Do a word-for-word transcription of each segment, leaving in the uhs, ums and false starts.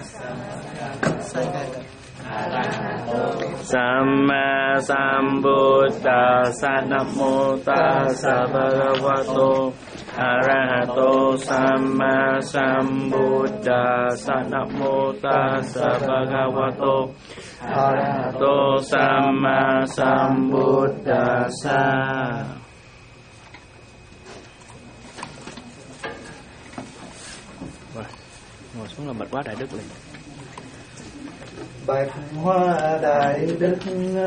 Samma Sambuddhassa. Namo Tassa Bhagavato Arahato Samma Sambuddhassa. Namo Tassa Bhagavato Arahato Samma Sambuddhassa. Ngồi xuống là mệt quá Đại Đức liền. Bạch Hoa Đại Đức,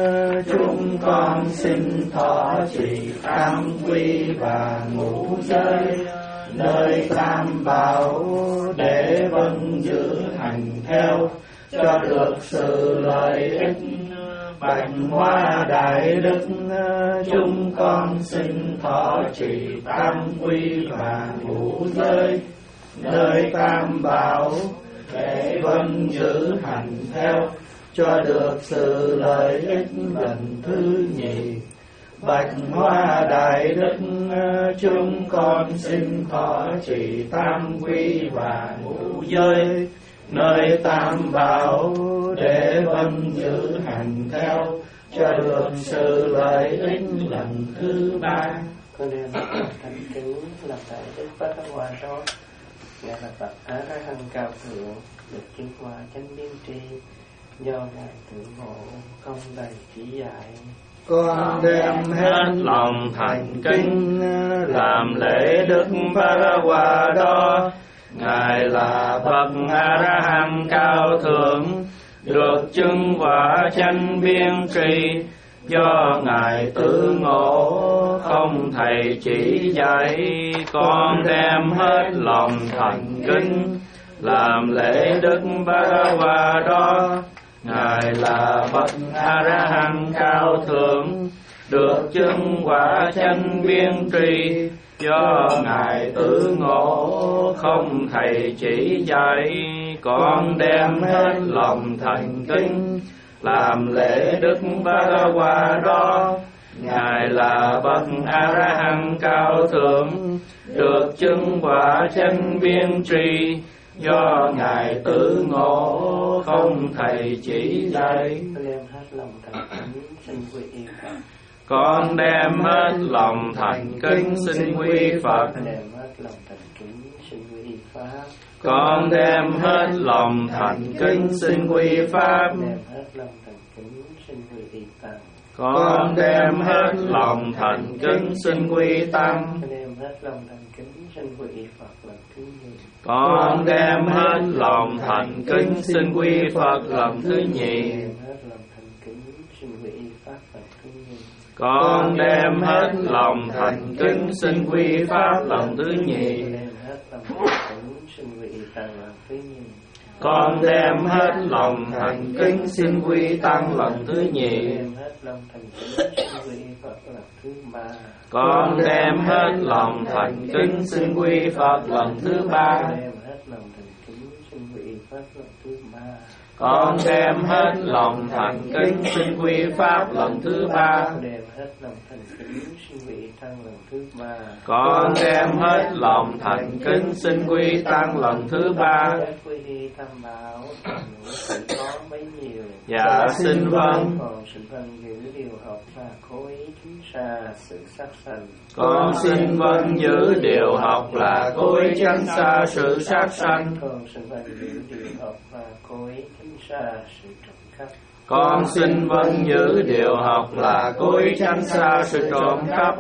chúng con xin thọ trì tam quy và ngũ giới, nơi tam bảo để vâng giữ hành theo, cho được sự lợi ích. Bạch Hoa Đại Đức, chúng con xin thọ trì tam quy và ngũ giới, nơi tam bảo để vâng giữ hành theo, cho được sự lợi ích lần thứ nhì. Bạch Hoa Đại Đức, chúng con xin thọ trì tam quy và ngũ giới, nơi tam bảo để vâng giữ hành theo, cho được sự lợi ích lần thứ ba. Con đem thành kính là Đại Đức Bát Hoa Đó, Ngài là bậc A La Hán cao thượng, được chứng qua chánh biên tri, do Ngài tự ngộ không đầy chỉ dạy. Con đem hết lòng thành kính làm lễ Đức Bát Hoa Đó. Ngài là bậc A La Hán cao thượng, được chứng quả chánh biên tri, do Ngài tự ngộ không thầy chỉ dạy. Con đem hết lòng thành kính làm lễ Đức Bát Hoa Đó. Ngài là bậc A La Hán cao thượng, được chứng quả chánh biên tri, do Ngài tự ngộ không thầy chỉ dạy. Con đem hết lòng thành kính làm lễ Đức Bát Hoa Đó. Ngài là bậc A La Hán cao thượng, được chứng quả chánh biên tri, do Ngài tự ngộ không thầy chỉ dạy. Con đem hết lòng thành kính xin quy Phật. Con đem hết lòng thành kính xin quy Pháp. Con đem hết lòng thành kính xin quy Tăng. Con đem hết lòng thành kính xin quy Phật lần thứ nhì. Con đem hết lòng thành kính xin quy Pháp lần thứ nhì. Con đem hết lòng thành kính xin quy Tăng lần thứ nhì. Con đem hết lòng thành kính xin quy Phật lần thứ ba. Con đem hết lòng thành kính xin quy Pháp lần thứ ba. Con đem hết lòng thành kính xin quy Tăng lần thứ ba. Dạ xin vâng. Con xin vâng giữ điều học là cối tránh xa sự sát sanh. Con xin vâng giữ điều học là cối tránh xa sự trộm cắp.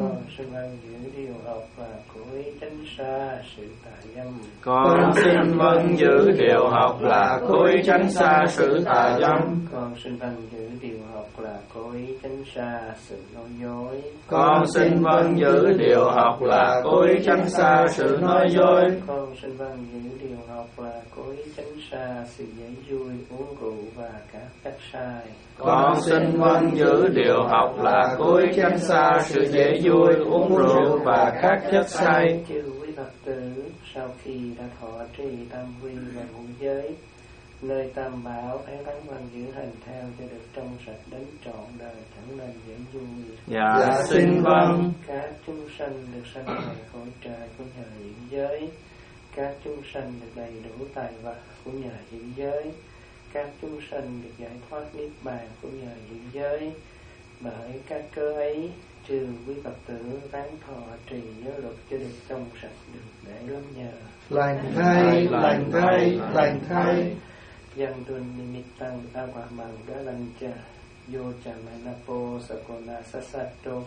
Con xin vâng giữ điều học là cối tránh xa sự tà dâm. Con xin vâng giữ điều học là cối tránh xa sự nói dối. Con xin vâng giữ điều học là cối tránh xa sự nói dối. Con xin vâng giữ điều học là cối tránh xa sự dễ vui uống rượu và các chất sai. Con xin vâng giữ điều học là cối tránh xa sự dễ vui uống rượu và các chất say. Chư quý Phật tử, sau khi đã thọ trì tam quy và ngũ giới, nơi tam bảo ấy thắng văn giữ hành theo cho được trong sạch đến trọn đời chẳng nên dễ vui. Dạ, dạ xin vâng. Các chúng sanh được sanh về cõi trời của nhờ hiện giới, Các chúng sanh được đầy đủ tài vật cũng nhờ giữ giới. Các chúng sanh được giải thoát niết bàn cũng nhờ giữ giới. Bởi các cơ ấy, trừ quý Phật tử ráng thọ trì giới luật cho được trong sạch được để lắm nhờ. Lành thay, lành thay, lành thay. Yang tuần nimittang awamanga lancha yo chamanapo sakona sasato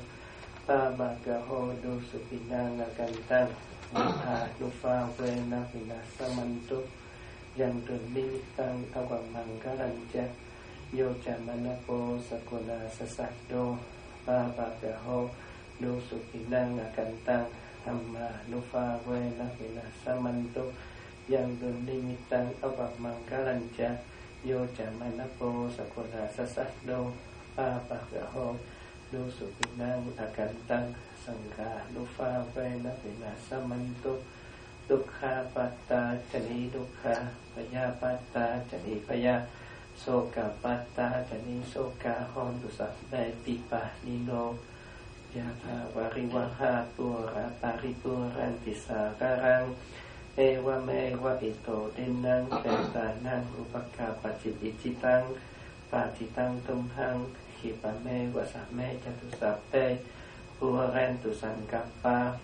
pabagaho dosupinang akantang Mutha nufa vena vinasamantu Yang tuần nimittang awamanga lancha yo chamanapo sakona sasato pabagaho dosupinang akantang Amma nufa vena vinasamantu Yang tuần nimittang awamangkalancha yo chamanapo sakona sasado pabagaho dosupinang akantang sangha nufa vena vinasamantu dukkha patta chani dukkha payapata chani paya soka patta chani soka hontu sabbe pipa nino yatha variwaha pura paripuranti sakarang Ewa me wa ito dinang tetanang upaka pacititang patitang tumhang khipa me wa same chatusape puran tu sankappa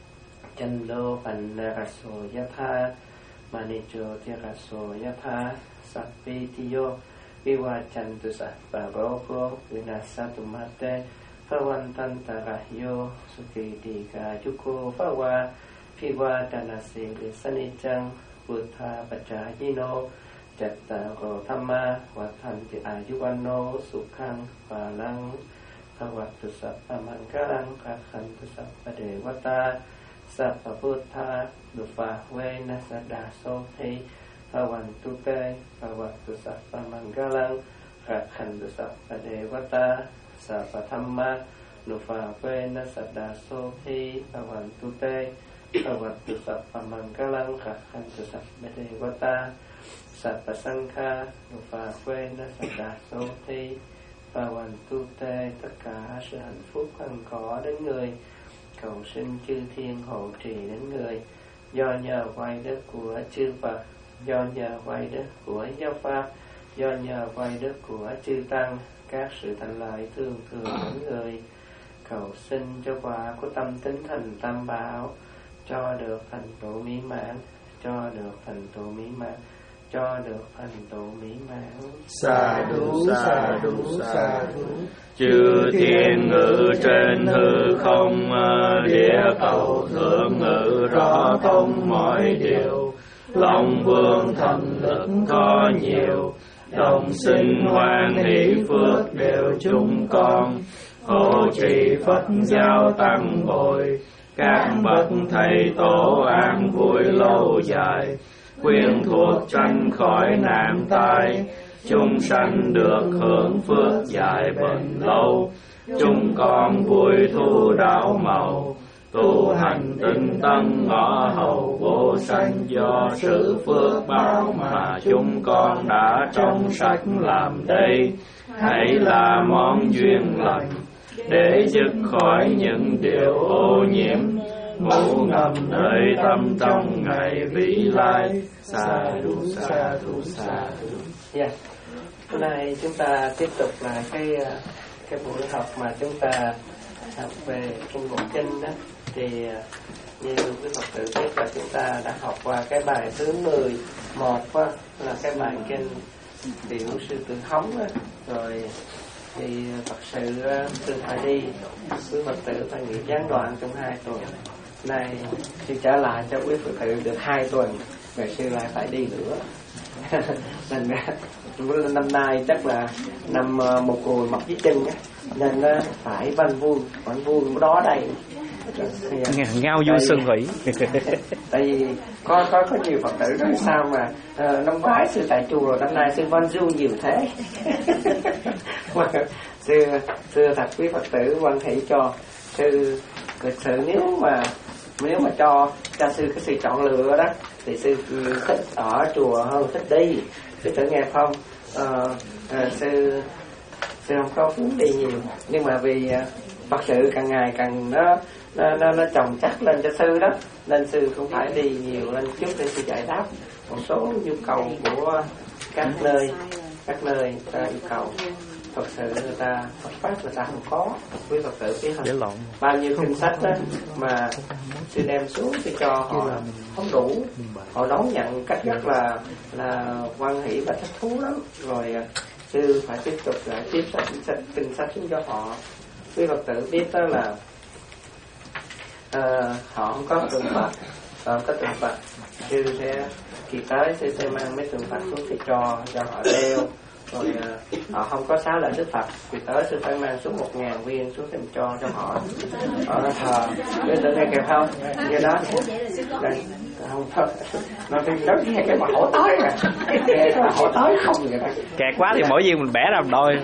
chando pannaraso yatha manicho tiraso yatha sappitiyo viwachantu sapparoko vinasatumate phawantantarayo sukidika juko phawa Phiwa Tanase Sanichang Buddha Pachayino Chattaro Thamma Vatanti Ayuwano Sukhang Palang Bhavatu Sappa Mangalang Kakhantu Sappa Devata Sappa Buddha Dufa Vena Sadaso Thi Bhavantu Te Bhavatu Sappa Mangalang Kakhantu Sappa Devata Sappa Thamma Dufa Vena Sadaso Thi Bhavantu Te Bhavatu Sappa Mangalang Kakhantu Sappa Devata Sappa Sankha Nufa Vena Sadaso Thi Bhavantu Te. Tất cả sự hạnh phúc hằng có đến người, cầu xin chư thiên hộ trì đến người. Do nhờ quay đức của chư Phật, do nhờ quay đức của giáo pháp, do nhờ quay đức của chư Tăng, các sự thành lợi thường thường đến người. Cầu xin cho quả của tâm tính thành tam bảo, cho được thành tựu mỹ mãn, cho được thành tựu mỹ mãn, cho được thành tựu mỹ mãn. Sa đu sa đu sa đu. Chư thiên ngự trên hư không, địa cầu thượng ngự rõ thông mọi điều. Long vương thần lực có nhiều, đồng sinh hoan hỷ phước đều chúng con. Hộ trì Phật giáo tăng bồi, các bậc thầy tổ an vui lâu dài. Khuyên thuộc tránh khỏi nạn tai, chúng sanh được hưởng phước dài bền lâu. Chúng con vui thu đạo màu, tu hành tinh tấn ngõ hầu vô sanh. Do sự phước báo mà chúng con đã trong sách làm đây, hãy là món duyên lành để dứt khỏi những điều ô nhiễm ngủ ngầm nơi tâm trong ngày vĩ lai. Sa du sa du sa du. Dạ. Hôm nay chúng ta tiếp tục lại cái cái buổi học mà chúng ta học về kinh Bộ Kinh đó. Thì như quý Phật tử biết là chúng ta đã học qua cái bài thứ mười một đó, là cái bài kinh Tiểu Sư Tử Hống đó. Rồi thì Phật sự từ phải đi, quý Phật tử phải nghỉ gián đoạn trong hai tuần. Này sư trả lại cho quý Phật tử được hai tuần, rồi sư lại phải đi nữa. Nên năm nay chắc là năm một cùi mọc dưới chân á, nên phải văn vui, văn vui đó đây. Ngao vui xuân hỷ. Tại vì có có có nhiều Phật tử nói sao mà uh, năm ngoái sư tại chùa, năm nay sư văn du nhiều thế. sư sư thật quý Phật tử quan thị cho sư thực sự nếu mà nếu mà cho cho sư cái sự chọn lựa đó thì sư thích ở chùa hơn thích đi. Sư tử nghe không? Uh, uh, sư sư không có muốn đi nhiều, nhưng mà vì uh, Phật sự càng ngày càng nó nó nó, nó chồng chắc lên cho sư đó, nên sư cũng phải đi nhiều lên chút để sư giải đáp một số nhu cầu của các nơi các nơi ta yêu cầu. Thật sự người ta Phật pháp người ta không có, quý Phật tử biết không? Bao nhiêu kinh sách đó mà sư đem xuống sư cho họ không đủ, họ đón nhận cách rất là là hoan hỷ và thích thú lắm. Rồi sư phải tiếp tục lại tiếp sách kinh sách xuống cho họ. Quý Phật tử biết đó là uh, họ không có tượng Phật, họ có tượng Phật, sư sẽ kỳ tới sư sẽ mang mấy tượng Phật xuống sư cho cho họ đeo. Rồi uh, họ không có xá lệnh Đức Phật thì tới sư phải mang xuống một ngàn viên xuống tìm cho cho họ họ thờ. Quý tử nghe kịp không? Như đó đây không thôi nó thì nó nghe cái mà hổ tới à, nghe cái mà hổ tới không vậy đó. Kẹt quá thì mỗi viên mình bẻ ra một đôi.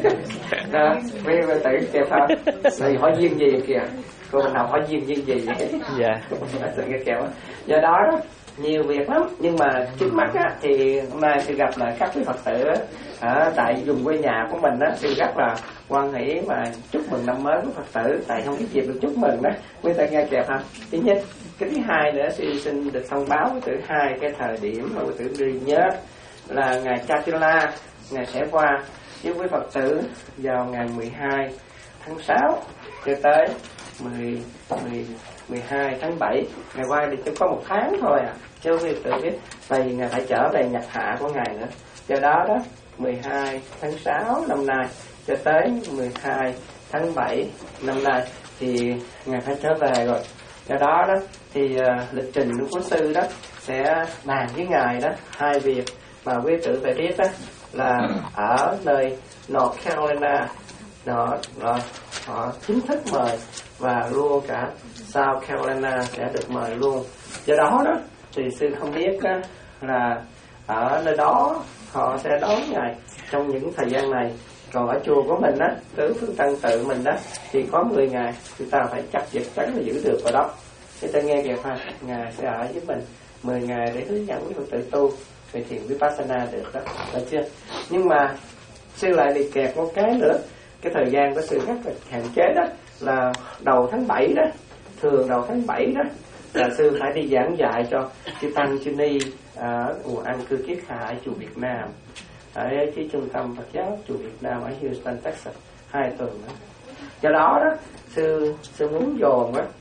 Đó, quý tử kịp không? Thì hỏi duyên gì kìa, cô mình học hỏi duyên duyên gì vậy? Dạ. Sự nghe kẹo. Do đó đó nhiều việc lắm, nhưng mà trước mắt á, thì hôm nay sư gặp lại các quý Phật tử á, ở tại vùng quê nhà của mình á, sư rất là hoan hỷ và chúc mừng năm mới của Phật tử, tại không có dịp được chúc mừng đó, quý ta nghe kịp ha. Thứ nhất, cái thứ hai nữa sư xin được thông báo với tử hai cái thời điểm mà quý tử đi nhớ là ngày Chatila, ngày sẽ qua với quý Phật tử vào ngày mười hai tháng sáu cho tới mười, mười, mười hai tháng bảy, ngày qua thì chỉ có một tháng thôi à, chứ quý tự biết, tại vì ngày phải trở về nhật hạ của ngày nữa. Do đó đó mười hai tháng sáu năm nay cho tới mười hai tháng bảy năm nay thì ngài phải trở về rồi. Do đó đó thì uh, lịch trình của sư đó sẽ bàn với ngài đó hai việc mà quý tử phải biết đó là ở nơi North Carolina đó, đó họ chính thức mời và luôn cả South Carolina sẽ được mời luôn. Do đó đó thì sư không biết đó, là ở nơi đó họ sẽ đón ngài trong những thời gian này. Còn ở chùa của mình á, tứ phương tăng tự mình đó thì có mười ngày, chúng ta phải chắc chắn chắn là giữ được vào đó. Chúng ta nghe kìa ha, ngài sẽ ở với mình mười ngày để hướng dẫn với Phật tử tu về thiền Vipassana được đó, được chưa? Nhưng mà sư lại bị kẹt một cái nữa, cái thời gian của sư rất là hạn chế đó, là đầu tháng bảy đó, thường đầu tháng bảy đó là sư phải đi giảng dạy cho chư tăng chư ni ở uh, an cư kiết hạ ở chùa Việt Nam, ở cái trung tâm Phật giáo chùa Việt Nam ở Houston, Texas hai tuần đó. Do đó đó sư sư muốn dồn á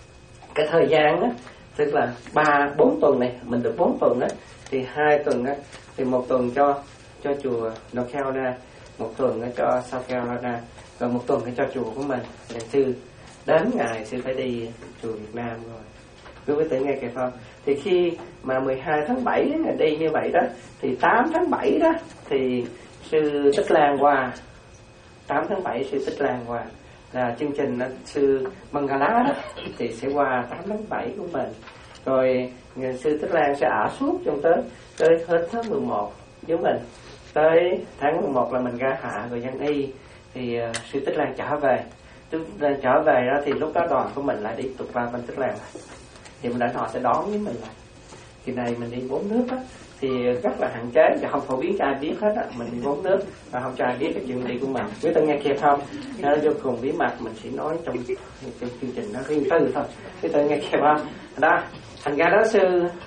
cái thời gian đó, tức là ba bốn tuần này mình được bốn tuần đó, thì hai tuần đó thì một tuần cho cho chùa North Carolina, một tuần đó cho South Carolina, rồi một tuần cho chùa của mình. Thì sư đến ngày sư phải đi chùa Việt Nam rồi. Quý vị tự nghe kịp không? Thì khi mà mười hai tháng bảy đi như vậy đó, thì tám tháng bảy đó thì sư Tích Lan qua, tám tháng bảy sư Tích Lan qua là chương trình sư Mangala đó, thì sẽ qua tám tháng bảy của mình. Rồi sư Tích Lan sẽ ở suốt trong tới tới hết tháng mười một với mình, tới tháng mười một là mình ra hạ rồi dân y thì uh, sư Tích Lan trở về. Tức trở về đó thì lúc đó đoàn của mình lại đi tục ra bên Tích Lan, thì mình đã họ sẽ đón với mình lại. Kỳ này mình đi bốn nước á thì rất là hạn chế và không phổ biến cho ai biết hết á, mình đi bốn nước và không cho ai biết cái chuyện đi của mình. Quý ta nghe kịp không? Nó vô cùng bí mật, mình chỉ nói trong, trong chương trình nó riêng tư thôi. Quý ta nghe kịp không? Đó, thành ra đó sư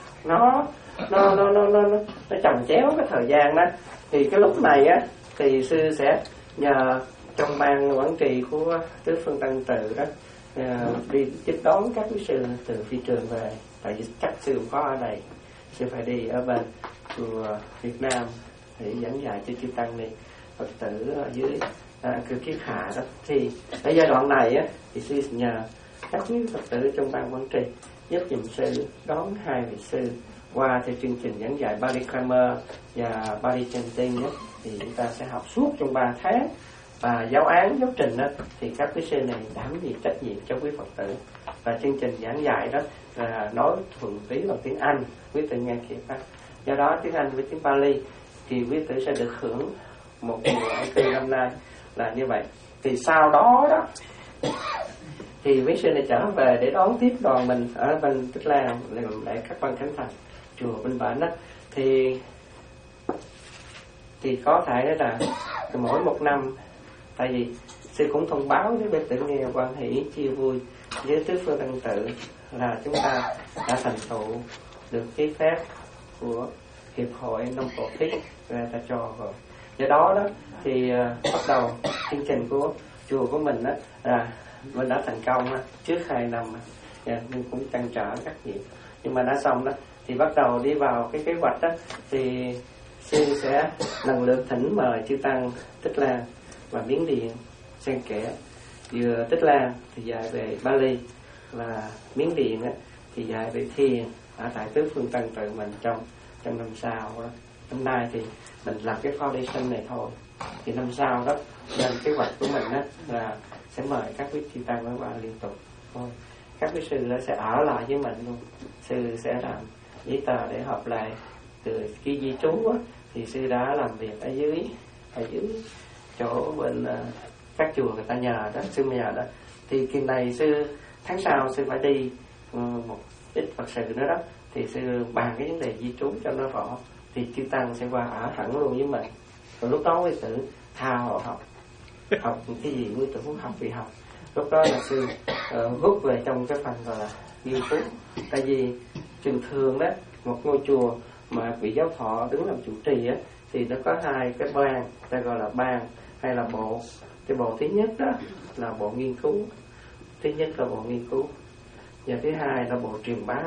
nó nó nó nó nó, nó chồng chéo cái thời gian đó. Thì cái lúc này á thì sư sẽ nhờ trong ban quản trị của tứ phương tăng tự đó uh, đi tiếp đón các quý sư từ phi trường về, tại vì chắc sư không có ở đây, sư phải đi ở bên chùa Việt Nam để giảng dạy cho chư tăng đi Phật tử ở dưới uh, cư kiết hạ đó. Thì ở giai đoạn này á thì sư nhờ các quý Phật tử trong ban quản trị giúp dùm sư đón hai vị sư qua theo chương trình giảng dạy Parikrama và Pari Chanting á, thì chúng ta sẽ học suốt trong ba tháng. Và giáo án, giáo trình đó, thì các quý sư này đảm nhiệm trách nhiệm cho quý Phật tử. Và chương trình giảng dạy đó là nói thuần túy bằng tiếng Anh, quý tử nghe kịp đó. Do đó tiếng Anh với tiếng Pali thì quý tử sẽ được hưởng một mùa ở kỳ năm nay là như vậy. Thì sau đó đó thì quý sư này trở về để đón tiếp đoàn mình ở bên Tích Lan để làm lễ các ban khánh thành chùa bên bển đó. Thì thì có thể là mỗi một năm, tại vì sư cũng thông báo với bên tự nghe quan hỷ chia vui với tứ phương tăng tự là chúng ta đã thành tựu được cái phép của hiệp hội nông cổ thiết người ta cho rồi. Do đó đó thì uh, bắt đầu chương trình của chùa của mình đó là mình đã thành công đó, trước hai năm yeah, nhưng cũng trăn trở rất nhiều, nhưng mà đã xong đó thì bắt đầu đi vào cái kế hoạch đó thì sư sẽ lần lượt thỉnh mời chư tăng Tích Lan và Miến Điện xen kẽ. Vừa Tích Lan thì dạy về Bali và Miến Điện á, thì dạy về thiền ở tại tứ phương tăng tự mình trong trong năm sau đó. Năm nay thì mình làm cái foundation này thôi, thì năm sau đó nên kế hoạch của mình đó là sẽ mời các quý chư tăng qua liên tục thôi. Các quý sư đó sẽ ở lại với mình luôn, sư sẽ làm giấy tờ để hợp lại từ khi di trú á, thì sư đã làm việc ở dưới ở dưới chỗ bên uh, các chùa người ta nhờ đó, sư nhờ đó. Thì kỳ này sư tháng sau sư phải đi uh, một ít Phật sự nữa đó, thì sư bàn cái vấn đề di trú cho nó rõ, thì chư tăng sẽ qua ở hẳn luôn với mình. Rồi lúc đó quý tử tha họ học học cái gì quý tử muốn học thì học. Lúc đó là sư uh, rút về trong cái phần gọi là nghiên cứu. Tại vì thường thường đó một ngôi chùa mà vị giáo thọ đứng làm chủ trì á, thì nó có hai cái ban, ta gọi là ban hay là bộ. Cái bộ thứ nhất đó là bộ nghiên cứu, thứ nhất là bộ nghiên cứu, và thứ hai là bộ truyền bá.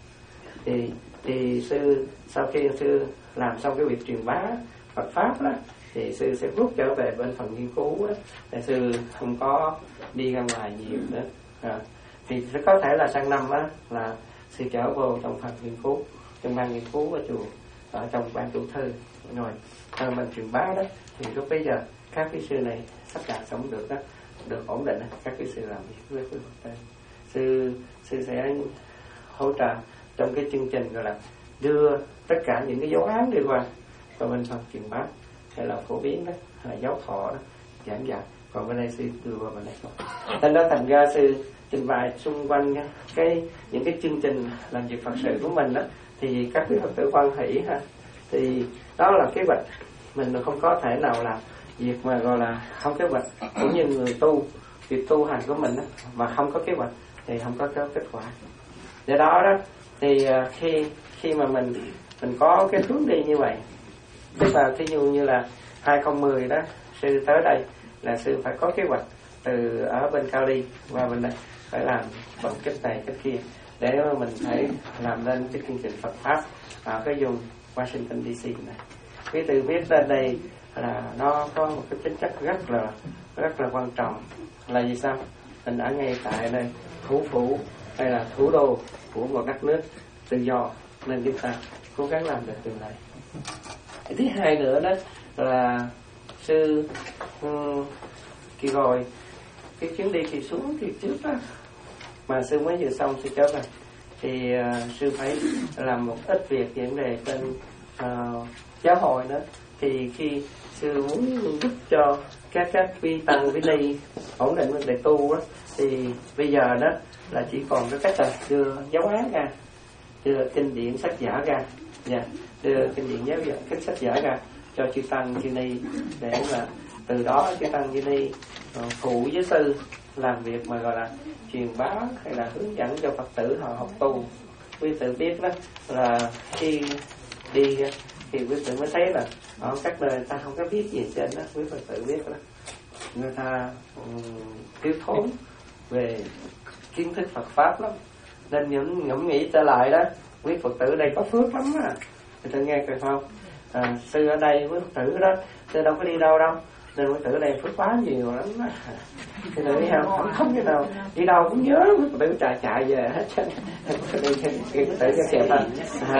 Thì thì sư sau khi sư làm xong cái việc truyền bá Phật pháp đó, thì sư sẽ rút trở về bên phần nghiên cứu đó, để sư không có đi ra ngoài nhiều nữa. À, thì sẽ có thể là sang năm á là sư trở vô trong phần nghiên cứu, trong ban nghiên cứu của chùa, ở trong ban chủ thư rồi trong ban truyền bá đó, thì lúc bây giờ các quý sư này sắp đặt sống được đó, được ổn định đó, các quý sư làm việc với Phật pháp. Sư sư sẽ hỗ trợ trong cái chương trình gọi là đưa tất cả những cái giáo án đi qua và bên phần truyền bá hay là phổ biến đó, hay là giáo thọ đó, giảng dạy. Còn bên đây sư đưa vào bên này không. Thành đó thành ra sư trình bày xung quanh cái những cái chương trình làm việc Phật sự của mình đó, thì các quý Phật tử quan hỷ ha, thì đó là kế hoạch. Mình không có thể nào làm việc mà gọi là không kế hoạch, cũng như người tu, việc tu hành của mình đó, mà không có kế hoạch thì không có kết quả. Do đó đó thì khi khi mà mình mình có cái hướng đi như vậy, tức là thí dụ như là hai không một không đó, sư tới đây là sư phải có kế hoạch từ ở bên Cali qua bên đây, phải làm bằng cách này cách kia để mà mình phải làm nên cái chương trình Phật pháp ở cái vùng Washington đê xê này. Cái từ viết lên đây là nó có một cái tính chất rất là rất là quan trọng. Là vì sao? Mình ở ngay tại đây thủ phủ hay là thủ đô của một đất nước tự do, nên chúng ta cố gắng làm được điều này. Thứ hai nữa đó là sư um, kỳ rồi cái chuyến đi kỳ xuống kỳ trước đó mà sư mới vừa xong sư trở về, thì uh, sư phải làm một ít việc vấn đề bên uh, giáo hội nữa. Thì khi sư muốn giúp cho các các vi tăng vi ni ổn định vấn đề tu đó, thì bây giờ đó là chỉ còn cái cách là đưa giáo án ra, đưa kinh điển sách vở ra, yeah, đưa kinh điển giáo dục các sách vở ra cho chư tăng chư ni, để mà từ đó chư tăng chư ni phụ với sư làm việc mà gọi là truyền bá hay là hướng dẫn cho Phật tử họ học tu. Quý tử biết đó là khi đi thì quý tử mới thấy là ở các nơi người ta không có biết gì trên đó, quý Phật tử biết đó, người ta um, thiếu thốn về kiến thức Phật pháp lắm, nên những ngẫm nghĩ trở lại đó, quý Phật tử đây có phước lắm á. Người ta nghe cười không? À, sư ở đây quý Phật tử đó, sư đâu có đi đâu đâu, nên quý Phật tử ở đây phước quá nhiều lắm á. Thì tự đi không, không không cái nào đi đâu cũng nhớ quý Phật tử chạy chạy về hết trơn. Quý Phật tử cái kẹp thôi,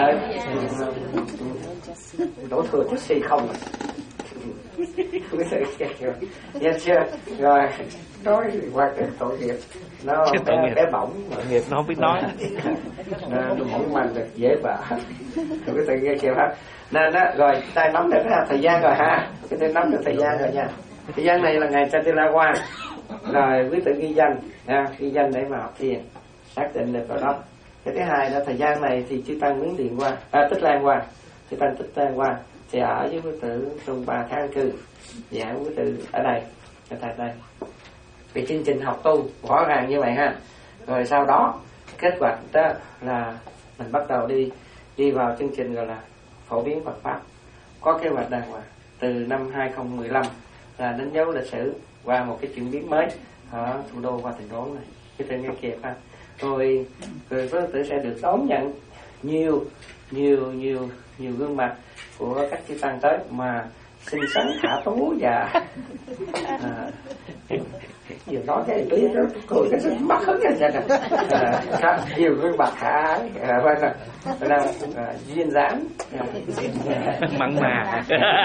đổ thừa chút xì không. Quý Phật tử kẹp nghe chưa? Rồi nói qua cái tội nghiệp nó bé, bé bỏng, tội nghiệp nó không biết nói, nó mỏng manh được dễ vỡ. Quý Phật tử nghe kẹp hết. Nên đó, rồi ta nắm được cái thời gian rồi ha, cái ta nắm được thời gian rồi nha. Thời gian này là ngày Chatila qua, rồi quý tử ghi danh, nha, ghi danh để mà học thiền, xác định được vào đó. Cái thứ hai là thời gian này thì chư tăng Miến Điện qua, à, Tích Lan qua, chư tăng Tích Lan qua thì ở với quý tử trong ba tháng cư, dạ quý tử ở đây, ở tại đây. về chương trình học tu rõ ràng như vậy ha. Rồi sau đó kết quả đó là mình bắt đầu đi đi vào chương trình gọi là phổ biến Phật pháp, có kế hoạch đàng hoàng từ năm hai không một lăm là đánh dấu lịch sử qua một cái chuyển biến mới ở thủ đô Hoa Thành Đốn này, cái tên nghe kịp ha. Rồi người Phật tử sẽ được đón nhận nhiều nhiều nhiều nhiều gương mặt của các chư tăng tới mà xinh xắn khả tú và à, vừa nói cái tí nó cười cái sức mắt hết cái à, nhiều gương mặt khả ái vâng là duyên dáng mặn mà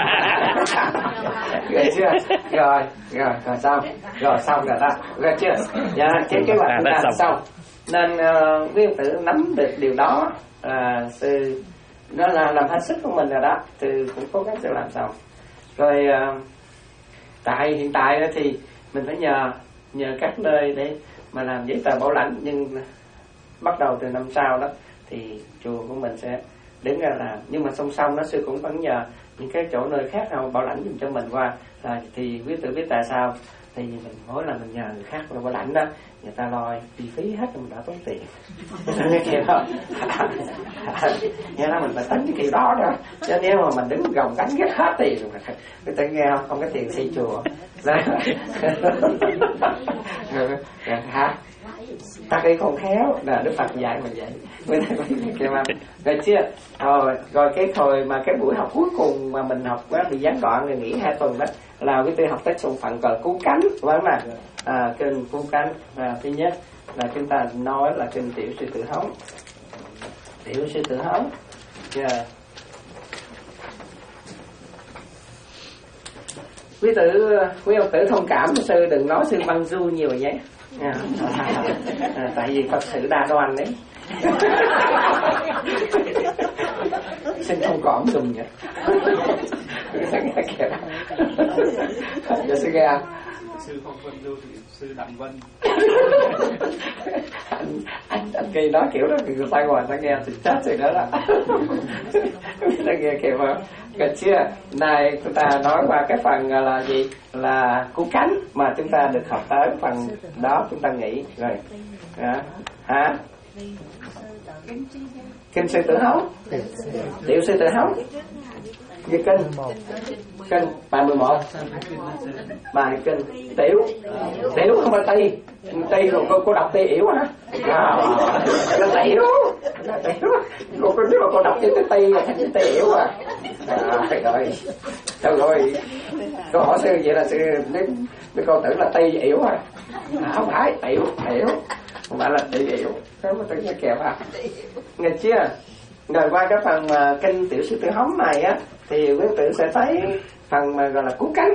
rồi chưa rồi rồi rồi xong rồi xong rồi đó rồi chưa dạ cái kế hoạch chúng ta xong nên uh, quý tử nắm được điều đó là sư nó là làm hết sức của mình rồi đó, từ cũng cố gắng sẽ làm xong rồi. Uh, tại hiện tại đó thì mình phải nhờ nhờ các nơi để mà làm giấy tờ bảo lãnh, nhưng bắt đầu từ năm sau đó thì chùa của mình sẽ đứng ra làm, nhưng mà song song đó sư cũng vẫn nhờ những cái chỗ nơi khác nào bảo lãnh dùm cho mình qua là thì quý tử biết tại sao thì mình mỗi lần mình nhờ người khác bảo lãnh đó người ta lo chi phí hết mình đã tốn tiền nghe kìa không nghe là mình phải tính cái kiểu đó đó, cho nếu mà mình đứng gồng gánh ghét hết tiền rồi người ta nghe không không có tiền xây chùa hả ta cái không khéo là Đức Phật dạy mình vậy người ta có kêu mà rồi chưa rồi rồi cái thời mà cái buổi học cuối cùng mà mình học á bị gián đoạn rồi nghỉ hai tuần đó là cái tôi học tới song phận cờ cứu cánh vâng là à, kinh cứu cánh à, thứ nhất là chúng ta nói là kinh tiểu sư tử hống tiểu sư tử hống yeah. Quý tử quý ông tử thông cảm sư đừng nói sư băng du nhiều nhé à, à, à, tại vì Phật sự đa đoan đấy xin thông cảm dùm nhé sư nghe sư không Vân Du thì sư Đặng Vân anh, anh, anh kỳ nói kiểu đó thì người ta ngoài ta nghe thì chết rồi đó là ta nghe kìa mà được chưa. Này chúng ta nói qua cái phần là gì là cứu cánh mà chúng ta được học tới phần đó chúng ta nghĩ rồi hả hả kinh sư tử hống tiểu sư tử hống như kinh kinh bài mười một bài kinh tiểu tiểu không phải ti ti rồi cô cô đọc ti yểu hả là tiểu tiểu cô cô nếu mà cô đọc chữ ti là thành chữ ti yểu à rồi đâu rồi cô hỏi sư vậy là sư nếu mấy con tưởng là ti yểu à không phải tiểu tiểu không phải là ti yểu không có tưởng nghe kèm à nghe chưa. Rồi qua cái phần mà kinh tiểu sư tử hống này á thì quý tử sẽ thấy phần mà gọi là cứu cánh.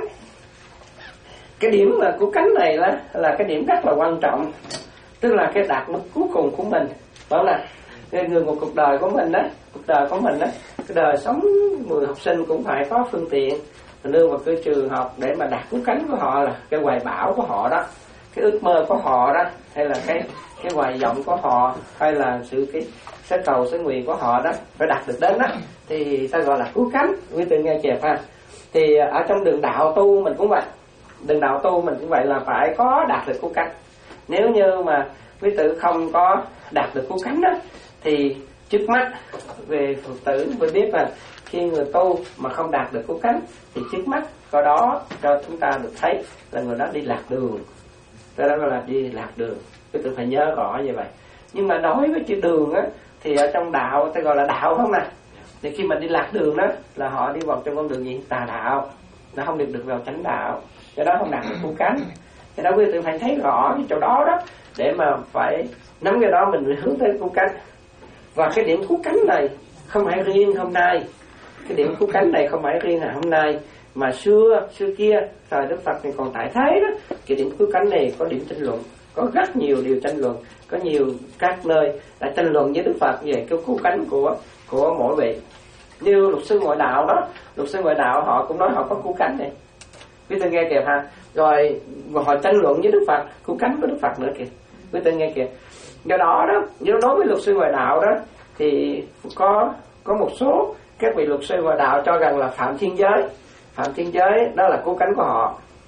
Cái điểm mà cứu cánh này là là cái điểm rất là quan trọng, tức là cái đạt mức cuối cùng của mình, đó là người một cuộc đời của mình đó, cuộc đời của mình đó, cái đời sống người học sinh cũng phải có phương tiện đưa vào cái trường học để mà đạt cứu cánh của họ, là cái hoài bão của họ đó, cái ước mơ của họ đó, hay là cái cái hoài vọng của họ, hay là sự cái sẽ cầu sẽ nguyện của họ đó phải đạt được đến đó thì ta gọi là cứu cánh. Quý vị nghe chẹp ha. Thì ở trong đường đạo tu mình cũng vậy, đường đạo tu mình cũng vậy là phải có đạt được cứu cánh. Nếu như mà quý tử không có đạt được cứu cánh đó thì trước mắt về Phật tử mới biết là khi người tu mà không đạt được cứu cánh thì trước mắt có đó cho chúng ta được thấy là người đó đi lạc đường, cái đó gọi là đi lạc đường. Quý tử phải nhớ rõ như vậy. Nhưng mà đối với chữ đường á thì ở trong đạo ta gọi là đạo không nè. Thì khi mà đi lạc đường đó là họ đi vào trong con đường gì? Tà đạo, nó không được được vào chánh đạo, cái đó không đạt được cứu cánh. Cái đó quý vị phải thấy rõ cái chỗ đó đó để mà phải nắm cái đó mình hướng tới cứu cánh. Và cái điểm cứu cánh này không phải riêng hôm nay, cái điểm cứu cánh này không phải riêng là hôm nay, mà xưa xưa kia thời Đức Phật thì còn tại thế đó, cái điểm cứu cánh này có điểm tranh luận, có rất nhiều điều tranh luận, có nhiều các nơi đã tranh luận với Đức Phật về cái cứu cánh của của mỗi vị. Như luật sư ngoại đạo đó, luật sư ngoại đạo họ cũng nói họ có cứu cánh này, quý vị nghe kìa ha. Rồi họ tranh luận với Đức Phật cứu cánh của Đức Phật nữa kìa, quý vị nghe kìa. Do đó đó, nếu đối với luật sư ngoại đạo đó thì có có một số các vị luật sư ngoại đạo cho rằng là phạm thiên giới, phạm thiên giới đó là cứu cánh của họ.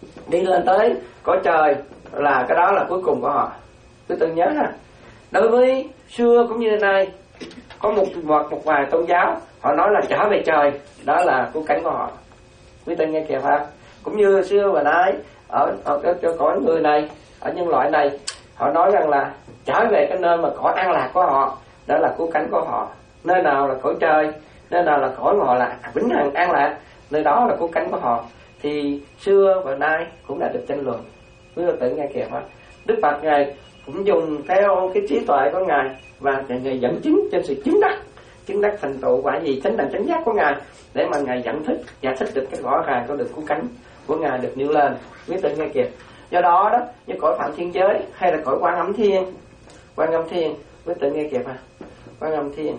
đi lên tới cõi trời là cái đó là cuối cùng của họ. Quý tự nhớ ha, đối với xưa cũng như nay có một một, một vài tôn giáo họ nói là trở về trời, đó là cứu cánh của họ. Quý tự nghe kìa ha, cũng như xưa và nay ở ở cái, cái cõi người này, ở nhân loại này, họ nói rằng là trở về cái nơi mà cõi an lạc của họ, đó là cứu cánh của họ. Nơi nào là cõi trời, nơi nào là cõi họ là vĩnh hằng an lạc, nơi đó là cứu cánh của họ. Thì xưa và nay cũng đã được tranh luận. Quý vị tự nghe kìa ha, Đức Phật ngài cũng dùng theo cái trí tuệ của ngài và ngài dẫn chứng trên sự chứng đắc, chứng đắc thành tựu quả gì chánh đẳng chánh giác của ngài, để mà ngài dẫn thích giải thích được cái rõ ràng có được cứu cánh của ngài được nêu lên. Quý tự nghe kìa, do đó đó như cõi phạm thiên giới hay là cõi Quan Âm Thiên, Quan Âm Thiên, quý tự nghe kìa ha, Quan Âm Thiên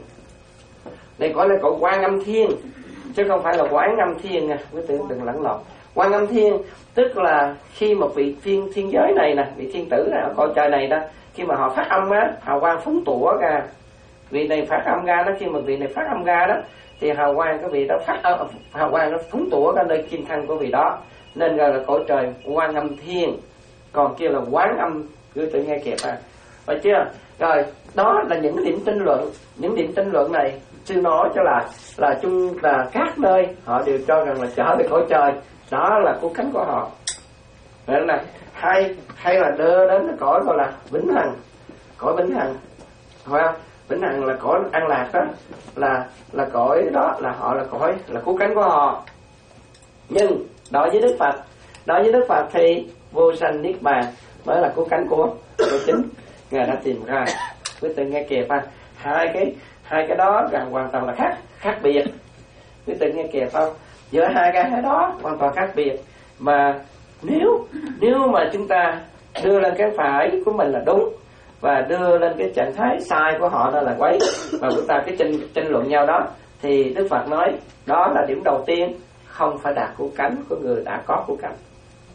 đây gọi là cõi Quan Âm Thiên chứ không phải là Quán Âm Thiên nha, quý tử đừng lẫn lộn. Quan Âm Thiên tức là khi một vị thiên thiên giới này nè, vị thiên tử này ở cõi trời này đó, khi mà họ phát âm á, hào quang phóng tủa ra, vị này phát âm ra đó, khi mà vị này phát âm ra đó thì hào quang cái vị đó phát âm, hào quang nó phóng tủa ra nơi kim thân của vị đó, nên gọi là cõi trời Quan Âm Thiên, còn kia là Quán Âm. Quý tử nghe kịp à, phải chưa? Rồi đó là những điểm tranh luận, những điểm tranh luận này sư nói cho là là chung là các nơi họ đều cho rằng là trở về cõi trời, đó là cứu cánh của họ. Vậy là hay hay là đưa đến cái cõi gọi là vĩnh hằng, cõi vĩnh hằng, phải không? Vĩnh hằng là cõi an lạc đó, là là cõi đó là họ là cõi là cứu cánh của họ. Nhưng đối với Đức Phật, đối với Đức Phật thì vô sanh niết bàn mới là cứu cánh của của chính ngài đã tìm ra. Quý vị nghe kịp ha, hai cái hai cái đó là hoàn toàn là khác khác biệt. Quý vị nghe kịp không? Giữa hai cái đó hoàn toàn khác biệt, mà nếu nếu mà chúng ta đưa lên cái phải của mình là đúng và đưa lên cái trạng thái sai của họ đó là quấy, và chúng ta cái tranh tranh luận nhau đó, thì Đức Phật nói đó là điểm đầu tiên, không phải đạt cứu cánh của người đã có cứu cánh.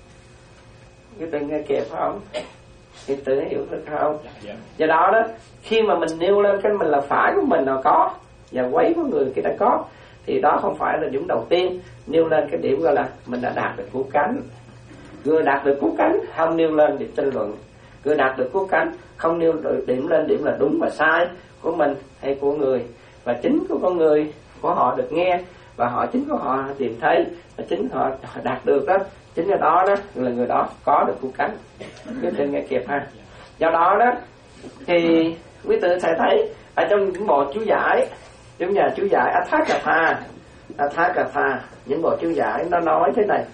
Quý vị nghe kịp không? Thì tự hiểu được không? Do đó đó, khi mà mình nêu lên cái mình là phải của mình là có và quấy của người kia đã có, thì đó không phải là điểm đầu tiên. Nêu lên cái điểm gọi là mình đã đạt được cứu cánh. Người đạt được cứu cánh không nêu lên điểm tranh luận, người đạt được cứu cánh không nêu được điểm lên điểm là đúng và sai của mình hay của người, và chính của con người của họ được nghe và họ chính của họ tìm thấy và chính họ đạt được đó, chính cái đó đó là người đó có được cứu cánh. Quý vị nghe kịp ha. Do đó đó thì quý vị sẽ thấy ở trong những bộ chú giải, trong nhà chú giải Atthakatha, Atthakatha, những bộ chú giải nó nói thế này: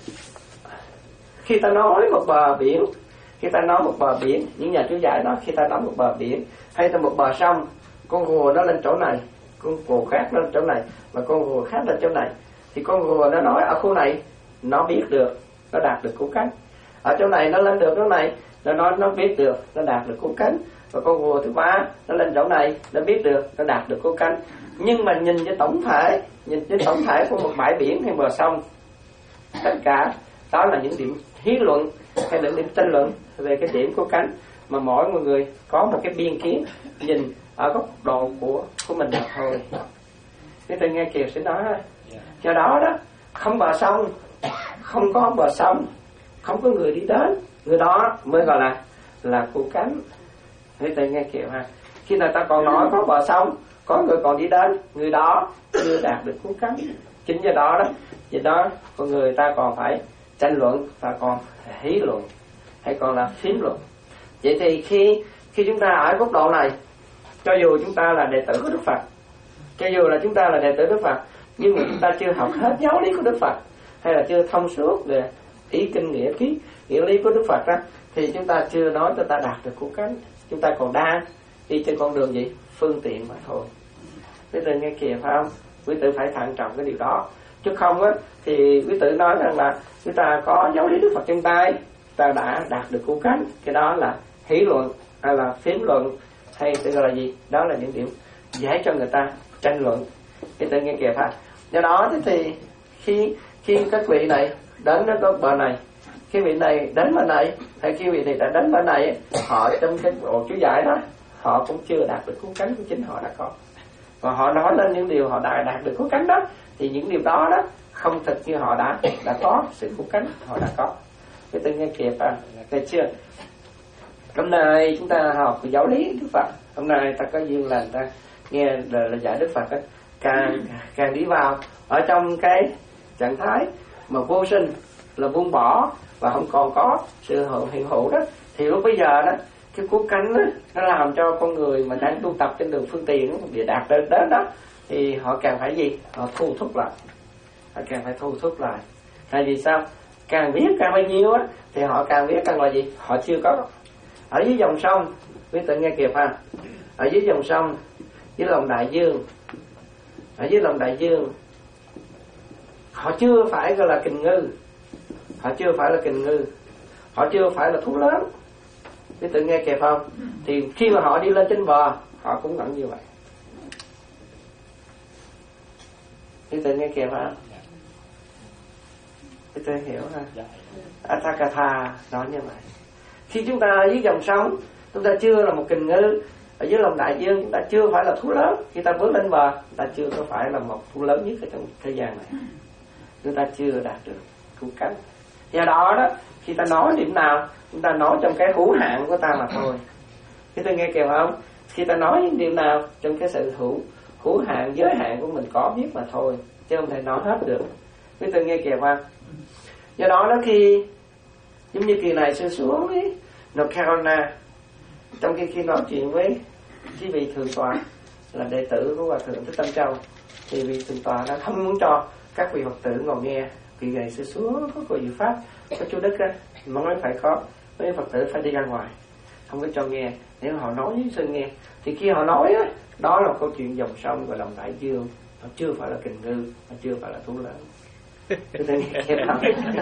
khi ta nói một bờ biển, khi ta nói một bờ biển, những nhà chú giải đó, khi ta nói một bờ biển hay là một bờ sông, con rùa nó lên chỗ này, con rùa khác nó lên chỗ này, và con rùa khác lên chỗ này, thì con rùa nó nói ở khu này nó biết được, nó đạt được cứu cánh. Ở chỗ này nó lên được chỗ này, nó nói nó biết được, nó đạt được cứu cánh. Và con rùa thứ ba nó lên chỗ này, nó biết được, nó đạt được cứu cánh. Nhưng mà nhìn với tổng thể, nhìn với tổng thể của một bãi biển hay bờ sông, tất cả đó là những điểm thí luận hay là điểm tranh luận về cái điểm cứu cánh mà mỗi một người có một cái biên kiến nhìn ở góc độ của của mình mà thôi. Thế tôi nghe Kiều sẽ nói đó. Do đó đó, không bờ sông, không có bờ sông, không có người đi đến, người đó mới gọi là là cứu cánh. Thế tôi nghe Kiều ha. Khi người ta còn nói có bờ sông, có người còn đi đến, người đó chưa đạt được cứu cánh. Chính do đó đó, do đó con người ta còn phải tranh luận và còn hí luận hay còn là phím luận. Vậy thì khi khi chúng ta ở góc độ này, cho dù chúng ta là đệ tử của Đức Phật, cho dù là chúng ta là đệ tử Đức Phật, nhưng mà chúng ta chưa học hết giáo lý của Đức Phật, hay là chưa thông suốt về ý kinh nghĩa ký nghĩa lý của Đức Phật đó, thì chúng ta chưa nói chúng ta đạt được cứu cánh. Chúng ta còn đang đi trên con đường gì? Phương tiện mà thôi. Quý tử nghe kìa phải không? Quý tử phải thận trọng cái điều đó. Chứ không á thì quý tử nói rằng là chúng ta có giáo lý Đức Phật trong tay, ta đã đạt được cứu cánh. Cái đó là hí luận hay là phím luận hay tự gọi là gì? Đó là những điểm dễ cho người ta tranh luận. Quý tử nghe kìa phải. Do đó thì khi khi các vị này đến nó có bờ này, khi vị này đến bên này, hay khi vị này đã đến bên này, họ trong cái bộ chú giải đó họ cũng chưa đạt được cứu cánh của chính họ đã có, và họ nói lên những điều họ đã đạt được cứu cánh đó, thì những điều đó đó không thực như họ đã đã có sự cứu cánh, họ đã có. Quý vị nghe kịp à, nghe chưa? Hôm nay chúng ta học về giáo lý Đức Phật. Hôm nay ta có duyên là ta nghe lời là dạy Đức Phật ấy, càng càng đi vào ở trong cái trạng thái mà vô sinh, là buông bỏ và không còn có sự hiện hữu đó, thì lúc bây giờ đó cái cứu cánh đó, nó làm cho con người mà đang tu tập trên đường phương tiện để đạt đến đến đó thì họ càng phải gì? Họ thu thúc lại, họ càng phải thu thúc lại. Tại vì sao? Càng biết càng bao nhiêu á thì họ càng biết càng là gì? Họ chưa có. Ở dưới dòng sông, quý tự nghe kịp ha. Ở dưới dòng sông, dưới lòng đại dương, ở dưới lòng đại dương, họ chưa phải gọi là kình ngư, họ chưa phải là kình ngư, họ chưa phải là thú lớn. Quý tự nghe kịp không? Thì khi mà họ đi lên trên bờ, họ cũng vẫn như vậy. Quý tự nghe kịp hả? Quý tự hiểu ha? Athakatha nói như vậy. Khi chúng ta ở dưới dòng sông, chúng ta chưa là một kình ngư. Ở dưới lòng đại dương chúng ta chưa phải là thú lớn. Khi ta bước lên bờ, chúng ta chưa có phải là một thú lớn nhất ở trong thế gian này. Chúng ta chưa đạt được cứu cánh. Do đó đó, khi ta nói điểm nào, chúng ta nói trong cái hữu hạn của ta mà thôi. Khi ta nghe kịp không? Khi ta nói những điểm nào trong cái sự hữu hữu hạn, giới hạn của mình có biết mà thôi, chứ không thể nói hết được. Quý ta nghe kịp không? Do đó đó, khi giống như kỳ này sư xuống ấy, North Carolina, trong khi khi nói chuyện với cái vị thượng tọa là đệ tử của Hòa thượng Thích Tâm Châu, thì vị thượng tọa đã không muốn cho các vị Phật tử ngồi nghe. Kỳ này sư xuống có cô dự pháp, có chú Đức á, mà nói phải có mấy Phật tử phải đi ra ngoài, không có cho nghe. Nếu họ nói với sư nghe, thì khi họ nói á, đó là câu chuyện dòng sông và lòng đại dương, nó chưa phải là kình ngư, nó chưa phải là thú lớn. Tôi thấy nghe không?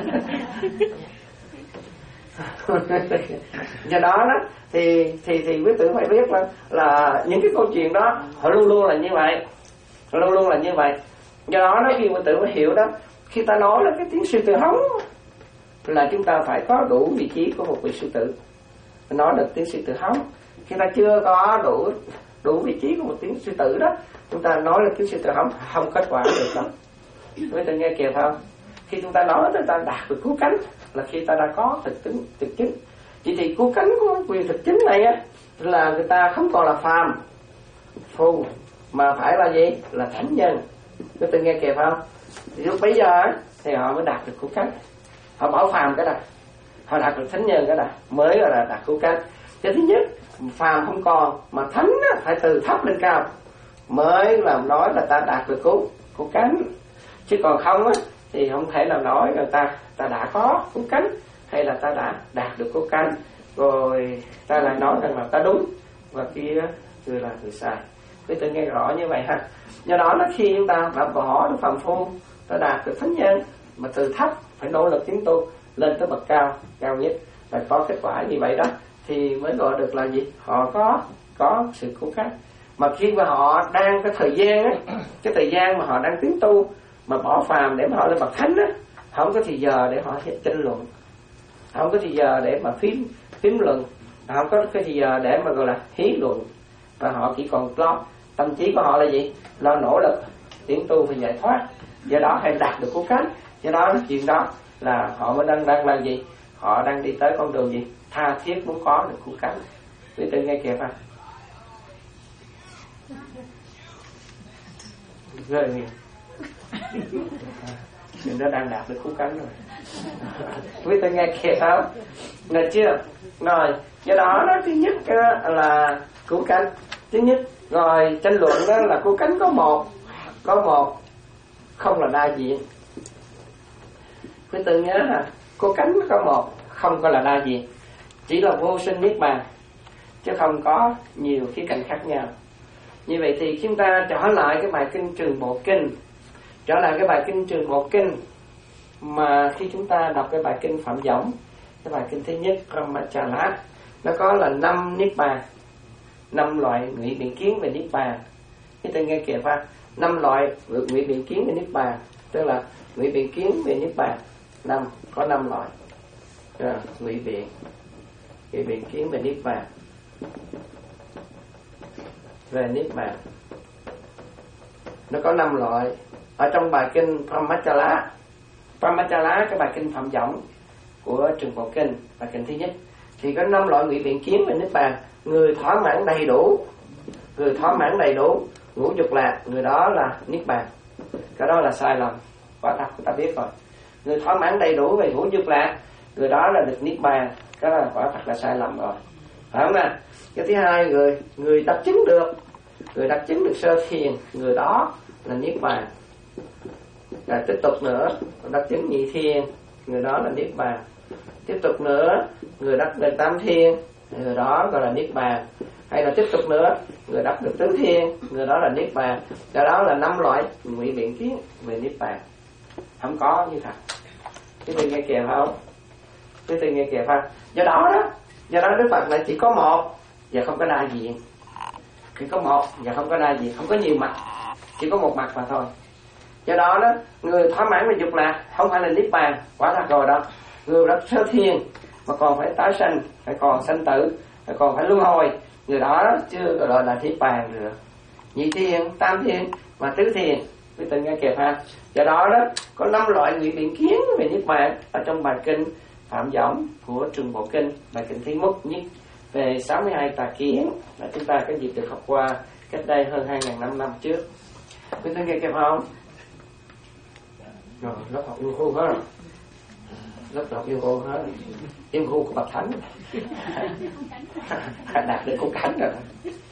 Do đó đó thì thì thì quý tử phải biết là, là những cái câu chuyện đó họ luôn luôn là như vậy, họ luôn luôn là như vậy. Do đó đó khi quý tử phải hiểu đó, khi ta nói là cái tiếng sư tử hống là chúng ta phải có đủ vị trí của một vị sư tử nói được tiếng sư tử hống. Khi ta chưa có đủ đủ vị trí của một tiếng sư tử đó, chúng ta nói là tiếng sư tử hống không kết quả được đâu. Quý tử nghe kịp không? Khi chúng ta nói chúng ta đạt được cứu cánh là khi ta đã có thực chứng thực chứng. Chỉ thì cứu cánh của quyền thực chứng này á là người ta không còn là phàm phu mà phải là gì? Là thánh nhân. Quý tử nghe kịp không? Thì lúc bây giờ thì họ mới đạt được cứu cánh. Họ bỏ phàm cái đã, họ đạt được thánh nhân cái đã, mới là đạt cứu cánh. Cái thứ nhất, phàm không còn mà thánh á, phải từ thấp lên cao mới làm nói là ta đạt được cứu cứu cánh. Chứ còn không á thì không thể nào nói là ta ta đã có cứu cánh hay là ta đã đạt được cứu cánh rồi ta lại nói rằng là ta đúng và kia người là người sai. Quý tự nghe rõ như vậy ha. Do đó là khi chúng ta đã bỏ được phàm phu, ta đạt được thánh nhân, mà từ thấp phải nỗ lực tiến tu lên tới bậc cao cao nhất và có kết quả như vậy đó thì mới gọi được là gì? Họ có có sự cứu cánh. Mà khi mà họ đang cái thời gian á, cái thời gian mà họ đang tiến tu mà bỏ phàm để mà họ lên bậc thánh á, không có thì giờ để họ tranh luận, không có thì giờ để mà phím phím luận, không có cái thì giờ để mà gọi là hí luận, và họ chỉ còn lo tâm trí của họ là gì? Lo nỗ lực tiến tu và giải thoát. Do đó hay đạt được cứu cánh. Do đó chuyện đó là họ mới đang đang làm gì? Họ đang đi tới con đường gì? Tha thiết muốn có được cứu cánh. Quý tử nghe kịp ha. Rồi chuyện đó đang đạt được cứu cánh rồi. Quý tử nghe kịp không? Được chưa? Rồi, do đó đó thứ nhất là cứu cánh. Thứ nhất, rồi tranh luận đó là cứu cánh có một, có một, không là đa diện. Quý tử nhớ là cứu cánh có một, không có là đa diện, chỉ là vô sinh niết bàn, chứ không có nhiều khía cạnh khác nhau. Như vậy thì chúng ta trở lại cái bài kinh Trường Bộ Kinh, trở lại cái bài kinh Trường Bộ Kinh mà khi chúng ta đọc cái bài kinh Phạm Võng, cái bài kinh thứ nhất Brahmachala, nó có là năm niết bàn, năm loại ngụy biện kiến về niết bàn. Chúng ta nghe kịp ha, năm loại ngụy biện kiến về niết bàn, tức là ngụy biện kiến về niết bàn năm, có năm loại ngụy biện ngụy biện kiến về niết bàn, về niết bàn nó có năm loại ở trong bài kinh Brahmachala. Brahmachala cái bài kinh Phạm Võng của Trường Bộ Kinh, bài kinh thứ nhất, thì có năm loại ngụy biện kiến về niết bàn. Người thỏa mãn đầy đủ, người thỏa mãn đầy đủ ngũ dục lạc, người đó là niết bàn. Cái đó là sai lầm, quả thật chúng ta biết rồi. Người thỏa mãn đầy đủ về ngũ dục lạc, người đó là được niết bàn. Cái đó là quả thật là sai lầm rồi, phải không nào? Cái thứ hai, người người đắc chứng được, người đắc chứng được sơ thiền, người đó là niết bàn. Rồi tiếp tục nữa, đắc chứng nhị thiền, người đó là niết bàn. Tiếp tục nữa, người đắc được tam thiền, người đó gọi là niết bàn. Hay là tiếp tục nữa, người đắc được tứ thiền, người đó là niết bàn. Cái đó là năm loại ngụy biện kiến về niết bàn, không có như thật. Cái từ nghe kìa không? Cái từ nghe kìa không? Do đó đó, do đó Đức Phật lại chỉ có một và không có đa diện. Chỉ có một và không có đa diện, không có nhiều mặt, chỉ có một mặt mà thôi. Do đó đó, người thỏa mãn về dục lạc không phải là niết bàn, quả thật rồi đó. Người đắc sơ thiền mà còn phải tái sanh, phải còn sanh tử, phải còn phải luân hồi, người đó chưa gọi là niết bàn nữa. Nhị thiền, tam thiền và tứ thiền, quý tự nghe kịp ha. Do đó đó, có năm loại ngụy biện kiến về niết bàn ở trong bài kinh Phạm Võng của Trường Bộ Kinh, bài kinh thứ nhất nhất về sáu mươi hai tà kiến là chúng ta có dịp được học qua cách đây hơn hai nghìn năm năm trước. Quý tự nghe kịp không? Rồi, lớp học yêu khu hết rồi. Lớp học yêu khu hết. Yêu khu của Bậc Thánh. Đạt được con cánh rồi.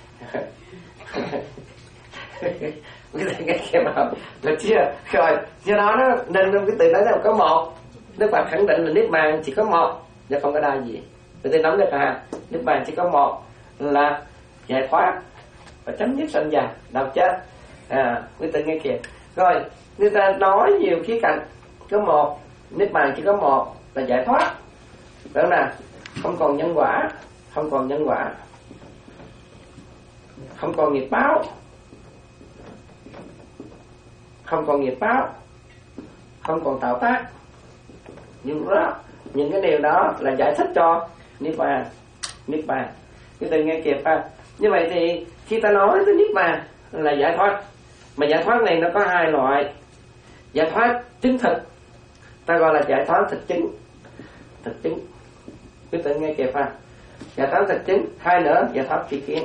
Quý vị nghe kịp không? Được chưa? Rồi, do đó nó nên cái từ đó là có một. Đức Phật khẳng định là niết bàn chỉ có một và không có đa gì. Quý vị nắm được à? Niết bàn chỉ có một là giải thoát và chấm dứt sanh già, đau chết. À, quý vị nghe kịp. Rồi, người ta nói nhiều khía cạnh, có một, niết bàn chỉ có một là giải thoát, đó là không còn nhân quả, không còn nhân quả, không còn nghiệp báo, không còn nghiệp báo, không còn tạo tác. Nhưng đó, những cái điều đó là giải thích cho niết bàn, niết bàn. Cái từ nghe kịp ha. Như vậy thì khi ta nói tới niết bàn là giải thoát, mà giải thoát này nó có hai loại. Giải thoát chứng thực, ta gọi là giải thoát thực chứng. Thực chứng, quý tự nghe kịp ha. Giải thoát thực chứng, hai nữa giải thoát tri kiến.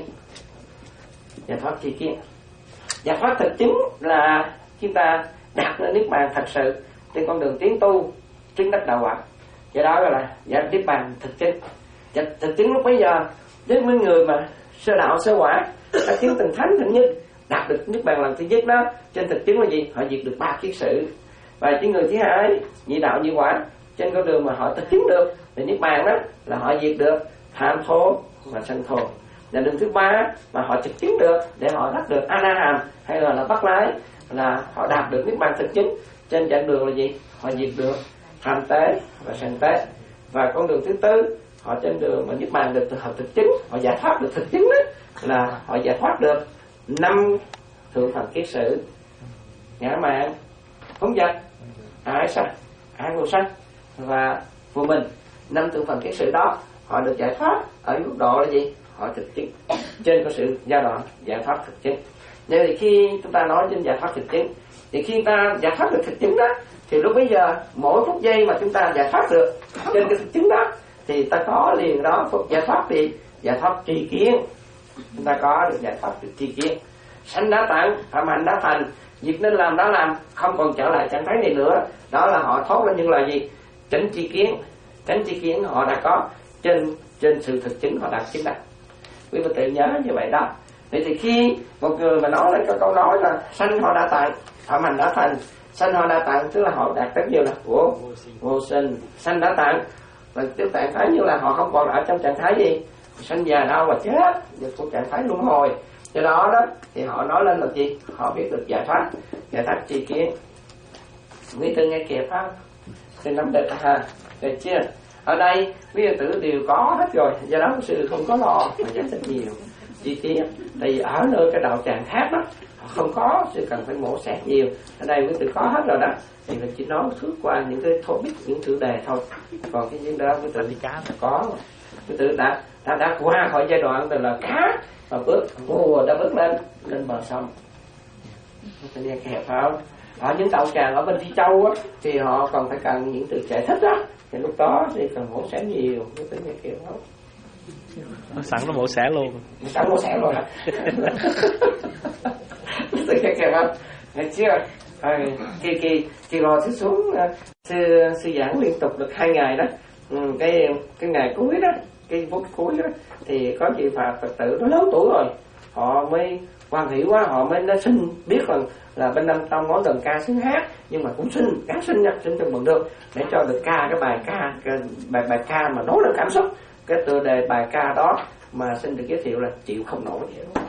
Giải thoát tri kiến. Giải thoát thực chứng là chúng ta đạt đến niết bàn thật sự trên con đường tiến tu chứng đắc đạo quả. Do đó gọi là giải niết bàn thực chứng. Thực chứng lúc bấy giờ với mấy người mà sơ đạo sơ quả đã chứng từng thánh thành nhất, đạt được niết bàn lần thứ nhất đó, trên thực chứng là gì? Họ diệt được ba kiết sử. Và cái người thứ hai nhị đạo nhị quả, trên con đường mà họ thực chứng được thì niết bàn đó là họ diệt được tham thố và sân thố. Và đường thứ ba mà họ thực chứng được để họ đắc được a la hàm hay là là bắt lái, là họ đạt được niết bàn thực chứng. Trên chặng đường là gì? Họ diệt được tham tế và sân tế. Và con đường thứ tư, họ trên đường mà niết bàn được họ thực chứng, họ giải thoát được thực chứng đó, là họ giải thoát được năm thượng phần kiết sử: ngã mạn, phóng dật, ái sắc, ái vô sắc và vô minh. Năm thượng phần kiết sử đó họ được giải thoát ở mức độ là gì? Họ thực chứng trên có sự giai đoạn giải thoát thực chứng. Nên thì khi chúng ta nói trên giải thoát thực chứng, thì khi ta giải thoát được thực chứng đó, thì lúc bây giờ mỗi phút giây mà chúng ta giải thoát được trên cái thực chứng đó, thì ta có liền đó phút giải thoát thì giải thoát tri kiến. Chúng ta có được giải thoát được tri kiến. Sanh đã tặng, phạm hạnh đã thành, việc nên làm đã làm, không còn trở lại trạng thái này nữa. Đó là họ thốt lên những lời gì? Chánh tri kiến. Chánh tri kiến họ đã có trên trên sự thực chứng, họ đạt chứng đắc. Quý vị tự nhớ như vậy đó. Vậy thì khi một người mà nói lên cái câu nói là sanh họ đã tặng, phạm hạnh đã thành, sanh họ đã tặng tức là họ đạt rất nhiều là của vô sinh. Sanh đã tặng và cái trạng thái như là họ không còn ở trong trạng thái gì? Sanh già đau và chết, được một trạng thái luân hồi. Do đó đó thì họ nói lên là gì? Họ biết được giải thoát, giải thoát tri kiến. Quý tư nghe kịp không? Thì nắm được ha, được chưa? Ở đây quý đệ tử đều có hết rồi, do đó sư không có lo mà giải thích nhiều chi tiết. Tại vì ở nơi cái đạo tràng khác đó họ không có, sư cần phải mổ xẻ nhiều. Ở đây quý tử có hết rồi đó, thì mình chỉ nói thước qua những cái topic, những chủ đề thôi. Còn cái những đó quý tử đi cá có, quý tử đã đã đã qua khỏi giai đoạn từ là cá và bước mùa đã bước lên lên bờ sông. Quý tử nghe kẹp không? Ở những đạo tràng ở bên Phi Châu á, thì họ còn phải cần những từ giải thích á, thì lúc đó thì cần mổ xẻ nhiều, cái từ nghe kiểu đó. Sẵn nó mổ xẻ luôn. Sẵn mổ xẻ rồi hả? Từ nghe kiểu đó, nghe chưa? Rồi, kỳ kỳ kỳ rồi sư xuống sư sư giảng liên tục được hai ngày đó. Ừ, cái cái ngày cuối đó, cái phút cuối đó thì có chị Phật Phật tử nó lớn tuổi rồi, họ mới hoan hỷ quá, họ mới nó xin biết rằng là bên Nam Tông có đờn ca xứng hát, nhưng mà cũng xin gắng xin nha, xin cho mượn được để cho được ca cái bài ca cái bài bài ca mà nói được cảm xúc. Cái tựa đề bài ca đó mà xin được giới thiệu là chịu không nổi.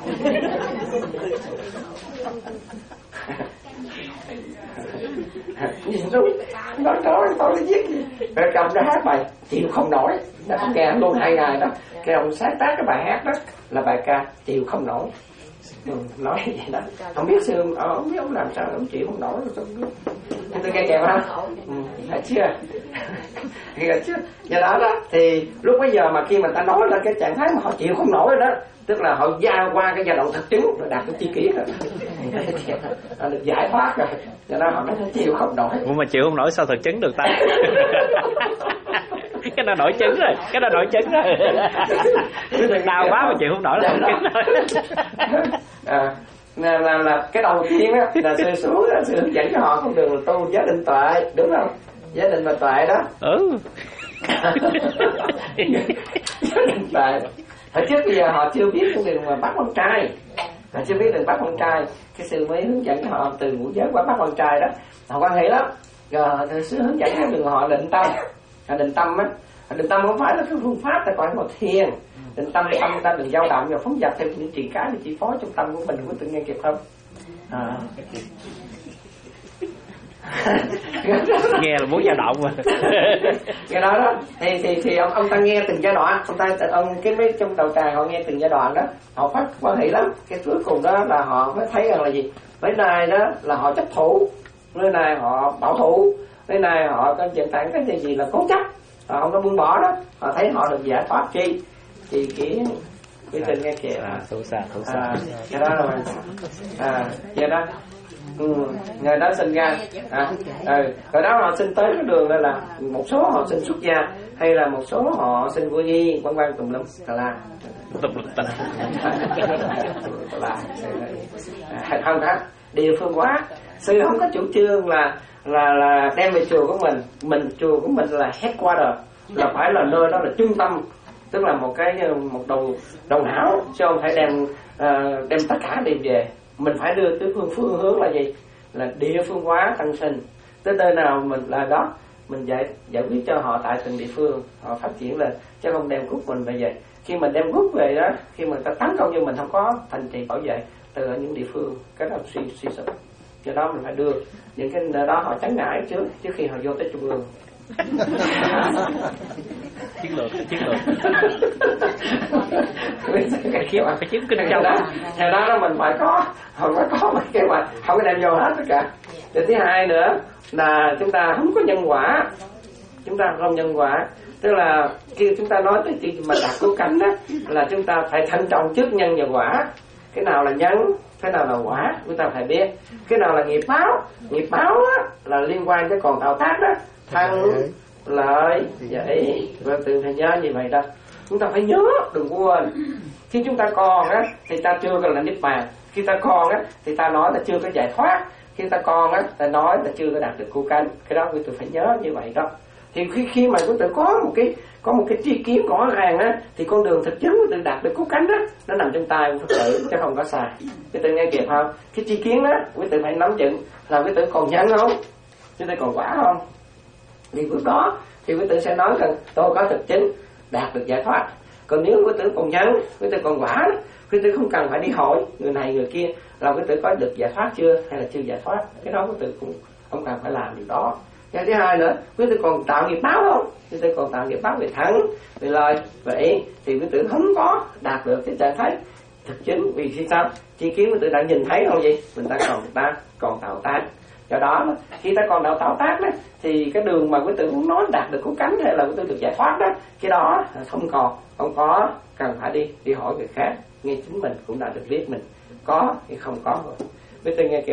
Nhìn đúng, nói nói tôi nó viết gì, rồi cầm ra hát bài chịu không nổi, đã không nghe luôn hai ngày đó. Cái ông sáng tác cái bài hát đó là bài ca chịu không nổi. Ừ, nói vậy đó, không biết sư ờ, không biết ông làm sao ông chịu không nổi rồi tôi nghe kèm không? Ừ, phải chưa? Nghe chưa? Do đó đó thì lúc bây giờ mà khi mà ta nói lên cái trạng thái mà họ chịu không nổi đó, tức là họ gia qua cái giai đoạn thực chứng rồi đạt cái chi kỷ rồi, họ được giải thoát rồi, do đó họ nói chịu không nổi. Ủa mà chịu không nổi sao thực chứng được ta? Cái đó nổi chứng rồi, cái đó nổi chứng rồi. Đau quá mà chịu không nổi là thực chứng rồi. À, là, là, là cái đầu tiên á là sư xuống là sư hướng dẫn cho họ con đường là tu giới định tuệ, đúng không? Giới định và tuệ đó. Ừ. Giới định tuệ. Hồi trước bây giờ họ chưa biết con đường mà bắt con trai, họ chưa biết đường bắt con trai, cái sư mới hướng dẫn cho họ từ ngũ giới qua bắt con trai đó. Họ quan hệ lắm. Rồi sư hướng dẫn cái đường họ định tâm, họ định tâm á. Định tâm không phải là cái phương pháp, ta gọi một thiền. Định tâm tâm ta đừng dao động và phóng dật theo những chuyện cái để chi phối trong tâm của mình, có tự nghe kịp không? À. Nghe là muốn dao động mà. Cái đó đó thì thì thì ông ông ta nghe từng giai đoạn, ông ta ông cái mấy trong đầu tràng họ nghe từng giai đoạn đó, họ phát quan hệ lắm. Cái cuối cùng đó là họ mới thấy rằng là gì? Mấy này đó là họ chấp thủ, nơi này họ bảo thủ, nơi này họ có chuyện tặng cái gì là cố chấp. Họ không có buông bỏ đó, họ thấy họ được giải thoát chi thì cái cái tình nghe kìa à, xấu xa xấu xa à, cái đó là à vậy đó. Ừ, người đó sinh ra à, ừ, rồi đó họ sinh tới cái đường đó là một số họ sinh xuất gia, hay là một số họ sinh vô nhi, vân vân tùm lum tà la tùm lum tà la không đó địa phương quá. Sư không có chủ trương là là là đem về chùa của mình, mình chùa của mình là headquarter, là phải là nơi đó là trung tâm, tức là một cái một đầu đầu não, chứ không phải đem uh, đem tất cả đem về. Mình phải đưa tới phương phương hướng là gì? Là địa phương hóa tăng sinh. Tới nơi nào mình là đó, mình giải giải quyết cho họ tại từng địa phương, họ phát triển lên, chứ không đem group mình về vậy. Khi mình đem group về đó, khi mà ta tấn công vô mình không có thành trì bảo vệ từ ở những địa phương, cái đó suy suy sụp. Do đó mình phải đưa những cái đó họ tránh ngại trước trước khi họ vô tới trung ương. Chiến lược, chiến lược. Phải kiếm, phải kiếm kinh châu. Theo đó đó mình phải có, không phải có mấy cái mà không có đem vô hết tất cả. Điều thứ hai nữa là chúng ta không có nhân quả, chúng ta không nhân quả, tức là khi chúng ta nói tới chuyện mà đạt cứu cánh đó là chúng ta phải thận trọng trước nhân và quả. Cái nào là nhân, cái nào là quả, chúng ta phải biết. Cái nào là nghiệp báo, nghiệp báo á, là liên quan tới còn tạo tác đó, thân lợi vậy, và từ phải nhớ như vậy đó. Chúng ta phải nhớ, đừng quên. Khi chúng ta còn á thì ta chưa có là niết bàn, khi ta còn á thì ta nói là chưa có giải thoát, khi ta còn á ta nói là chưa có đạt được cứu cánh. Cái đó quý tử phải nhớ như vậy đó. Thì khi khi mà quý tử có một cái có một cái tri kiến rõ ràng á, thì con đường thực chứng quý tử đạt được cứu cánh đó nó nằm trong tay của Phật tử, chứ không có sai. Quý tử nghe kịp không? Cái tri kiến đó quý tử phải nắm chừng là quý tử còn nhân không, quý tử còn quả không. Thì lúc đó thì quý tử sẽ nói rằng tôi có thực chứng đạt được giải thoát. Còn nếu quý tử còn nhân, quý tử còn quả, quý tử không cần phải đi hỏi người này người kia là quý tử có được giải thoát chưa hay là chưa giải thoát. Cái đó quý tử cũng không cần phải làm điều đó. Cái thứ hai nữa, quý tử còn tạo nghiệp báo không? Quý tử còn tạo nghiệp báo về thắng, về lời, về ý, thì quý tử không có đạt được cái trạng thái thực chứng. Vì khi sao? Chi kiến quý tử đã nhìn thấy không gì? Mình ta còn ta còn tạo tác. Do đó khi ta còn đạo tạo tác đó, thì cái đường mà quý tử muốn nói đạt được cứu cánh hay là quý tử được giải thoát đó, cái đó không còn, không có cần phải đi đi hỏi người khác, ngay chính mình cũng đã được biết mình có hay không có rồi. Quý tử nghe kịp không?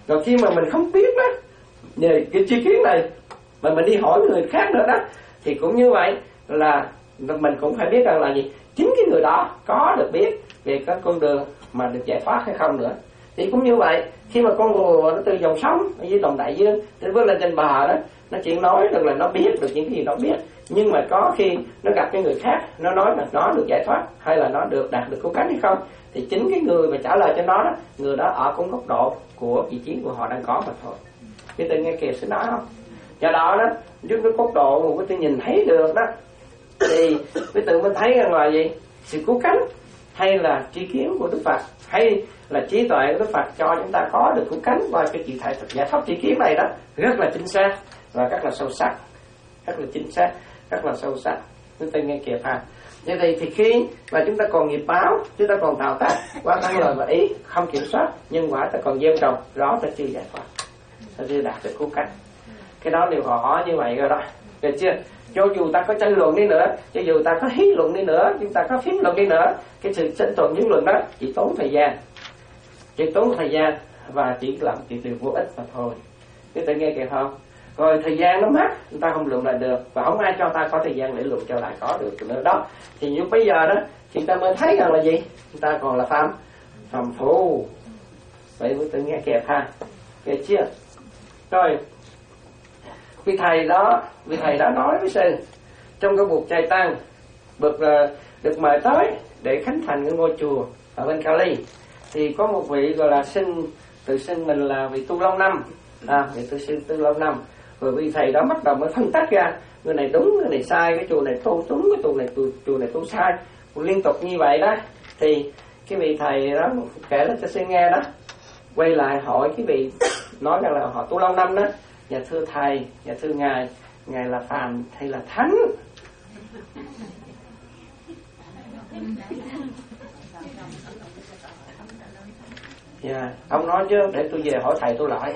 Rồi khi mà mình không biết đó về cái tri kiến này mà mình đi hỏi người khác nữa đó, thì cũng như vậy là mình cũng phải biết rằng là gì, chính cái người đó có được biết về các con đường mà được giải thoát hay không nữa. Thì cũng như vậy, khi mà con rùa nó từ dòng sông ở dưới dòng đại dương nó vươn lên trên bờ đó, nó chỉ nói được là nó biết được những cái gì nó biết, nhưng mà có khi nó gặp cái người khác, nó nói là nó được giải thoát hay là nó được đạt được cứu cánh hay không, thì chính cái người mà trả lời cho nó đó, người đó ở cùng góc độ của vị trí của họ đang có mà thôi. Cái tự nghe kìa sẽ nói không? Do đó đó, giúp cái góc độ mà quý tự nhìn thấy được đó, thì quý tự mới thấy rằng là gì, sự cứu cánh hay là tri kiến của Đức Phật hay là trí tuệ của Đức Phật cho chúng ta có được cứu cánh qua cái chuyện giải thoát tri kiến này đó rất là chính xác và rất là sâu sắc, rất là chính xác, rất là sâu sắc. Chúng ta nghe kịp ha. Như vậy thì khi mà chúng ta còn nghiệp báo, chúng ta còn tạo tác qua tăng lời và ý không kiểm soát, nhưng quả ta còn gieo trồng, đó ta chưa giải thoát, ta chưa đạt được cứu cánh. Cái đó đều họ như vậy rồi đó, được chưa? Cho dù ta có tranh luận đi nữa, cho dù ta có hí luận đi nữa, chúng ta có phím luận đi nữa, cái sự tranh luận những luận đó chỉ tốn thời gian, chỉ tốn thời gian và chỉ làm chuyện điều vô ích mà thôi. Chúng ta nghe kìa không? Rồi thời gian nó mất, chúng ta không luận lại được, và không ai cho ta có thời gian để luận cho lại có được nữa đó. Thì như bây giờ đó, chúng ta mới thấy rằng là gì? Chúng ta còn là phàm phàm phu. Vậy chúng ta nghe kìa ha, kìa chưa? Rồi vị thầy đó, vị thầy đó nói với sư trong cái buộc trai tăng được được mời tới để khánh thành cái ngôi chùa ở bên Cali, thì có một vị gọi là xưng tự xưng mình là vị tu lâu năm, à, vị tự xưng tu lâu năm. Rồi vị thầy đó bắt đầu mới phân tách ra người này đúng, người này sai, cái chùa này tu đúng, cái chùa này tu chùa này tu sai, liên tục như vậy đó. Thì cái vị thầy đó kể lại cho sư nghe đó, quay lại hỏi cái vị nói rằng là họ tu lâu năm đó, dạ thưa thầy, dạ thưa ngài, ngài là phàm hay là thánh? Dạ, ông nói chứ để tôi về hỏi thầy tôi lại.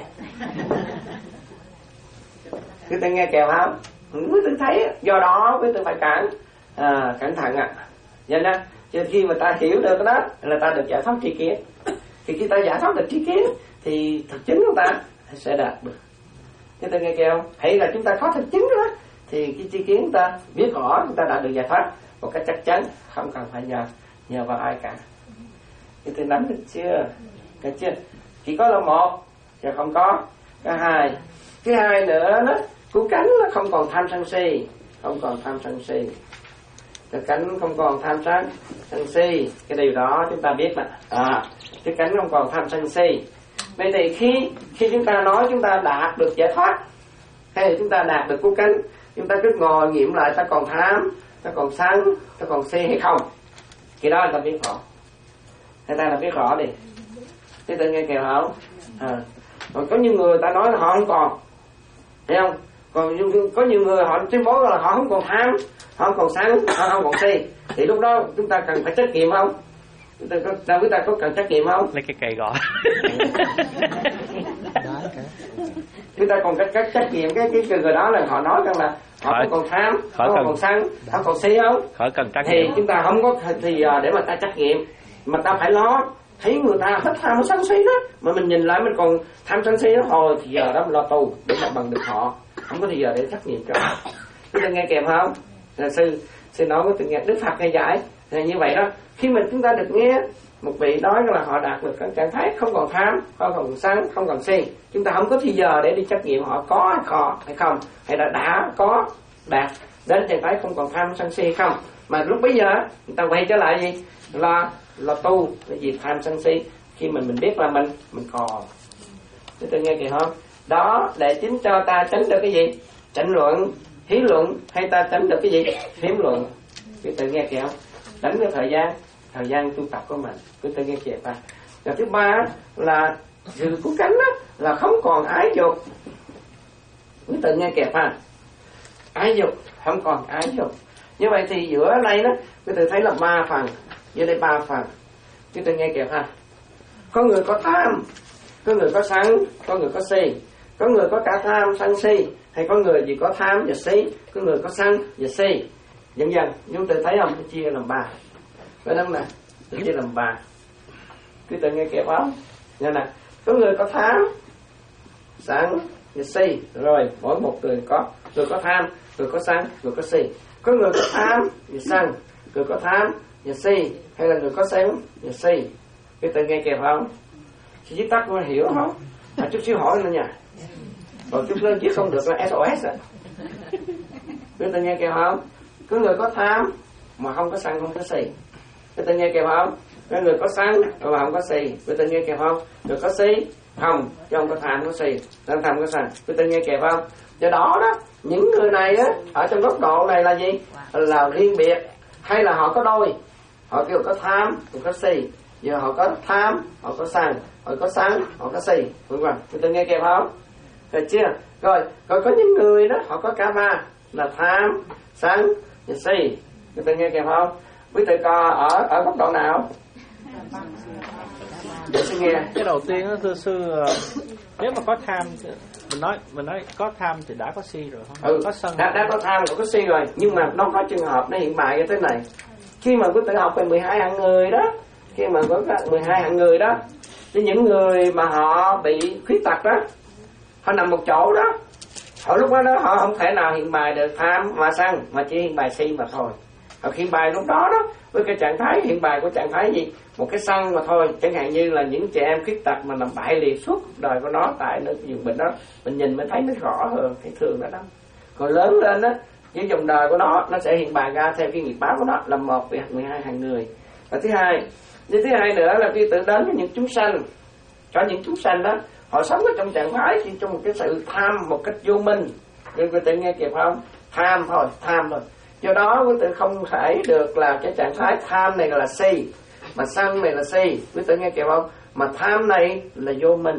Quý ta nghe kèo không? Quý ta thấy, do đó quý ta phải cẩn à, cẩn thận ạ. À. Vậy nè, chứ khi mà ta hiểu được cái đó là ta được giải thoát tri kiến. Thì khi ta giải thoát được tri kiến thì thực chứng của ta sẽ đạt được. Chúng ta nghe kêu, hay là chúng ta có thực chứng đó, thì cái tri kiến ta biết rõ, chúng ta đã được giải thoát một cách chắc chắn, không cần phải nhờ nhờ vào ai cả. Chúng ta nắm được chưa? Được chưa? Chỉ có là một, chứ không có cái hai. Cái hai nữa đó, cứu cánh nó không còn tham sân si, không còn tham sân si. Cái cánh không còn tham sân sân si, cái điều đó chúng ta biết mà. À, cái cánh không còn tham sân si. Vậy thì khi khi chúng ta nói chúng ta đạt được giải thoát hay là chúng ta đạt được cứu cánh, chúng ta cứ ngồi nghiệm lại ta còn tham, ta còn sân, ta còn si hay không, thì đó là ta biết rõ. Người ta là biết rõ đi. Thế ta nghe kèo không? À. Còn có nhiều người ta nói là họ không còn, thấy không? Còn có nhiều người họ tuyên bố là họ không còn tham, họ không còn sân, họ không còn si, thì lúc đó chúng ta cần phải trách nhiệm không? Chúng ta có, chúng ta có cần trách nhiệm không? Lấy cái cây gõ. Chúng ta còn cách trách nhiệm cái cái người đó là họ nói rằng là họ khỏi, không còn tham, họ không còn sân, họ còn si không? Khỏi cần trách thì nhiệm. Chúng ta không có thì giờ để mà ta trách nhiệm, mà ta phải lo. Thấy người ta hết tham hết sân si đó, mà mình nhìn lại mình còn tham sân si đó, hồi thì giờ đó mình lo tu để mà bằng được họ, không có thì giờ để trách nhiệm cho họ. Chúng ta nghe kèm không? Là sư sư nói với tôi nghe Đức Phật hay giải là như vậy đó. Khi mà chúng ta được nghe một vị nói là họ đạt được cái trạng thái không còn tham, không còn sân, không còn si, chúng ta không có thì giờ để đi trách nhiệm họ có hay không, hay không, hay là đã có đạt đến trạng thái không còn tham sân si hay không. Mà lúc bây giờ chúng ta quay trở lại gì là là tu cái gì tham sân si, khi mình mình biết là mình mình còn. Chúng ta nghe kìa không? Đó để chính cho ta tránh được cái gì? Tranh luận, hí luận, hay ta tránh được cái gì? Phím luận. Quý tự nghe kìa không? Đánh cái thời gian thời gian tu tập của mình. Quý tự nghe kìa ta. Và thứ ba là sự cứu cánh đó, là không còn ái dục. Quý tự nghe kìa ta. Ái dục, không còn ái dục. Như vậy thì giữa đây đó, quý tự thấy là ba phần. Dưới đây ba phần. Quý tự nghe kìa ta. Có người có tham, có người có sân, có người có si. Có người có cả tham, sân, si, hay có người chỉ có tham và si, có người có sân và si, dần dần. Chúng ta thấy không? Nó chia làm ba. Phải không nè? Nó chia làm ba. Quý tự nghe kịp không? Nghe nè. Có người có tham, sân và si. Rồi mỗi một người có, người có tham, người có sân, người có si. Có người có tham và sân, người có tham và si, hay là người có sân và si. Cái tự nghe kịp không? Chị viết tắt có hiểu không? À, chút xíu hỏi nữa nha. Còn chút lên viết không được là ét ô ét rồi. Cái tự nghe kịp không? Có người có tham mà không có sân, không có si. Cái tự nghe kịp không? Có người có sân mà không có si. Cái tự nghe kịp không? Người có si không, chứ không có tham, không có si. Nên tham có sân. Cái tự nghe kịp không? Do đó đó, những người này á, ở trong góc độ này là gì? Là riêng biệt, hay là họ có đôi? Họ kêu có tham, họ có si. Giờ họ có tham, họ có sân, họ có sân, họ có si, vân vân. Người ta nghe kịp không? Được chưa? Rồi, rồi có những người đó họ có cả ba là tham, sân và si. Người ta nghe kịp không? Quý vị coi ở ở góc độ nào? Để xin nghe. Cái đầu tiên đó thưa sư, nếu mà có tham, mình nói mình nói có tham thì đã có si rồi không? Ừ, có sân đã, đã có tham rồi, có si rồi, nhưng mà nó có trường hợp nó hiện bài như thế này. Khi mà quý vị học về mười hai hạng người đó, khi mà có mười hai hạng người đó, thì những người mà họ bị khuyết tật đó, họ nằm một chỗ đó, họ lúc đó, đó họ không thể nào hiện bài được tham và sân, mà chỉ hiện bài si mà thôi. Họ hiện bài lúc đó đó với cái trạng thái hiện bài của trạng thái gì, một cái sân mà thôi. Chẳng hạn như là những trẻ em khuyết tật mà nằm bại liệt suốt đời của nó tại nó dùng bệnh đó, mình nhìn mới thấy nó rõ hơn, thấy thường đó đó. Còn lớn lên đó, với dòng đời của nó nó sẽ hiện bài ra theo cái nghiệp báo của nó là một về mười hai hàng người. Và thứ hai, với thứ hai nữa là khi tự đến với những chúng sanh, có những chúng sanh đó họ sống ở trong trạng thái chỉ trong một cái sự tham một cách vô minh. Nhưng quý tự nghe kịp không? Tham thôi, tham thôi. Do đó quý tự không thể được là cái trạng thái tham này là si, mà sân này là si. Quý tự nghe kịp không? Mà tham này là vô minh,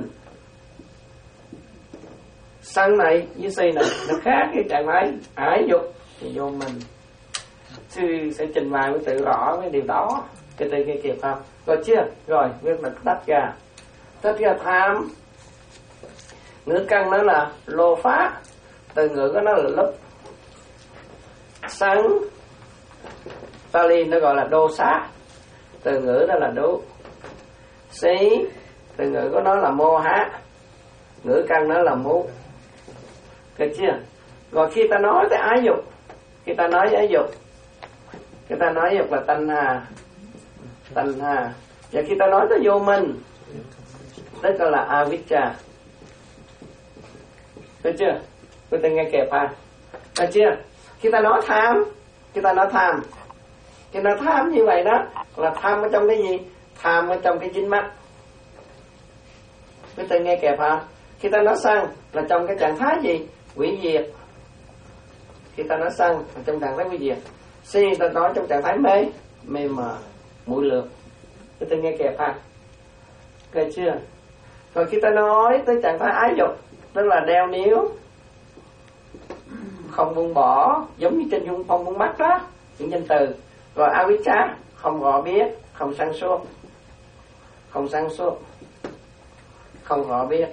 sân này với si này nó khác cái trạng thái ái dục thì vô minh. Sư sẽ trình bày quý tự rõ cái điều đó. Cái tự nghe kịp không? Rồi chưa? Rồi quyết định tách ra, tách ra tham. Ngữ căn nó là lô phá, từ ngữ của nó là lúc. Sân Pali nó gọi là đô xá, từ ngữ đó là đố. Xí, từ ngữ của nó là mô há, ngữ căn nó là mú. Được chưa? Rồi khi ta nói tới ái dục, khi ta nói ái dục, khi ta nói dục là tanh hà, tanh hà. Và khi ta nói tới vô minh, tức là avijja. Được chưa? Quý ta nghe kịp ha? Được chưa? Khi ta nói tham, khi ta nói tham, khi ta tham như vậy đó là tham ở trong cái gì? Tham ở trong cái dính mắc. Quý ta nghe kịp ha? Khi ta nói sân là trong cái trạng thái gì? Hủy diệt. Khi ta nói sân là trong trạng thái hủy diệt. Si ta nói trong trạng thái mê, mê mờ, mũi lược. Quý ta nghe kịp ha? Được chưa? Rồi khi ta nói tới trạng thái ái dục, tức là đeo níu, không buông bỏ, giống như trên dung phong buông mắt đó, những danh từ. Rồi avijja, không rõ biết, không sáng suốt, không sáng suốt, không rõ biết.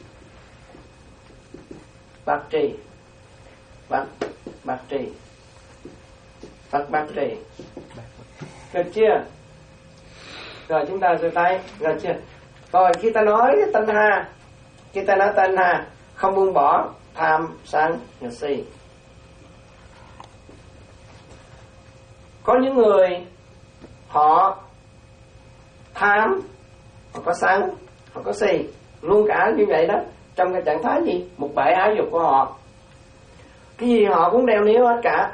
Bát trì, bát bát trì, bát bát trì. Được chưa? Rồi chúng ta giơ tay, được chưa? Rồi khi ta nói tanh ha, khi ta nói tanh ha, không buông bỏ tham, sân, và si. Có những người họ tham, họ có sân, họ có si, luôn cả như vậy đó, trong cái trạng thái gì? Một bể ái dục của họ. Cái gì họ cũng đeo níu hết cả,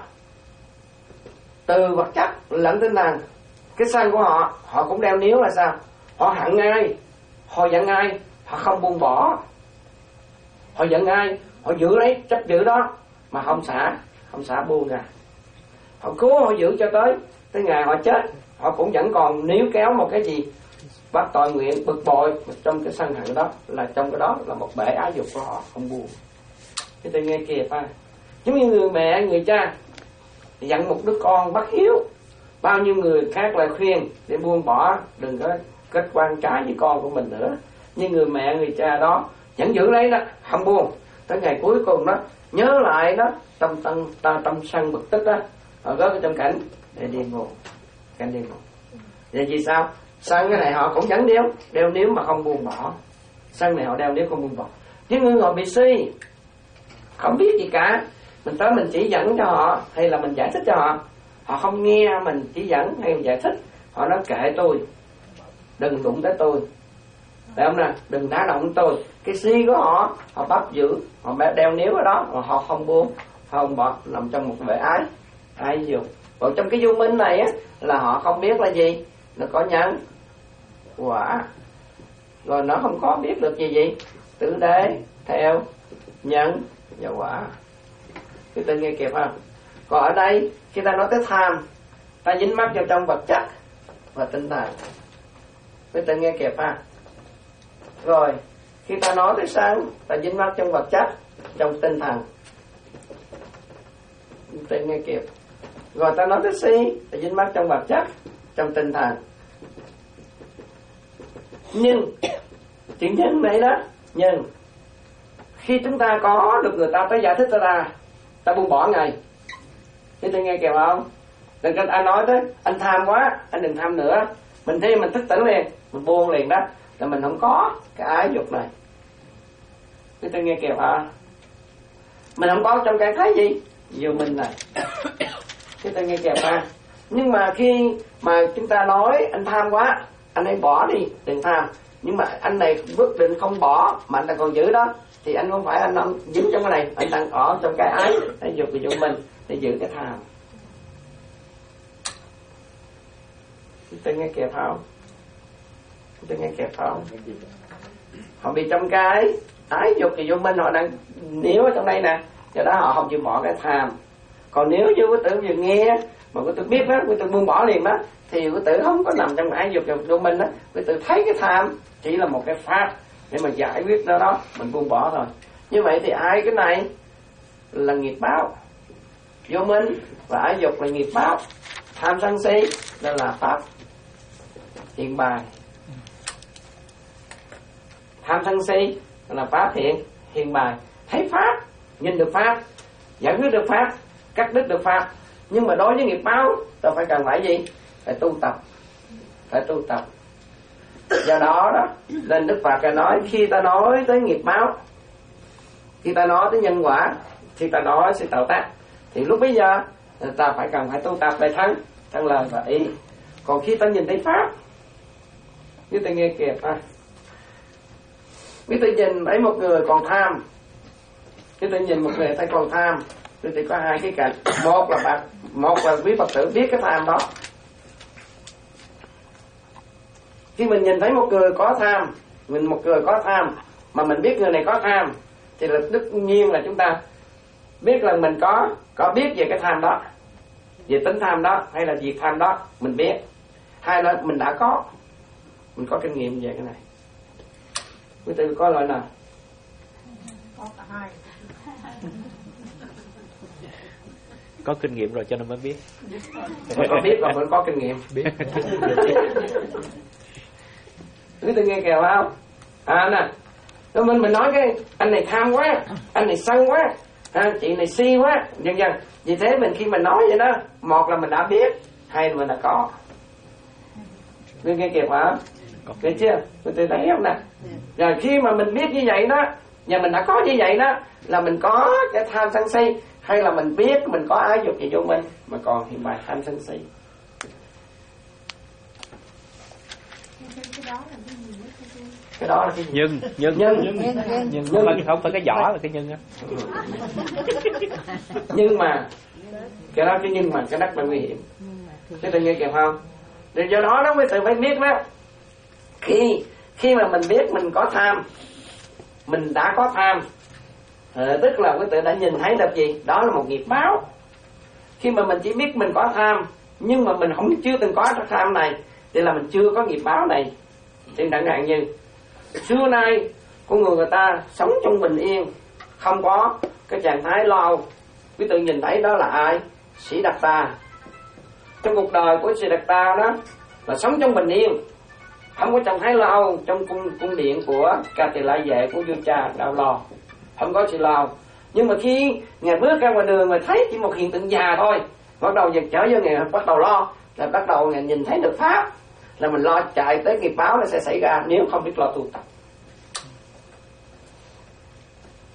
từ vật chất lẫn tinh thần. Cái sân của họ, họ cũng đeo níu là sao? Họ hận ai, họ giận ai, họ không buông bỏ. Họ giận ai, họ giữ lấy, chấp giữ đó mà không xả, không xả buông ra. Họ cố họ giữ cho tới tới ngày họ chết, họ cũng vẫn còn níu kéo một cái gì? Bắt tội nguyện, bực bội trong cái sân hận đó, là trong cái đó là một bể ái dục của họ, không buông. Cái tôi nghe kìa ha, giống như người mẹ, người cha dặn một đứa con bất hiếu, bao nhiêu người khác lại khuyên để buông bỏ, đừng có kết quan trái với con của mình nữa. Nhưng người mẹ, người cha đó vẫn giữ lấy đó, không buông. Tới ngày cuối cùng đó nhớ lại đó, tâm tâm ta tâm sân bực tức đó, họ rớt ở trong cảnh để đi ngủ, cảnh đi ngủ. Vậy vì sao? Sân cái này họ cũng vẫn đeo, đeo níu mà không buông bỏ. Sân này họ đeo níu không buông bỏ. Những người họ bị si, không biết gì cả, mình tới mình chỉ dẫn cho họ hay là mình giải thích cho họ, họ không nghe mình chỉ dẫn hay giải thích, họ nói kệ tôi, đừng đụng tới tôi, phải không nè, đừng đá động tôi. Cái si của họ, họ bắp giữ, họ đeo níu ở đó mà họ không buông, không bỏ, nằm trong một vẻ ái ái dục. Còn trong cái vô minh này á là họ không biết là gì, nó có nhân quả, rồi nó không có biết được gì gì tử đế theo nhân và quả. Cái ta nghe kịp không? Còn ở đây khi ta nói tới tham, ta dính mắc vào trong vật chất và tinh thần. Cái ta nghe kịp ha. Rồi khi ta nói tới sáng, ta dính mắc trong vật chất, trong tinh thần. Ta nghe kịp. Rồi ta nói tới si, ta dính mắc trong vật chất, trong tinh thần. Nhưng chữ nhân này đó, nhân, khi chúng ta có được người ta tới giải thích ta, ta buông bỏ ngay. Thế tôi nghe kìa không? Đừng có anh nói tới anh tham quá, anh đừng tham nữa. Mình thấy mình thức tỉnh liền, mình buông liền đó, là mình không có cái ái dục này. Thế tôi nghe kìa hả? Mình không có trong cái thấy gì vô mình này. Thế tôi nghe kìa ha. Nhưng mà khi mà chúng ta nói anh tham quá, anh hãy bỏ đi, đừng tham. Nhưng mà anh này quyết định không bỏ mà anh ta còn giữ đó, thì anh không phải anh đang dính trong cái này, anh đang ở trong cái ái, ái dục của chúng mình để giữ cái tham. Tôi nghe kịp không? Tôi nghe kịp không? Họ bị trong cái ái dục của chúng mình, họ đang níu ở trong đây nè, do đó họ không chịu bỏ cái tham. Còn nếu như quý tử vừa nghe mà quý tử biết đó, quý tử buông bỏ liền đó, thì quý tử không có nằm trong ái dục của mình đó, quý tử thấy cái tham chỉ là một cái pháp để mà giải quyết nó đó, mình buông bỏ thôi. Như vậy thì ai cái này là nghiệp báo, vô minh và ái dục là nghiệp báo, tham sân si đó là pháp hiện bài. Tham sân si là pháp hiện hiện bài, thấy pháp, nhìn được pháp, giải quyết được pháp, cắt đứt được pháp. Nhưng mà đối với nghiệp báo, ta phải cần phải gì? Phải tu tập, phải tu tập. Do đó đó, nên Đức Phật nói khi ta nói tới nghiệp báo, khi ta nói tới nhân quả, khi ta nói sự tạo tác, thì lúc bây giờ ta phải cần phải tu tập về thân, thân lời và ý. Còn khi ta nhìn thấy pháp, như ta nghe kịp ha, biết ta nhìn thấy một người còn tham, khi ta nhìn một người thấy còn tham, thì có hai cái cạnh. Một là bạn, một là quý Phật tử biết cái tham đó. Khi mình nhìn thấy một người có tham, mình một người có tham mà mình biết người này có tham, thì là tất nhiên là chúng ta biết là mình có có biết về cái tham đó, về tính tham đó hay là việc tham đó mình biết. Hai là mình đã có, mình có kinh nghiệm về cái này. Quý tử có loại nào? Có cả hai. Có kinh nghiệm rồi cho nên mới biết. Mình có biết rồi mình có kinh nghiệm. Biết. Quý tử nghe kìa không? À nè, rồi mình mình nói cái anh này tham quá, anh này sân quá, à, chị này si quá, vân vân. Vì thế mình khi mình nói vậy đó, một là mình đã biết, hai là mình đã có. Quý nghe kìa hả? Nghe chưa? Quý tử thấy không nè? Rồi khi mà mình biết như vậy đó, và mình đã có như vậy đó, là mình có cái tham sân si, hay là mình biết mình có ái dục gì vô mình mà còn hiện bài tham sân si. Cái đó là cái nhân nhân nhân nhân, nhân, nhân. nhân. Không, phải, không phải cái vỏ là cái nhân á. Nhưng mà cái đó cái nhưng mà cái đất là nguy hiểm. Thế tôi nghe kịp không? Để do đó đó mới tự phải biết đó. Khi khi mà mình biết mình có tham, mình đã có tham, à, tức là quý tự đã nhìn thấy được gì? Đó là một nghiệp báo. Khi mà mình chỉ biết mình có tham, nhưng mà mình không chưa từng có cái tham này, thì là mình chưa có nghiệp báo này. Thì chẳng hạn như xưa nay con người người ta sống trong bình yên, không có cái trạng thái lo. Quý tự nhìn thấy đó là ai? Sĩ Đạt Ta. Trong cuộc đời của Sĩ Đạt Ta đó là sống trong bình yên, không có trạng thái lo. Trong cung, cung điện của Ca Tỳ La Vệ của vua cha Đạo Lò không có sự lo. Nhưng mà khi ngài bước ra ngoài đường mà thấy chỉ một hiện tượng già thôi, bắt đầu giờ trở vô ngài bắt đầu lo, là bắt đầu ngài nhìn thấy được pháp, là mình lo chạy tới nghiệp báo nó sẽ xảy ra nếu không biết lo tu tập.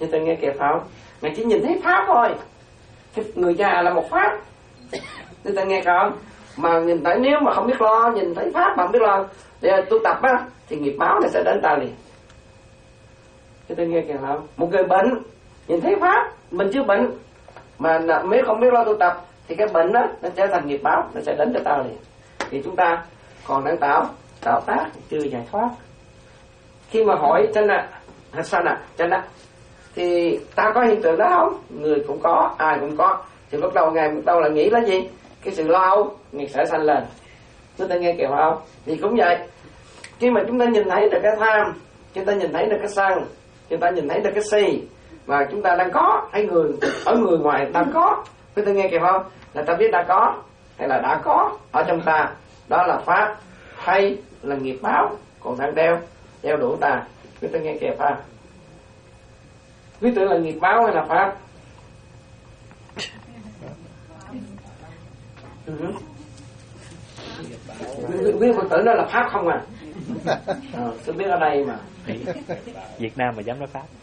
Chúng ta nghe kịp không? Ngài chỉ nhìn thấy pháp thôi. Cái người già là một pháp. Chúng ta nghe không? Mà nhìn thấy, nếu mà không biết lo, nhìn thấy pháp mà không biết lo để tu tập á, thì nghiệp báo này sẽ đến ta liền. Chúng ta nghe kịp không? Một người bệnh nhìn thấy pháp, mình chưa bệnh mà nếu không biết lo tu tập thì cái bệnh đó nó trở thành nghiệp báo, nó sẽ đến cho ta liền. Thì chúng ta còn đang tạo tạo tác chưa giải thoát. Khi mà hỏi chân ạ, à, sao nè, chân ạ, thì ta có hiện tượng đó không? Người cũng có, ai cũng có. Thì lúc đầu Ngài bắt đầu là nghĩ là gì? Cái sự lo âu Ngài sẽ sanh lên. Chúng ta nghe kịp không? Thì cũng vậy. Khi mà chúng ta nhìn thấy được cái tham, chúng ta nhìn thấy được cái sân, chúng ta nhìn thấy được cái si, và chúng ta đang có, hay người ở người ngoài đang có, chúng ta nghe kịp không? Là ta biết đã có hay là đã có ở trong ta, đó là pháp hay là nghiệp báo còn đang đeo đeo đuổi ta. Chúng ta nghe kịp ha? Quý tưởng là nghiệp báo hay là pháp? Uh-huh. Quý Phật tử đó là pháp không à? À, tôi biết ở đây mà. Việt Nam mà dám nói pháp.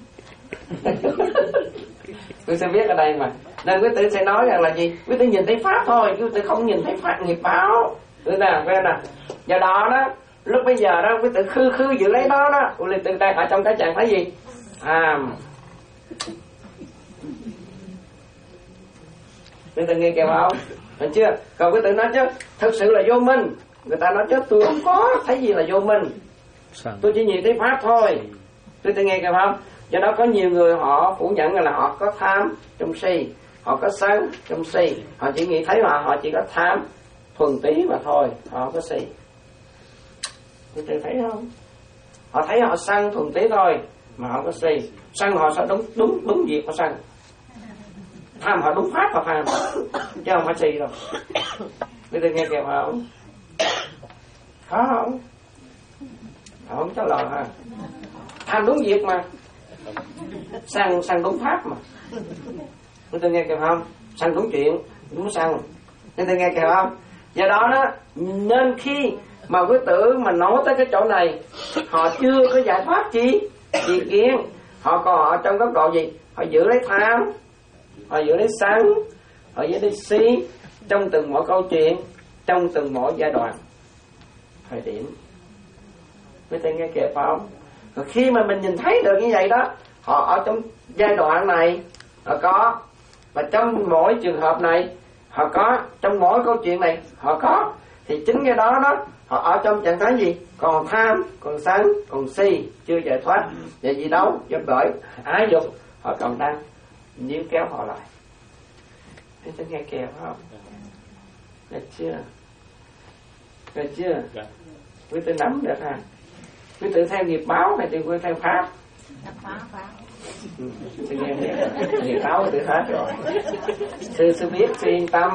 Tôi sẽ biết ở đây mà. Nên quý tử sẽ nói rằng là gì? Quý tử nhìn thấy pháp thôi, quý tử không nhìn thấy pháp nghiệp báo. Quý nè, quý nè. Do đó đó, lúc bây giờ đó quý tử khư khư giữ lấy đó đó, quý tử đang ở trong cái trạng thái gì? À, quý tử nghe kịp không? Được chưa? Còn quý tử nói chứ thực sự là vô minh. Người ta nói chứ tôi không có thấy gì là vô minh, tôi chỉ nhìn thấy pháp thôi. Quý tử nghe kịp không? Do đó có nhiều người họ phủ nhận là họ có tham trong si, họ có sân trong si, họ chỉ nghĩ thấy là họ chỉ có tham thuần túy mà thôi, họ không có si. Quý tử thấy không? Họ thấy họ sân thuần túy thôi mà họ có si. Sân họ sẽ đúng đúng đúng việc họ sân, tham họ đúng pháp họ tham, chứ không phải si đâu. Quý tử nghe kịp không? Khó không? Họ không trả lời ha. Tham đúng việc mà, sân sân đúng pháp mà. Quý tử nghe kịp không? Sân đúng chuyện, đúng sân. Quý tử nghe kịp không? Do đó đó, nên khi mà quý tử mà nói tới cái chỗ này, họ chưa có giải thoát chi gì kiến, họ còn ở trong góc độ gì? Họ giữ lấy tham, họ giữ lấy sân, họ giữ lấy si trong từng mỗi câu chuyện, trong từng mỗi giai đoạn thời điểm. Quý tử nghe kịp không? Rồi khi mà mình nhìn thấy được như vậy đó, họ ở trong giai đoạn này họ có, và trong mỗi trường hợp này họ có, trong mỗi câu chuyện này họ có, thì chính cái đó đó họ ở trong trạng thái gì? Còn tham, còn sân, còn si, chưa giải thoát. Và gì đâu? Do bởi ái dục họ còn đang níu kéo họ lại. Thế tôi nghe kịp không? Được chưa? Được chưa? Quý tử nắm được ha? Quý tử theo nghiệp báo này thì quý theo pháp. Tự nhiên nghiệp báo tự hết rồi. Sư sư biết, sư yên tâm.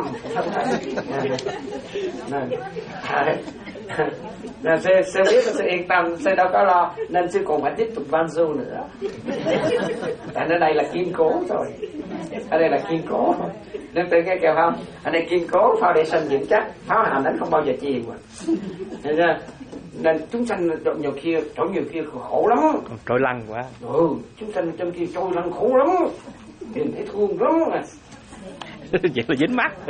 Nên sư, sư biết, sư yên tâm, sư đâu có lo. Nên sư còn phải tiếp tục ban du nữa. Tại ở đây là kiên cố rồi. Ở đây là kiên cố rồi. Nên tự nghe kêu không? Ở đây kiên cố, foundation vững chắc, pháo hàm đánh không bao giờ chìm mà. Nên chưa? Nên chúng sanh nhiều kia, chỗ nhiều kia khổ lắm. Trôi lăn quá. Ừ, chúng sanh trong kia trôi lăn khổ lắm. Nhìn thấy thương lắm mà. Vậy là dính mắt.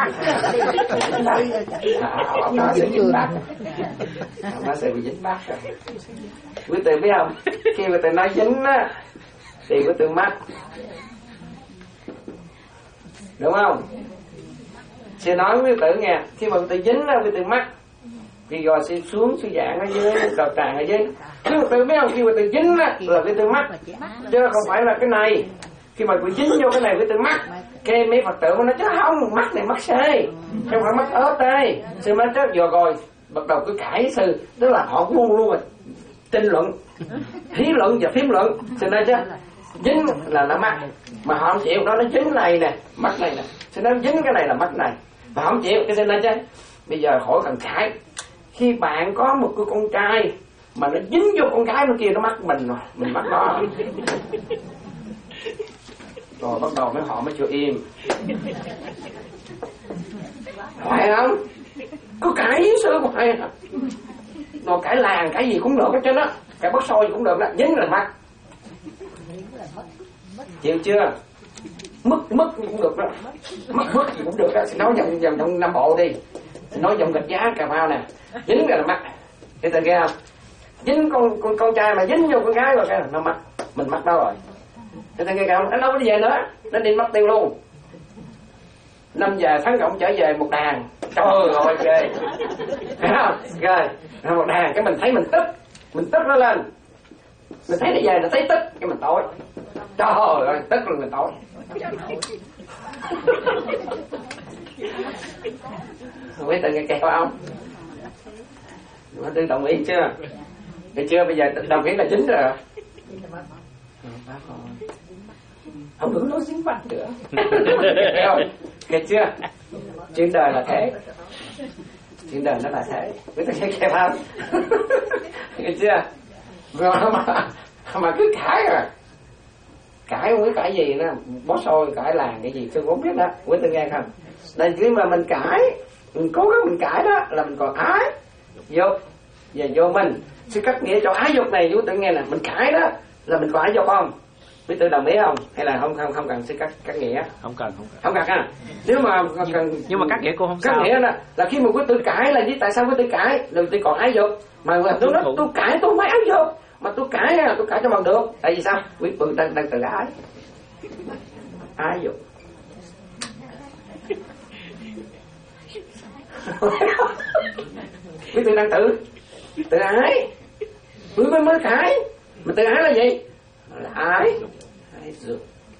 Ông nó sẽ dính mắt. Ông nó sẽ bị dính mắt rồi. Quý tử biết không? Khi mà tử nói dính á, thì quý tử mắt. Đúng không? Sư nói quý tử nghe, khi mà quý tử dính á, quý tử mắt. Vì rồi sẽ xuống suy dạng ở dưới, đầu tràng ở dưới. Khi mà tự biết không, khi mà tự dính á, là cái tự mắt. Chứ không phải là cái này. Khi mà tự dính vô cái này với tự mắt, cái mấy Phật tử nó nói chứ không, mắt này mắt xê, không phải mắt ớt đây. Sư mới chết vừa rồi, bắt đầu cứ cãi sư. Tức là họ luôn luôn là tranh luận, thí luận và phím luận. Sư nói chứ, dính là nó mắt, mà họ không chịu, nó nói dính này nè, mắt này nè. Sư nói dính cái này là mắt này, mà không chịu. Cái sư nói chứ, bây giờ khỏi cần cãi. Khi bạn có một cái con trai mà nó dính vô con gái nó kia, nó mắc mình rồi, mình mắc nó. Rồi bắt đầu mới họ mới chịu im. Phải không? Có cãi sư có phải không? Rồi cãi làng, cãi gì cũng được hết trơn á. Cãi bắt soi cũng được đó, dính là mắc. Chịu chưa? Mất mất cũng được đó, mất mất gì cũng được đó. Nói dòng dòng trong Nam Bộ đi, nói dòng gạch giá Cà Mau nè, dính rồi là mất. Cái tờ kia không? Dính con con con trai mà dính vô con gái rồi cái là nó mất, mình mất đâu rồi. Cái tờ kia không? Nó đâu có đi về nữa, nó đi mất tiêu luôn. Năm giờ tháng cộng trở về một đàn, trời ơi ghê, thấy không? Ghê, một đàn cái mình thấy mình tức, mình tức nó lên, mình thấy nó về nó thấy tức, cái mình tối, trời ơi tức rồi mình tối. Không biết tự nghe kẹo không? Mà tôi đồng ý chưa? Được chưa? Bây giờ đồng ý là chính rồi. Không được nói dính mắt nữa. Nghe chưa? Chuyện đời là thế. Chuyện đời nó là thế. Biết tôi nghe kẹo không? Nghe chưa? Mà, mà, mà cứ cãi rồi. Cãi không biết cãi gì nữa, bó xôi cãi làng cái gì tôi cũng biết đó, quý tôi nghe không? Nên khi mà mình cãi, mình cố gắng mình cãi đó là mình còn ái dục và vô mình. Sự cắt nghĩa cho ái dục này quý tự nghe nè, mình cãi đó là mình còn ái dục không? Quý tự đồng ý không? Hay là không không không cần sự cắt cắt nghĩa? Không cần không cần. Không cần ha. Nếu mà cần nhưng mà cắt nghĩa cô không cắt sao. Nghĩa là là khi mà quý tự cãi là gì? Tại sao quý tự cãi? Là tôi còn ái dục mà tôi nói tôi cãi tôi không phải ái dục. Mà tôi cãi là tôi cãi cho bằng được. Tại vì sao? Quý tự đang đang tự ái. Ái dục. Quý tự đang tự tự ái. Quý mới mới cãi. Mà tự ái là gì? Là ái. Ái dục.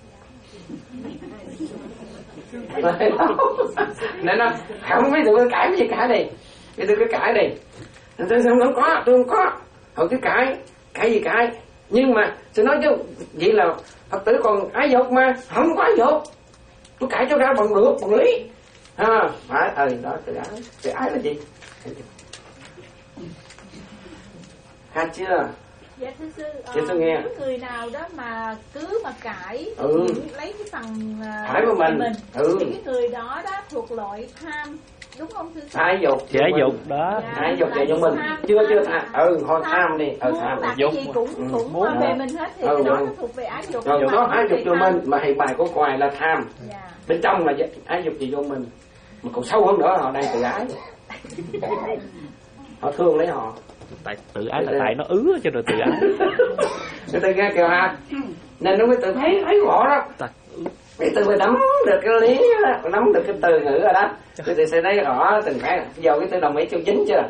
Nên nó không biết tụi cãi cái gì cả đi. Quý tự cứ cãi đi. Tôi không có, tôi không có. Họ cứ cãi. Cãi gì cãi? Nhưng mà tôi nói chứ vậy là Phật tử còn ái dục mà không có ái dục. Tôi cãi cho ra bằng được, bằng lý. À, phải, ừ, đó, tự ái. Tự ái là gì? Ha chưa? Dạ thưa sư, Dạ, tôi nghe. nếu người nào đó mà cứ mà cãi, Ừ. lấy cái phần uh, Phải của mình. mình Ừ. thì cái người đó đó thuộc loại tham, đúng không thưa sư? Ái dục. Chỉ ái dục đó. Dạ. Ái dục về cho mình. Tham, Chưa chưa tham. tham. Ừ, thôi tham đi. Ừ, Muốn tham. là Dục. cái gì cũng Ừ. cũng Muốn. về mình hết thì Ừ, cái đó ừ. nó thuộc về ái dục. Rồi Nhưng đó mà ái dục về vô tham- mình mà hiện bài của ngoài là tham. Dạ. Bên trong là ái dục gì vô mình. Mà còn sâu hơn nữa họ đang tự ái. Họ thương lấy họ. Tại tự ái là tại nó ứ cho rồi tự ái. Người ta nghe kìa ha. Nên nó mới tự thấy thấy rõ đó. Tại Để từ mới nắm được cái lý đó, nắm được cái từ ngữ rồi đó. Tôi từ sẽ thấy rõ từng cái. Giờ cái từ đồng ý cho dính chưa?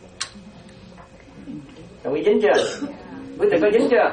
Đồng ý dính chưa? Quý từ có dính chưa?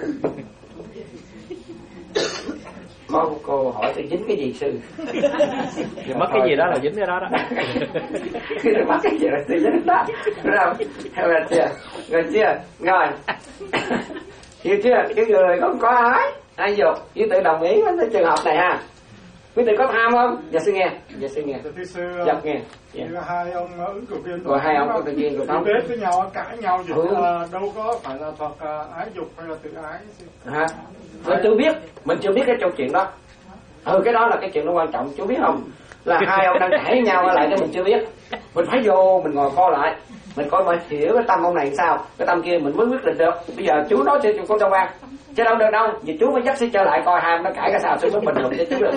Có cô hỏi tôi dính cái gì sư? thì mất cái gì đó là dính cái đó đó. Khi tôi mất cái gì là tôi dính đó. Rồi, rồi chưa? Rồi chưa? Rồi. Hiểu chưa? Cái người không có ái, ai dục, quý tự đồng ý với cái trường hợp này ha. Quý tự có tham không? Dạ sư nghe. Dạ sư nghe. Thưa sư, Dạ nghe. Dạ. như hai ông ứng cử viên Rồi hai ông ứng cử viên của ông. Đến với nhau cãi nhau gì Ừ. là đâu có phải là thuộc uh, ái dục hay là tự ái. Hả? Mình chưa biết, mình chưa biết cái câu chuyện đó. Ừ, cái đó là cái chuyện nó quan trọng, chú biết không? Là hai ông đang cãi nhau lại cái mình chưa biết. Mình phải vô, mình ngồi coi lại, mình coi mà hiểu cái tâm ông này sao, cái tâm kia mình mới quyết định được. Bây giờ chú nói cho con cho qua, chứ đâu được đâu, vì chú mới dắt sẽ trở lại coi hai ông nó cãi cái sao, chú mới bình luận cho chú được.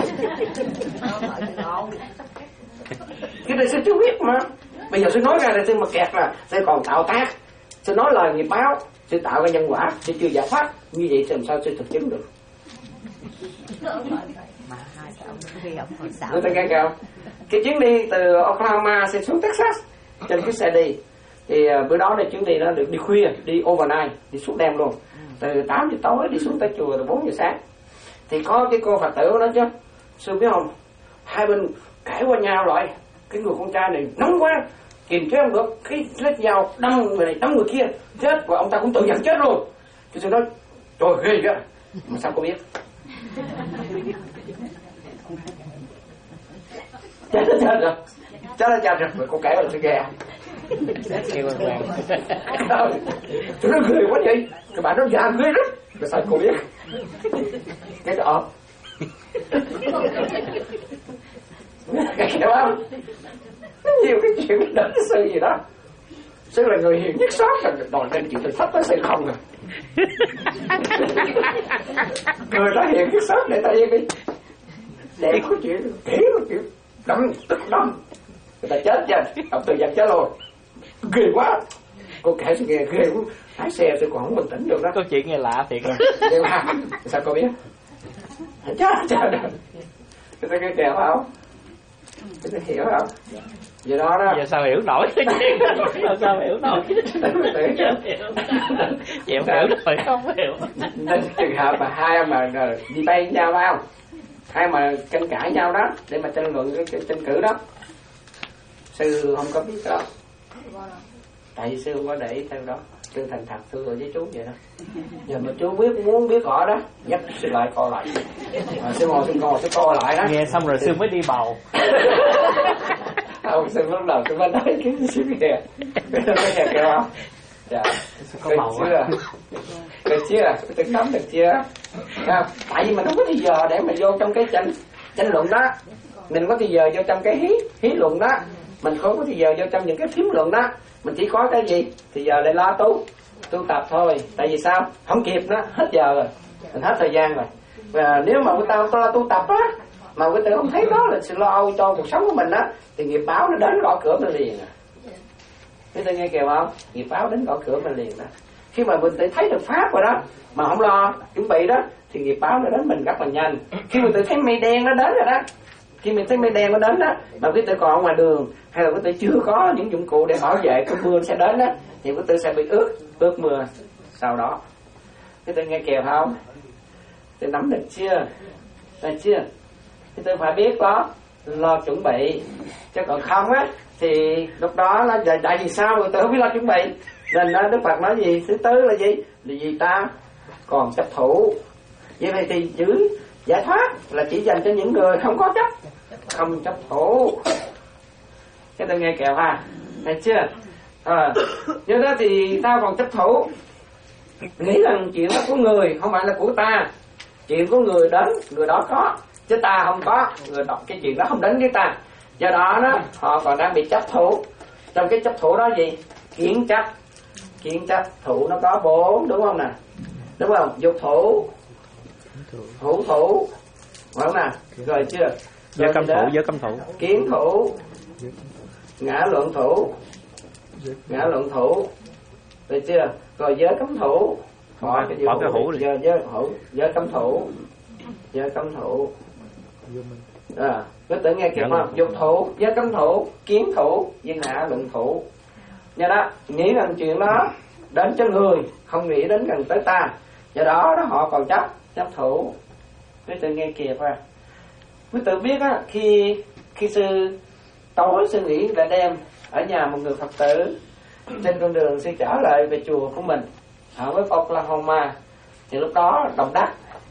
Cái này sư chú biết mà. Bây giờ sư nói ra là sư mà kẹt là sư còn tạo tác, sư nói lời nghiệp báo, sư tạo ra nhân quả, sư chưa giải thoát. Như vậy thì làm sao sư thực chứng được? Người ta nghe kìa. Cái chuyến đi từ Oklahoma sẽ xuống Texas trên cái xe đi. Thì uh, bữa đó là chuyến đi nó được đi khuya, đi overnight, đi suốt đêm luôn. Từ tám giờ tối đi xuống tới chùa từ bốn giờ sáng. Thì có cái cô Phật tử đó chứ. Sư biết không? Hai bên cãi qua nhau lại. Cái người con trai này nóng quá, kìm chế không được, cái lấy dao đâm người này đâm người kia, chết, và ông ta cũng tự nhận chết luôn. Cái sư nói, trời ghê vậy. Mà sao cô biết? Chết nó chết rồi, chết nó chết rồi, rồi cô kể là sẽ ghê. Tôi nói ghê quá vậy, cái bạn nó già ghê lắm, rồi sao cô biết? Cái đó hiểu không? Nhiều cái chuyện đến cái sư gì đó. Sư là người hiền nhất xót rồi đòi lên chuyện tình thấp với sư không à. Người ta hiện cái sớt để ta yên đi. Đẹp có chuyện, kỹ có chuyện, đâm, tức đâm. Người ta chết chưa, ông Tư Văn chết luôn. Ghê quá. Cô kể sự nghe ghê quá. Lái xe tôi còn không bình tĩnh được đó. Câu chuyện nghe lạ thiệt rồi. Nghe lạ, sao cô biết? Chết, chết. Người ta nghe kèo không? Người ta hiểu không? Vậy đó đó. Giờ sao hiểu nổi cái chuyện đó? Sao hiểu nổi? Chịu hiểu rồi không hiểu. Nên trường hợp mà hai mà đi bay với nhau phải không? Hai mà tranh cãi nhau đó để mà tranh luận cái tranh cử đó. Sư không có biết đó. Tại vì sư không có để ý theo đó. Sư thành thật sư rồi với chú vậy đó. Giờ mà chú biết muốn biết họ đó, nhắc sư lại coi lại. À, sư ngồi sư ngồi sư coi lại đó. Nghe xong rồi sư mới đi bầu. Không, sư lúc đầu sư mới nói cái sư kìa. Cái nhà kìa không? Dạ. Có bầu chưa? Được chưa? Tôi nắm được chưa? À, tại vì mình không có thời giờ để mà vô trong cái tranh tranh luận đó. Mình có thời giờ vô trong cái hí hí luận đó. Mình không có thời giờ vô trong những cái phím luận đó. Mình chỉ có cái gì? Thì giờ để lo tu tu tập thôi. Tại vì sao? Không kịp đó, hết giờ rồi. Mình hết thời gian rồi. Và nếu mà người ta lo tu tập á, mà người ta không thấy đó là sự lo âu cho cuộc sống của mình á, thì nghiệp báo nó đến gõ cửa mình liền à. Người ta nghe kìa không? Nghiệp báo đến gõ cửa mình liền đó. Khi mà mình tự thấy được pháp rồi đó, mà không lo chuẩn bị đó, thì nghiệp báo nó đến mình rất là nhanh. Khi mình tự thấy mây đen nó đến rồi đó, khi mình thấy mây đen nó đến đó, mà quý tử còn ở ngoài đường hay là quý tử chưa có những dụng cụ để bảo vệ cái mưa sẽ đến đó, thì quý tử sẽ bị ướt ướt mưa sau đó. Quý tử nghe kèo không? Quý tử nắm được chưa? Được chưa? Quý tử phải biết đó, lo chuẩn bị. Chứ còn không á thì lúc đó là tại vì sao quý tử không biết lo chuẩn bị, nên đó Đức Phật nói gì? Thứ tư là gì? Là gì ta? Còn chấp thủ. Vậy này thì chữ giải thoát là chỉ dành cho những người không có chấp, không chấp thủ. Cái tôi nghe kẹo ha, thấy chưa? À, như đó thì tao còn chấp thủ, nghĩ rằng chuyện đó của người không phải là của ta, chuyện của người đến người đó có, chứ ta không có, người đó cái chuyện đó không đến với ta. Do đó đó họ còn đang bị chấp thủ. Trong cái chấp thủ đó gì? Kiến chấp. Kiến chấp thủ nó có bốn, đúng không nè? Đúng không? Dục thủ, hữu thủ, phải không nào? Rồi chưa? Giới cấm thủ, giới cấm thủ. Kiến thủ, ngã luận thủ, ngã luận thủ, được chưa? Rồi giới cấm thủ, bỏ cái, bỏ cái hữu đi. Giới, giới hữu, giới cấm thủ, giới cấm thủ. À, cứ tự nghe kịp không? Dục thủ, giới cấm thủ, kiến thủ, với ngã luận thủ. Do đó nghĩ rằng chuyện đó đến cho người, không nghĩ đến gần tới ta. Do đó đó họ còn chấp chấp thủ. Quý tự nghe kịp à. Quý tự biết á, khi khi sư tối sư nghĩ là đem ở nhà một người Phật tử trên con đường sư trở lại về chùa của mình ở với Oklahoma, thì lúc đó động đất,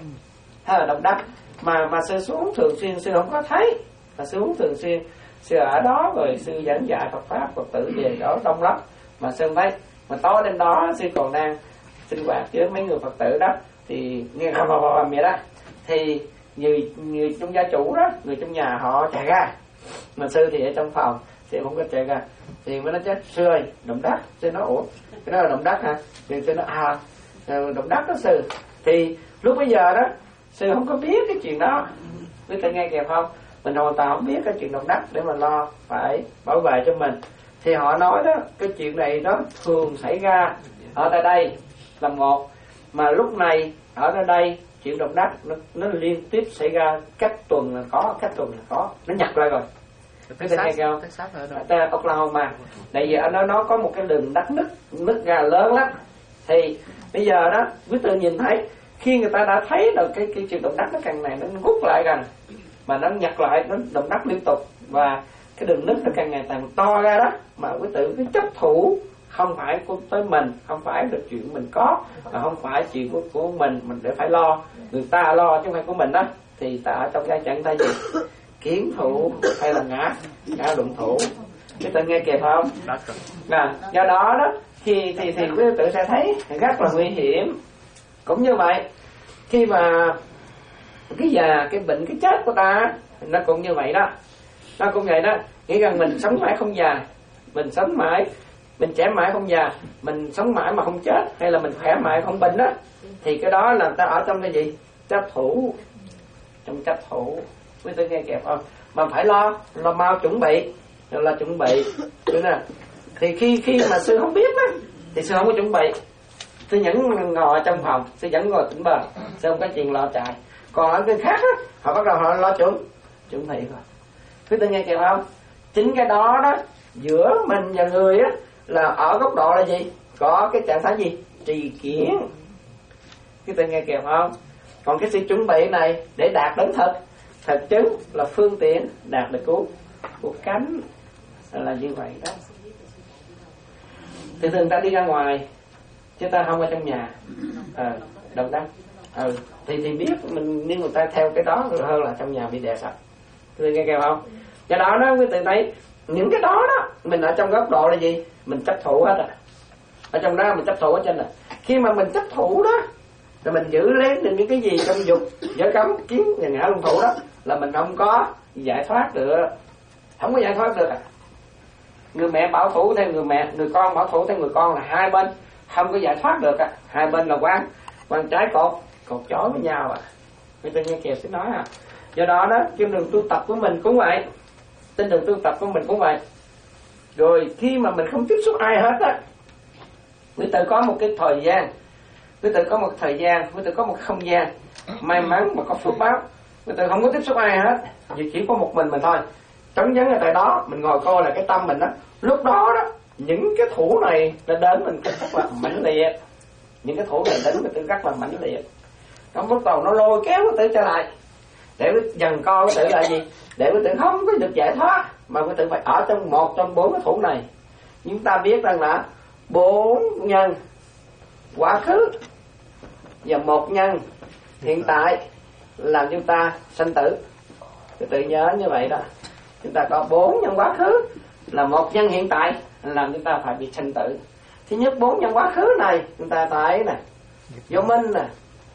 hay là động đất mà mà sư xuống thường xuyên sư không có thấy, mà sư xuống thường xuyên sư ở đó rồi sư giảng dạy Phật pháp Phật tử về đó đông lắm mà sư không thấy. Mà tối đêm đó sư còn đang sinh hoạt với mấy người Phật tử đó, thì nghe rầm rầm rầm vậy đó, thì người người trong gia chủ đó, người trong nhà họ chạy ra, mà sư thì ở trong phòng, sư không có chạy ra, thì mới nói chết sư ơi động đất. Sư nói ủa cái đó là động đất hả? Thì sư nói à động đất đó sư. Thì lúc bây giờ đó sư không có biết cái chuyện đó, quý vị nghe kìa không? Mình hoàn toàn không biết cái chuyện động đất để mà lo phải bảo vệ cho mình. Thì họ nói đó, cái chuyện này nó thường xảy ra ở tại đây là một, mà lúc này ở tại đây chuyện động đất nó, nó liên tiếp xảy ra cách tuần là có, cách tuần là có, nó nhặt lại rồi. Cái tên nghe không? Tại Oklahoma, tại vì ở đó nó có một cái đường đất nứt nứt ra lớn lắm. Thì bây giờ đó quý vị nhìn thấy khi người ta đã thấy được cái cái chuyện động đất nó càng này nó hút lại gần, mà nó nhặt lại, nó động đất liên tục, và cái đường nứt nó càng ngày càng to ra đó, mà quý tử cái chấp thủ không phải của tới mình, không phải được chuyện mình có, mà không phải chuyện của, của mình, mình để phải lo, người ta lo chứ không phải của mình đó. Thì ta ở trong cái trạng thái gì? Kiến thủ hay là ngã ngã luận thủ. Quý tử nghe kịp không? À, do đó đó khi thì thì quý tử sẽ thấy rất là nguy hiểm. Cũng như vậy, khi mà cái già, cái bệnh, cái chết của ta nó cũng như vậy đó, nó cũng vậy đó. Nghĩ rằng mình sống mãi không già, mình sống mãi mình trẻ mãi không già, mình sống mãi mà không chết, hay là mình khỏe mãi không bệnh đó, thì cái đó là ta ở trong cái gì? Chấp thủ. Trong chấp thủ. Quý vị nghe kịp không? Mà phải lo, lo mau chuẩn bị, là chuẩn bị. Đúng không? Thì khi khi mà sư không biết đó, thì sư không có chuẩn bị. Sư vẫn ngồi trong phòng, sư vẫn ngồi tỉnh bờ, sư không có chuyện lo chạy. Còn ở cái khác á, họ bắt đầu họ lo chuẩn chuẩn bị rồi. Quý vị nghe kịp không? Chính cái đó đó, giữa mình và người á, là ở góc độ là gì? Có cái trạng thái gì? Trì kiến. Quý vị nghe kịp không? Còn cái sự chuẩn bị này để đạt đến thật thật chứng là phương tiện đạt được cứu của cánh, là như vậy đó. Thì thường ta đi ra ngoài chứ ta không ở trong nhà, à, đâu đó, ừ. thì thì biết mình, nếu người ta theo cái đó hơn là trong nhà bị đè sạch. Quý vị nghe kịp không? Do đó đó quý vị thấy những cái đó đó mình ở trong góc độ là gì? Mình chấp thủ hết à. Ở trong đó mình chấp thủ hết trên rồi. Khi mà mình chấp thủ đó là mình giữ lấy được những cái gì trong dục giới cấm kiến và ngã luân thủ đó, là mình không có giải thoát được, không có giải thoát được. Người mẹ bảo thủ theo người mẹ, người con bảo thủ theo người con, là hai bên không có giải thoát được. Hai bên là quan quan trái cột cột chói với nhau à. Người ta nghe kìa sẽ nói à. Do đó đó, trên đường tu tập của mình cũng vậy, trên đường tu tập của mình cũng vậy. Rồi khi mà mình không tiếp xúc ai hết á, người ta có một cái thời gian, người ta có một thời gian, người ta có một không gian may mắn mà có phước báo, người ta không có tiếp xúc ai hết, chỉ chỉ có một mình mình thôi, trống vắng ở tại đó, mình ngồi coi là cái tâm mình đó. Lúc đó đó, những cái thủ này nó đến mình rất là mãnh liệt, những cái thủ này đến mình tự rất là mãnh liệt. Nó bắt đầu nó lôi kéo cái tự trở lại, để dần coi cái tự là gì, để cái tự không có được giải thoát, mà cái tự phải ở trong một trong bốn cái thủ này. Chúng ta biết rằng là bốn nhân quá khứ và một nhân hiện tại làm chúng ta sanh tử. Cái tự nhớ như vậy đó. Chúng ta có bốn nhân quá khứ là một nhân hiện tại làm chúng ta phải bị sanh tử. Thứ nhất, bốn nhân quá khứ này chúng ta thấy nè, vô minh nè,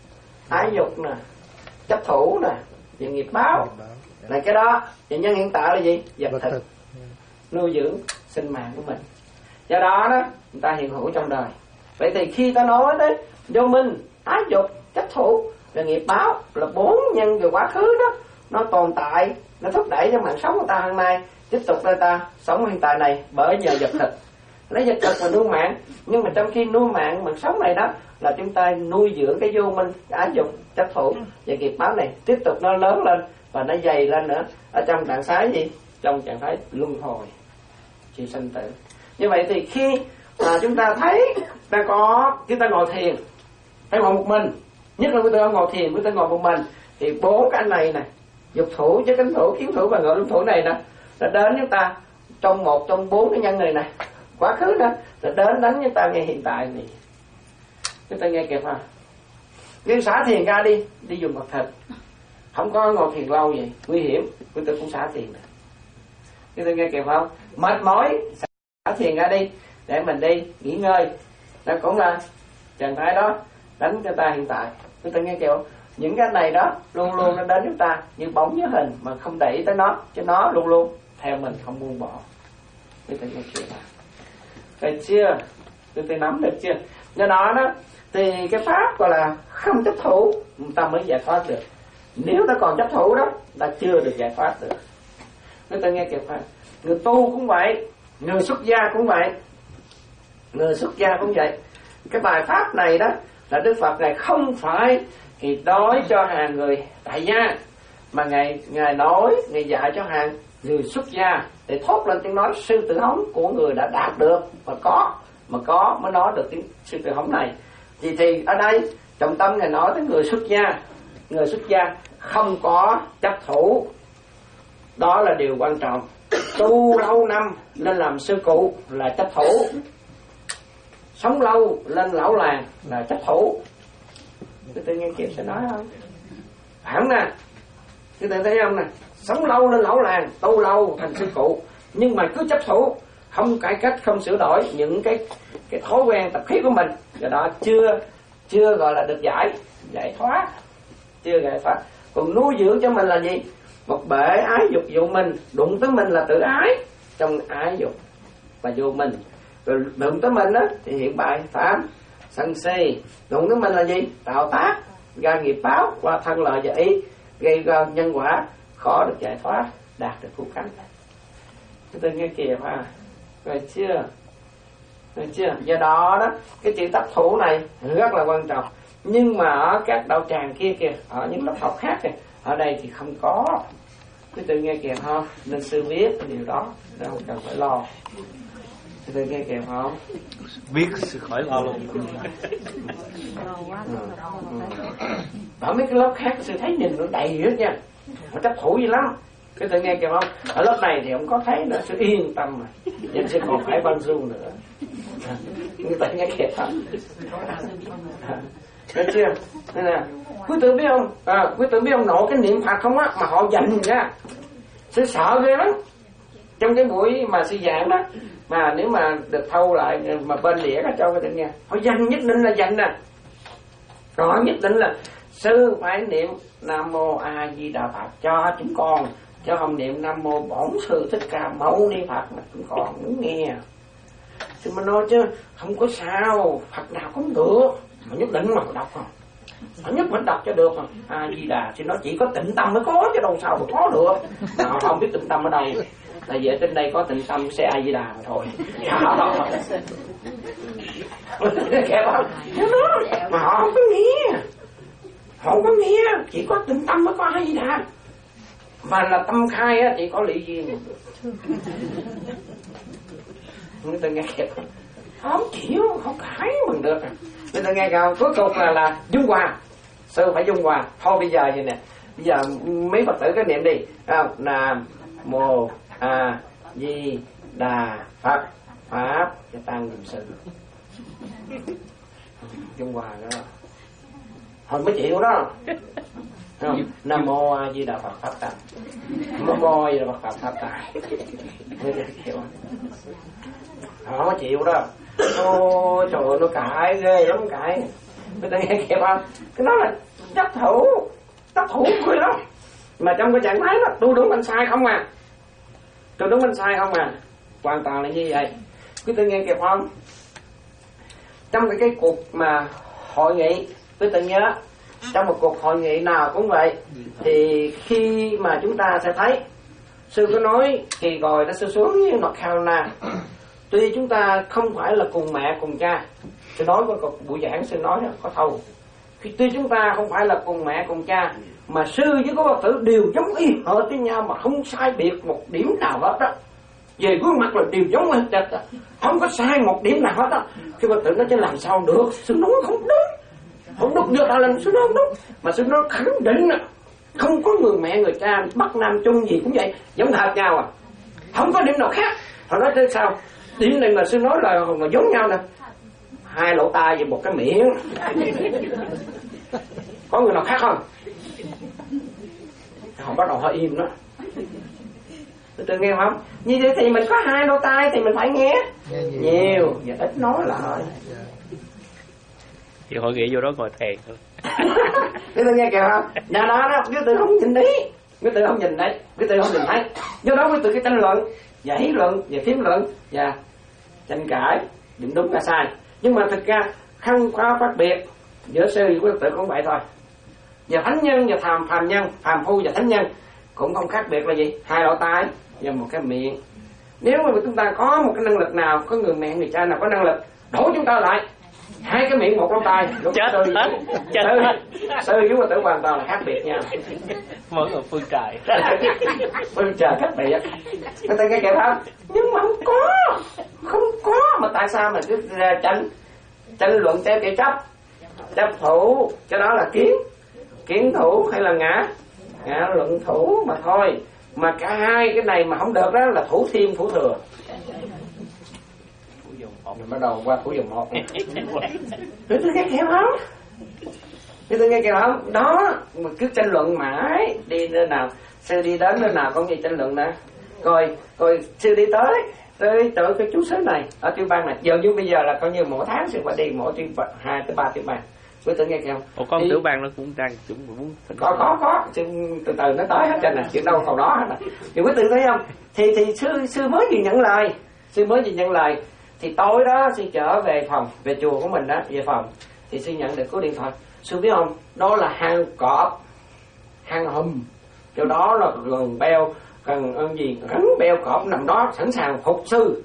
ái dục nè, chấp thủ nè, và nghiệp báo là cái đó. Và nhân hiện tại là gì? Vật thực, nuôi dưỡng sinh mạng của mình. Do đó đó chúng ta hiện hữu trong đời. Vậy thì khi ta nói đấy vô minh, ái dục, chấp thủ và nghiệp báo là bốn nhân về quá khứ đó, nó tồn tại, nó thúc đẩy cho mạng sống của ta hôm nay tiếp tục để ta sống hiện tại này bởi nhờ vật thực. Lấy vật thực mà nuôi mạng, nhưng mà trong khi nuôi mạng mạng sống này đó là chúng ta nuôi dưỡng cái vô minh, ái dục, chấp thủ và nghiệp báo này tiếp tục nó lớn lên và nó dày lên nữa ở trong trạng thái gì? Trong trạng thái luân hồi, sự sinh tử. Như vậy thì khi mà chúng ta thấy ta có, chúng ta ngồi thiền, ta ngồi một mình, nhất là chúng ta ngồi thiền, chúng ta ngồi một mình, thì bốn cái anh này nè, dục thủ, giới cấm thủ, kiến thủ và ngộ luân thủ này nè, nó đến chúng ta trong một trong bốn cái nhân này nè, quá khứ đó, nó đến đánh chúng ta ngay hiện tại này. Chúng ta nghe kịp không? Nhưng xả thiền ra đi, đi dùng vật thực, không có ngồi thiền lâu vậy, nguy hiểm, chúng ta cũng xả thiền nè. Chúng ta nghe kịp không? Mệt mỏi, xả thiền ra đi, để mình đi nghỉ ngơi, nó cũng là trạng thái đó đánh cho ta hiện tại. Chúng ta nghe kịp không? Những cái này đó luôn luôn nó đến chúng ta như bóng với hình mà không để ý tới nó, chứ nó luôn luôn theo mình không buông bỏ. Chúng ta nghe kịp nào? Được chưa? Chúng ta nắm được chưa? Do đó đó thì cái pháp gọi là không chấp thủ ta mới giải thoát được. Nếu ta còn chấp thủ đó ta chưa được giải thoát được. Chúng ta nghe kịp không? Người tu cũng vậy, người xuất gia cũng vậy, người xuất gia cũng vậy. Cái bài pháp này đó là Đức Phật này không phải thì nói cho hàng người tại gia, mà ngài ngài nói, ngài dạy cho hàng người xuất gia để thốt lên tiếng nói sư tử hống của người đã đạt được và có, mà có mới nói được tiếng sư tử hống này. Vì thì ở đây trọng tâm ngài nói tới người xuất gia, người xuất gia không có chấp thủ, đó là điều quan trọng. Tu lâu năm nên làm sư cụ là chấp thủ, sống lâu lên lão làng là chấp thủ. Cái tự nghe kịp sẽ nói không? Phải không nè? Cái tự thấy không nè? Sống lâu lên lão làng, tu lâu thành sư cụ, nhưng mà cứ chấp thủ, không cải cách, không sửa đổi những cái cái thói quen tập khí của mình, do đó chưa chưa gọi là được giải giải thoát, chưa giải thoát. Còn nuôi dưỡng cho mình là gì? Một bể ái dục vô minh, đụng tới mình là tự ái, trong ái dục và vô minh. Rồi đụng tới mình á thì hiện bại phạm sân si. Đụng tới mình là gì? Tạo tác ra nghiệp báo qua thân lợi và ý, gây ra nhân quả khó được giải thoát, đạt được phúc cánh. Chúng tôi nghe kìa ha, rồi chưa? Rồi chưa? Do đó đó cái chữ tác thủ này rất là quan trọng. Nhưng mà ở các đạo tràng kia kìa, ở những lớp học khác kìa, ở đây thì không có. Quý tự nghe kìa không? Nên sư biết cái điều đó, nên không cần phải lo. Quý tự nghe kìa không? Biết sự khỏi lo luôn. Ở mấy cái lớp khác sư thấy nhìn nó đầy hết nha, nó chấp thủ gì lắm. Quý tự nghe kìa không? Ở lớp này thì không có thấy nữa, sư yên tâm mà. Nhưng sư còn phải văn du nữa. Quý tự nghe kìa không? Được chưa? Nên là quý tử biết không? À, quý tử biết ông nội cái niệm Phật không á mà họ dành ra, sư sợ ghê lắm. Trong cái buổi mà sư giảng đó, mà nếu mà được thâu lại mà bên đĩa cho cái định nghe, họ dành nhất định là dành nè. Rồi họ nhất định là sư phải niệm Nam Mô A Di Đà Phật cho chúng con, chứ không niệm Nam Mô Bổn Sư Thích Ca Mâu Ni Phật mà chúng con muốn nghe. Sư mà nói chứ không có sao, Phật nào cũng được, mà nhất định mà đọc không, họ nhất phải đọc cho được mà. A Di Đà thì nó chỉ có tịnh tâm mới có chứ đâu sao mà có được. Mà họ không biết tịnh tâm ở đây, tại vì ở trên đây có tịnh tâm sẽ A Di Đà mà thôi. Kẹp không? Mà họ không có nghe, họ không có nghe, chỉ có tịnh tâm mới có A Di Đà. Mà là tâm khai á chỉ có lý duyên. Người ta nghe kẹp không chịu, không cãi mình được. Người ta nghe cao cuối cùng là là dung hòa, sư phải dung hòa. Thôi bây giờ vậy nè, bây giờ mấy Phật tử cái niệm đi. À, Nam Mô A Di Đà Phật Pháp và Tăng Niệm Sư. Dung hòa đó. Thôi mới chịu đó. Không? Nam Mô A Di Đà Phật Pháp Tăng. Nam Mô A Di Đà Phật Pháp Pháp Tăng. Họ mới chịu đó. Ôi trời ơi, nó cãi ghê lắm, cãi. Người ta nghe kịp không? Cái đó là chấp thủ, chấp thủ cười lắm. Mà trong cái trạng thái đó, tôi đúng anh sai không à, tôi đúng anh sai không à, hoàn toàn là như vậy. Quý vị nghe kịp không? Trong cái, cái cuộc mà hội nghị, quý vị nhớ, trong một cuộc hội nghị nào cũng vậy, thì khi mà chúng ta sẽ thấy sư có nói kỳ rồi đã sư xuống với North Carolina. Tuy chúng ta không phải là cùng mẹ cùng cha, sư nói qua buổi giảng sư nói có thâu. Tuy chúng ta không phải là cùng mẹ cùng cha, mà sư với các Phật tử đều giống y hệt với nhau mà không sai biệt một điểm nào hết đó. Về gương mặt là đều giống hết đó, không có sai một điểm nào hết đó. Khi Phật tử nói chứ làm sao được, sư nói không đúng, không đúng được là làm sư nói không đúng, mà sư nói khẳng định là không có người mẹ người cha Bắc Nam Trung gì cũng vậy, giống hệt nhau à, không có điểm nào khác. Họ nói thế sao? Điểm này mà sư nói là, là giống nhau nè, hai lỗ tai và một cái miệng. Có người nào khác không? Họ bắt đầu hơi im đó. Tôi nghe không? Như thế thì mình có hai lỗ tai thì mình phải nghe nhiều và ít nói lại. Thì hội nghị vô đó ngồi thèn thôi. Quý tôi nghe kìa không? Nhà đó đó, quý tôi không nhìn đấy, quý tôi không nhìn đấy, quý tôi không nhìn thấy. Do đó quý tôi cái tranh luận và hí luận và phiếm luận và tranh cãi định đúng là sai. Nhưng mà thực ra không có khác biệt giữa sư với Phật tử cũng vậy thôi. Và thánh nhân và phàm phàm nhân, phàm phu và thánh nhân cũng không khác biệt là gì? Hai lỗ tai và một cái miệng. Nếu mà chúng ta có một cái năng lực nào, có người mẹ người cha nào có năng lực đổ chúng ta lại hai cái miệng một lỗ tai, chết sư, hết, chết sư, hết. sư với Phật tử hoàn toàn là khác biệt nha. Mới ở phương trời. Phương trời khác biệt. Người ta nghe kịp không? Nhưng mà không có, không có. Mà tại sao mà cứ ra tranh tranh luận theo kiểu chấp chấp thủ, cái đó là kiến kiến thủ hay là ngã ngã luận thủ mà thôi. Mà cả hai cái này mà không được đó là thủ thiên thủ thừa. Mình bắt đầu qua thủ dòng một. Tôi nghe kịp không? Tôi nghe kịp không? Đó, mà cứ tranh luận mãi, đi nơi nào, sư đi đến nơi nào có gì tranh luận nè. Rồi, rồi sư đi tới, tới tới cái chú xứ này, ở tiểu bang này. Giờ như bây giờ là coi như mỗi tháng sư phải đi mỗi tiểu bang, hai tới ba tiểu bang. Quý tử nghe kịp không? Ủa con tiểu bang nó cũng đang cũng muốn có có có từ từ từ nó tới hết trơn nè, chuyện đâu còn đó hết nè. Thì quý tử thấy không? Thì thì sư sư mới vừa nhận lời, sư mới vừa nhận lời. Thì tối đó sư trở về phòng, về chùa của mình đó, về phòng thì sư nhận được cú điện thoại. Sư biết không, đó là hang cọp, hang hùm, chỗ đó là gần beo, cần ơn gì rắn beo cọp nằm đó sẵn sàng phục sư.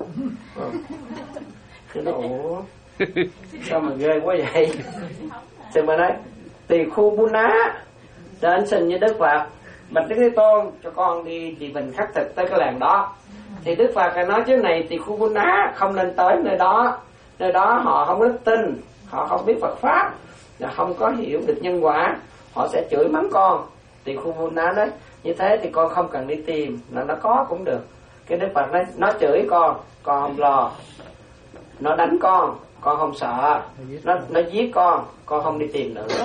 Sư nói ủa sao mà ghê quá vậy. Sư mà nói tỳ khu Bu Ná đến xin với Đức Phật, bạch Đức Thế Tôn cho con đi thì mình khắc thực tới cái làng đó. Thì Đức Phật nói chứ này tỳ khu Bu Ná không nên tới nơi đó, nơi đó họ không đức tin, họ không biết Phật pháp, là không có hiểu được nhân quả, họ sẽ chửi mắng con. Tỳ khu Bu Ná nói như thế thì con không cần đi tìm, là nó có cũng được. Cái Đức Phật nói nó chửi con, con không lo, nó đánh con, con không sợ, nó nó giết con, con không đi tìm nữa.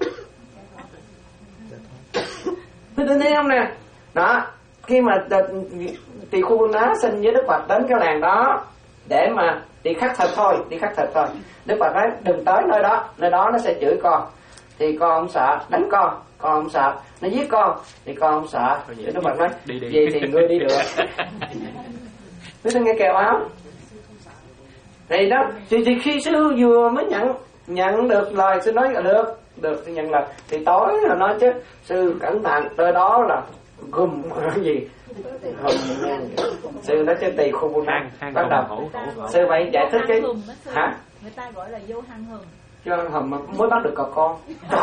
Tôi thấy không nè, đó khi mà tỳ khu Bu Ná xin với Đức Phật đến cái làng đó để mà đi khắc thực thôi, đi khắc thực thôi. Đức Phật nói đừng tới nơi đó, nơi đó nó sẽ chửi con, thì con không sợ, đánh con, con không sợ, nó giết con thì con không sợ. Thì Đức Phật nói vậy thì ngươi đi được. Quý tôi nghe kèo không? Thì đó, thì, thì khi sư vừa mới nhận nhận được lời sư nói là được, được thì nhận lời. Thì tối là nói chứ sư cẩn thận, tới đó là gùm cái gì hùm. Sư nói chứ tỳ khu Bu Ná bắt đầu. Sư phải giải thích cái hả? Người ta gọi là vô hang hùm. Vô hang hùm mới bắt được cậu con.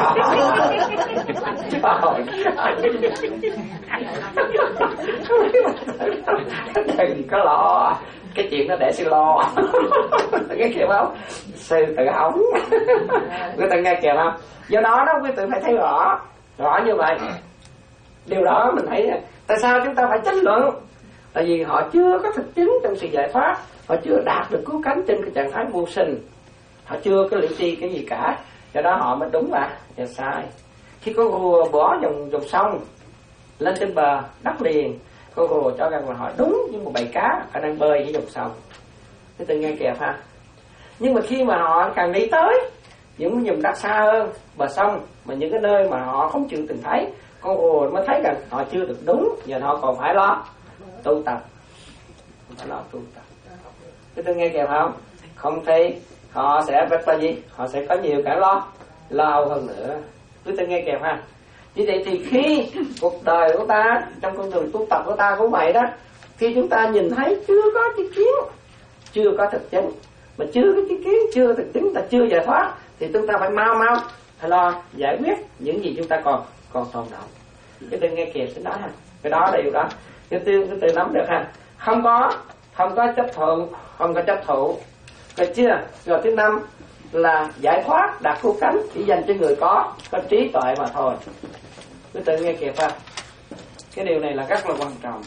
Đừng có lo, cái chuyện đó để sư lo. Nghe kìa không? Sư tự hóng. Quý tự nghe kìa không? Do đó đó quý tự phải thấy rõ, rõ như vậy. Điều đó mình thấy tại sao chúng ta phải tranh luận, tại vì họ chưa có thực chứng trong sự giải thoát, họ chưa đạt được cứu cánh trên cái trạng thái vô sinh, họ chưa có liễu tri cái gì cả, do đó họ mới đúng và và sai. Khi con rùa bỏ dòng dòng sông lên trên bờ đất liền, con rùa cho rằng là họ đúng như một bầy cá họ đang bơi với dòng sông. Thế tự nghe kẹp ha. Nhưng mà khi mà họ càng đi tới những vùng đất xa hơn bờ sông, mà những cái nơi mà họ không chịu từng thấy, con rùa mới thấy rằng họ chưa được đúng, giờ họ còn phải lo tu tập, phải lo tu tập. Thế tôi nghe kịp không? Không thì họ sẽ biết là gì? Họ sẽ có nhiều cái lo, lo hơn nữa. Cứ tôi nghe kịp ha. Như vậy thì khi cuộc đời của ta trong con đường tu tập của ta cũng vậy đó. Khi chúng ta nhìn thấy chưa có chi kiến, chưa có thực chứng, mà chưa có chi kiến, chưa thực chứng, ta chưa giải thoát, thì chúng ta phải mau mau phải lo giải quyết những gì chúng ta còn còn tồn động. Chứ đừng nghe kịp đến đó ha. Cái đó là điều đó. Cái tư cái từ nắm được ha. Không có không có chấp thuận, không có chấp thụ. Được chưa? Rồi thứ năm là giải thoát đạt cứu cánh chỉ dành cho người có có trí tuệ mà thôi. Cứ tự nghe kịp ha. Cái điều này là rất là quan trọng.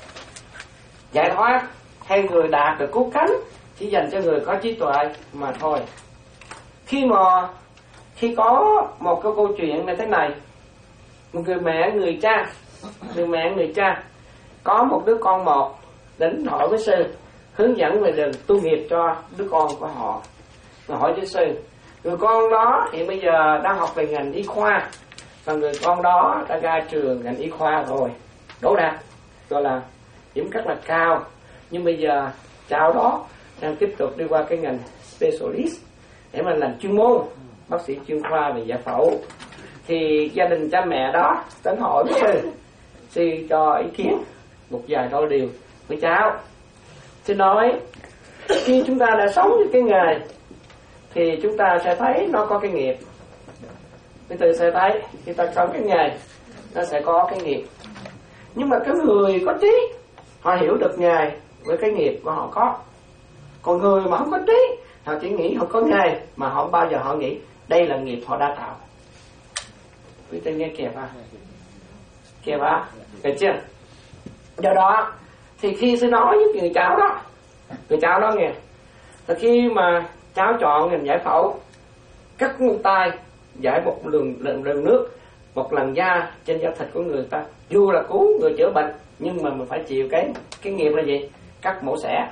Giải thoát hay người đạt được cứu cánh chỉ dành cho người có trí tuệ mà thôi. Khi mà khi có một cái câu chuyện như thế này, một người mẹ người cha, người mẹ người cha có một đứa con một đến hỏi với sư, hướng dẫn về đường tu nghiệp cho đứa con của họ. Rồi hỏi với sư, người con đó hiện bây giờ đang học về ngành y khoa, và người con đó đã ra trường ngành y khoa rồi, đỗ đạt, gọi là điểm rất là cao, nhưng bây giờ cháu đó đang tiếp tục đi qua cái ngành specialist để mà làm chuyên môn, bác sĩ chuyên khoa về giải phẫu. Thì gia đình cha mẹ đó đến hỏi với sư, sư cho ý kiến một vài đôi điều với cháu. Sư nói khi chúng ta đã sống với cái nghề thì chúng ta sẽ thấy nó có cái nghiệp. Bây giờ sẽ thấy khi ta sống cái nghề nó sẽ có cái nghiệp. Nhưng mà cái người có trí họ hiểu được nghề với cái nghiệp của họ có. Còn người mà không có trí họ chỉ nghĩ họ có nghề mà họ không bao giờ họ nghĩ đây là nghiệp họ đã tạo. Quý vị nghe kịp à? Kịp à? Được chưa? Do đó thì khi sư nói với người cháu đó, người cháu đó nghe, là khi mà cháu chọn ngành giải phẫu, cắt ngón tay, giải một lần, lần, lần nước, một lần da trên da thịt của người ta, dù là cứu người chữa bệnh, nhưng mà mình phải chịu cái cái nghiệp là gì? Cắt mổ xẻ.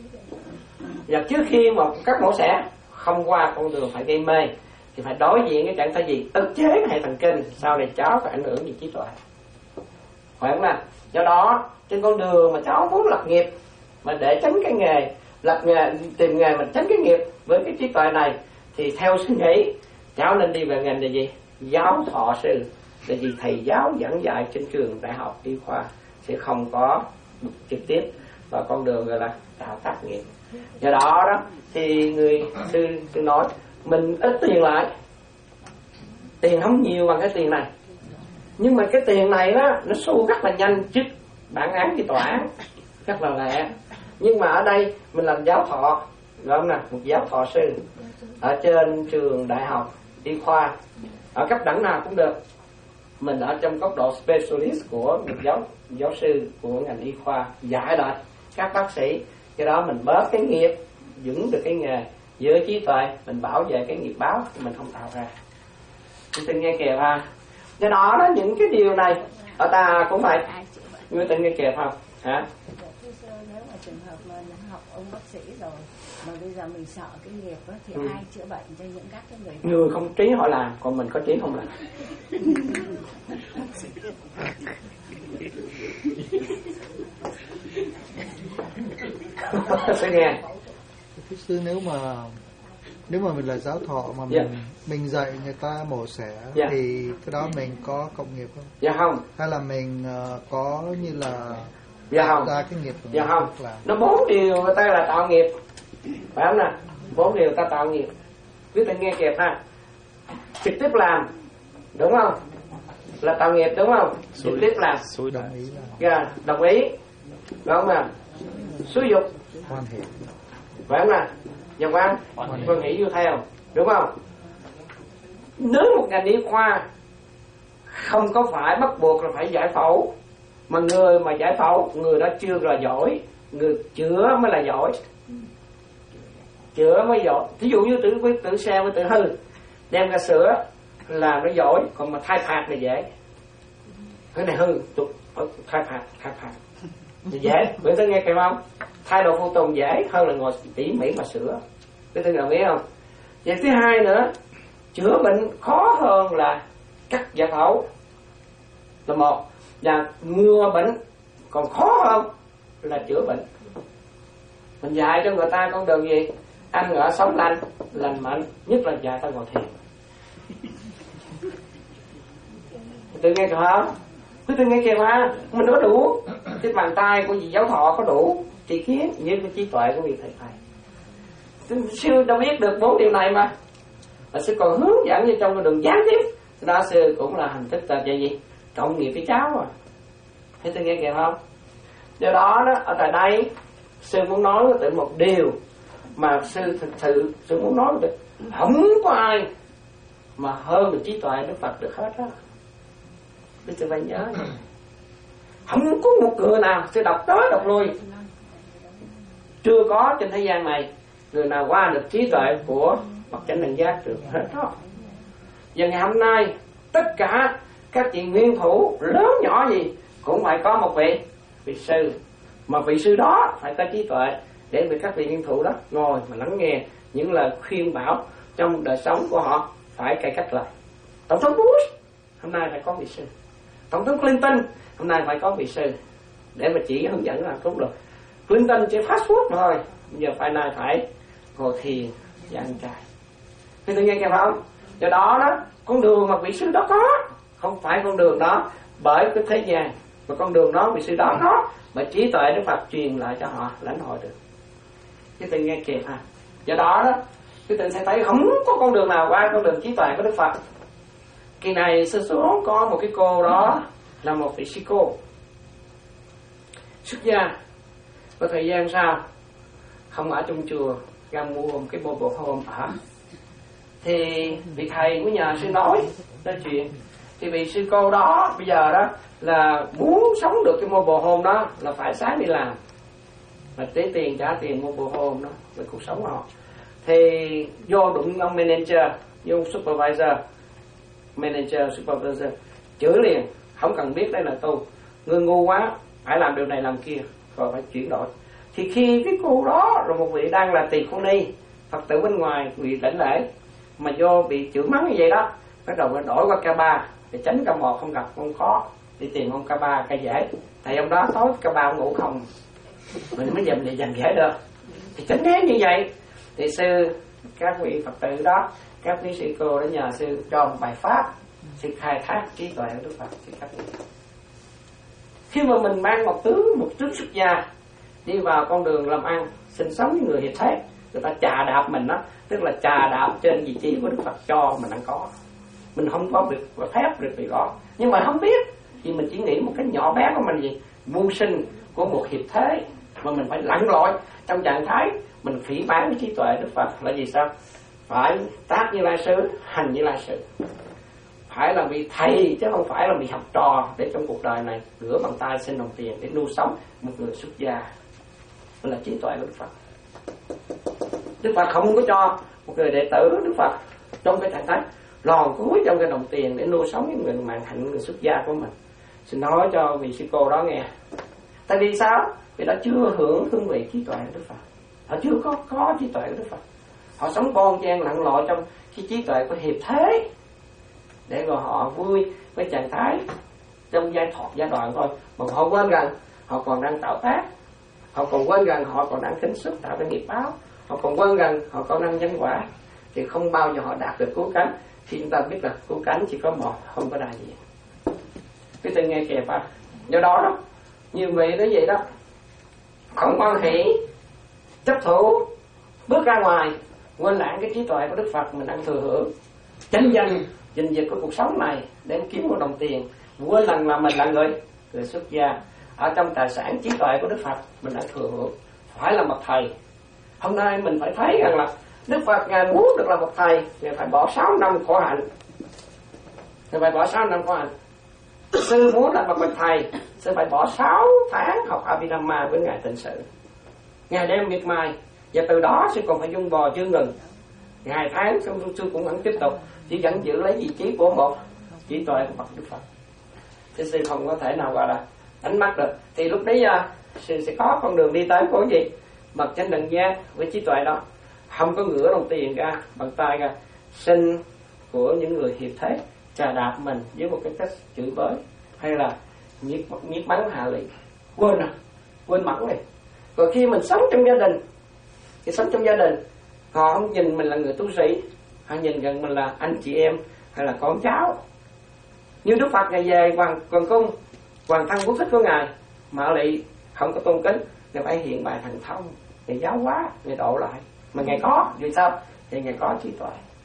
Và trước khi mà cắt mổ xẻ không qua con đường phải gây mê, thì phải đối diện cái trạng thái gì? Ức chế hệ thần kinh, sau này cháu phải ảnh hưởng gì trí tuệ. Phải không nào? Do đó trên con đường mà cháu muốn lập nghiệp mà để tránh cái nghề lập nghề, tìm nghề mình tránh cái nghiệp với cái trí tuệ này, thì theo suy nghĩ cháu nên đi về ngành là gì? Giáo thọ sư. Là vì thầy giáo giảng dạy trên trường đại học y khoa sẽ không có trực tiếp vào con đường gọi là tạo tác nghiệp. Do đó đó thì người sư, sư nói mình ít tiền lại, tiền không nhiều bằng cái tiền này, nhưng mà cái tiền này đó nó xu rất là nhanh trước bản án với tòa án rất là lẹ. Nhưng mà ở đây mình làm giáo thọ, đúng không nè, một giáo thọ sư ở trên trường đại học y khoa ở cấp đẳng nào cũng được. Mình ở trong góc độ specialist của một giáo giáo sư của ngành y khoa dạy lại các bác sĩ, cái đó mình bớt cái nghiệp, vững được cái nghề, giữa trí tuệ mình bảo vệ cái nghiệp báo mình không tạo ra. Chúng ta nghe kìa ha. Do đó đó những cái điều này ở ta cũng vậy. Ngươi ta nghe kìa không? Hả? Nếu mà trường hợp mà học ông bác sĩ rồi mà bây giờ mình sợ cái nghiệp đó, thì ừ. ai chữa bệnh cho những các cái người đó? Người không trí họ làm, còn mình có trí không làm. Sẽ nghe. Thưa sư, nếu mà nếu mà mình là giáo thọ mà mình yeah. mình dạy người ta mổ xẻ yeah. thì cái đó mình có cộng nghiệp không? Dạ không. Hay là mình uh, có như là dạ không. ra cái nghiệp dạ không. Nó bốn điều người ta là tạo nghiệp, phải không nè? Bốn điều ta tạo nghiệp. Quý vị nghe kịp ha. Trực tiếp làm, đúng không? Là tạo nghiệp, đúng không? Trực tiếp làm. Đồng ý là. Dạ, đồng ý. Đúng không nè? Xúi dục. Quan hệ. Phải không nè? Dạ quan. Quan nghĩ vô theo, đúng không? Nếu một ngành y khoa không có phải bắt buộc là phải giải phẫu, mà người mà giải phẫu, người đó chưa là giỏi, người chữa mới là giỏi. Chữa mới giỏi. Ví dụ như tự với tự xe với tự hư, đem ra sửa là nó giỏi, còn mà thay phạt là dễ. Cái này hư, tục thay phạt, thay phạt dễ. Bởi tôi nghe kịp không? Thay đồ phụ tùng dễ hơn là ngồi tỉ mỉ mà sửa. Cái tôi biết không? Và thứ hai nữa, chữa bệnh khó hơn là cắt giải phẫu là một, và ngừa bệnh còn khó hơn là chữa bệnh. Mình dạy cho người ta con đường gì? Ăn ở sống lành, lành mạnh, nhất là dạy ta ngồi thiền. Tự nghe kìa không? Cứ tự nghe kìa mà, mình có đủ. Cái bàn tay của vị giáo thọ có đủ tri kiến như cái trí tuệ của vị thầy thầy. Sư đâu biết được bốn điều này mà. Mà sư còn hướng dẫn như trong cái đường gián tiếp. Đó sư cũng là hình thức là gì? Cộng nghiệp với cháu à. Thế tôi nghe kìa không? Do đó đó, ở tại đây sư muốn nói tới một điều mà sư thực sự sư muốn nói được. Không có ai mà hơn được trí tuệ Đức Phật được hết đó. Quý sư phải nhớ. Không có một người nào sư đọc tới đọc lui, chưa có trên thế gian này người nào qua được trí tuệ của bậc chánh đẳng giác được hết đó. Và ngày hôm nay tất cả các vị nguyên thủ lớn nhỏ gì cũng phải có một vị vị sư, mà vị sư đó phải có trí tuệ để vì các vị nguyên thủ đó ngồi mà lắng nghe những lời khuyên bảo trong đời sống của họ phải cải cách lại. Tổng thống Bush hôm nay phải có vị sư, tổng thống Clinton hôm nay phải có vị sư để mà chỉ hướng dẫn là đúng rồi. Clinton chỉ fast food thôi, giờ phải nay phải ngồi thiền và ăn chay. Thì tôi nghe kịp không? Do đó đó, con đường mà vị sư đó có, không phải con đường đó bởi cái thế gian, mà con đường đó vị sư đó có, mà trí tuệ Đức Phật truyền lại cho họ lãnh hội được. Chứ tôi nghe kịp ha. Do đó đó, cái tôi sẽ thấy không có con đường nào qua con đường trí tuệ của Đức Phật. Kỳ này sư xuống có một cái cô đó là một vị sư cô xuất gia, có thời gian sau không ở trong chùa, ra mua một cái bộ bộ home ở. Thì vị thầy của nhà sư nói nói chuyện, thì vị sư cô đó bây giờ đó là muốn sống được cái mô bộ home đó là phải sáng đi làm, mà tế tiền trả tiền mô bộ home đó với cuộc sống họ. Thì vô đụng ông manager, vô ông supervisor, manager supervisor chửi liền, không cần biết đây là tu, người ngu quá, phải làm điều này làm kia, rồi phải chuyển đổi. Thì khi cái cô đó rồi một vị đang là tỳ kheo ni, Phật tử bên ngoài, vị lãnh lễ mà vô bị chửi mắng như vậy đó, bắt đầu phải đổi qua ca ba để tránh ca một không gặp không khó, đi tìm ông ca ba ca dễ. Thầy ông đó tối ca ba ông ngủ không, mình mới dầm để dành dễ được. Thì chính nếu như vậy thì sư, các vị Phật tử đó, các quý sư cô đã nhờ sư cho một bài pháp, sư khai thác trí tuệ của Đức Phật. Thì các vị, khi mà mình mang một tướng, một tướng xuất gia đi vào con đường làm ăn, sinh sống với người hiện thế, người ta chà đạp mình đó, tức là chà đạp trên vị trí của Đức Phật cho mình đang có. Mình không có được phép được việc đó, nhưng mà không biết thì mình chỉ nghĩ một cái nhỏ bé của mình gì mưu sinh của một hiệp thế, mà mình phải lặn lội trong trạng thái mình phỉ báng với trí tuệ Đức Phật là gì sao? Phải tác Như Lai Sư, hành Như Lai Sư, phải là vị thầy chứ không phải là vị học trò để trong cuộc đời này rửa bằng tay xin đồng tiền để nuôi sống một người xuất gia. Đó là trí tuệ của Đức Phật. Đức Phật không có cho một người đệ tử Đức Phật trong cái trạng thái lòn cúi trong cái đồng tiền để nuôi sống những người mạng hạnh, người xuất gia của mình. Xin nói cho vị sư cô đó nghe. Tại vì sao? Vì đã chưa hưởng hương vị trí tuệ của Đức Phật, họ chưa có có trí tuệ của Đức Phật. Họ sống bon chen lặn lội trong cái trí tuệ của hiệp thế, để rồi họ vui với trạng thái trong giai thoát giai đoạn thôi, mà họ quên rằng họ còn đang tạo tác, họ còn quên rằng họ còn đang kính xuất tạo ra nghiệp báo, họ còn quên rằng họ còn đang nhân quả, thì không bao giờ họ đạt được cứu cánh. Khi chúng ta biết là cứu cánh chỉ có một, không có đại diện. Cái từ nghe kẹp à, do đó đó nhiều vị nói vậy đó, không quan hệ chấp thủ bước ra ngoài, quên lãng cái trí tuệ của Đức Phật mình đang thừa hưởng, tranh giành giành giật của cuộc sống này để kiếm một đồng tiền, quên rằng là mình là người người xuất gia. Ở trong tài sản trí tuệ của Đức Phật mình đã thừa hưởng, phải là một thầy. Hôm nay mình phải thấy rằng là Đức Phật ngài muốn được là một thầy, ngài phải bỏ sáu năm khổ hạnh, ngài phải bỏ sáu năm khổ hạnh. Sư muốn là một bậc thầy, sư phải bỏ sáu tháng học Abhidhamma với ngài Tịnh Sự, ngài đem miệt mài, và từ đó sư còn phải dung bò chưa ngừng. Ngày tháng sư, sư cũng vẫn tiếp tục, chỉ vẫn giữ lấy vị trí của một trí tuệ của Phật Đức Phật. Thì sư không có thể nào gọi là đánh mắt được. Thì lúc đấy giờ sư sẽ có con đường đi tới của gì? Bậc chánh đẳng giác với trí tuệ đó, không có ngửa đồng tiền ra bằng tay ra, sinh của những người hiệp thế trà đạp mình với một cái cách chửi bới hay là nhiếc nhiếc bắn hạ lị, quên à quên mẫn này. Rồi khi mình sống trong gia đình, thì sống trong gia đình họ không nhìn mình là người tu sĩ, họ nhìn gần mình là anh chị em hay là con cháu. Như Đức Phật ngày về hoàng hoàng cung, hoàng thân quốc thích của ngài mà lị không có tôn kính, ngài phải hiện bài thần thông, ngài giáo hóa, ngài độ lại. Mà ngài có vì sao? Thì ngài có trí tuệ.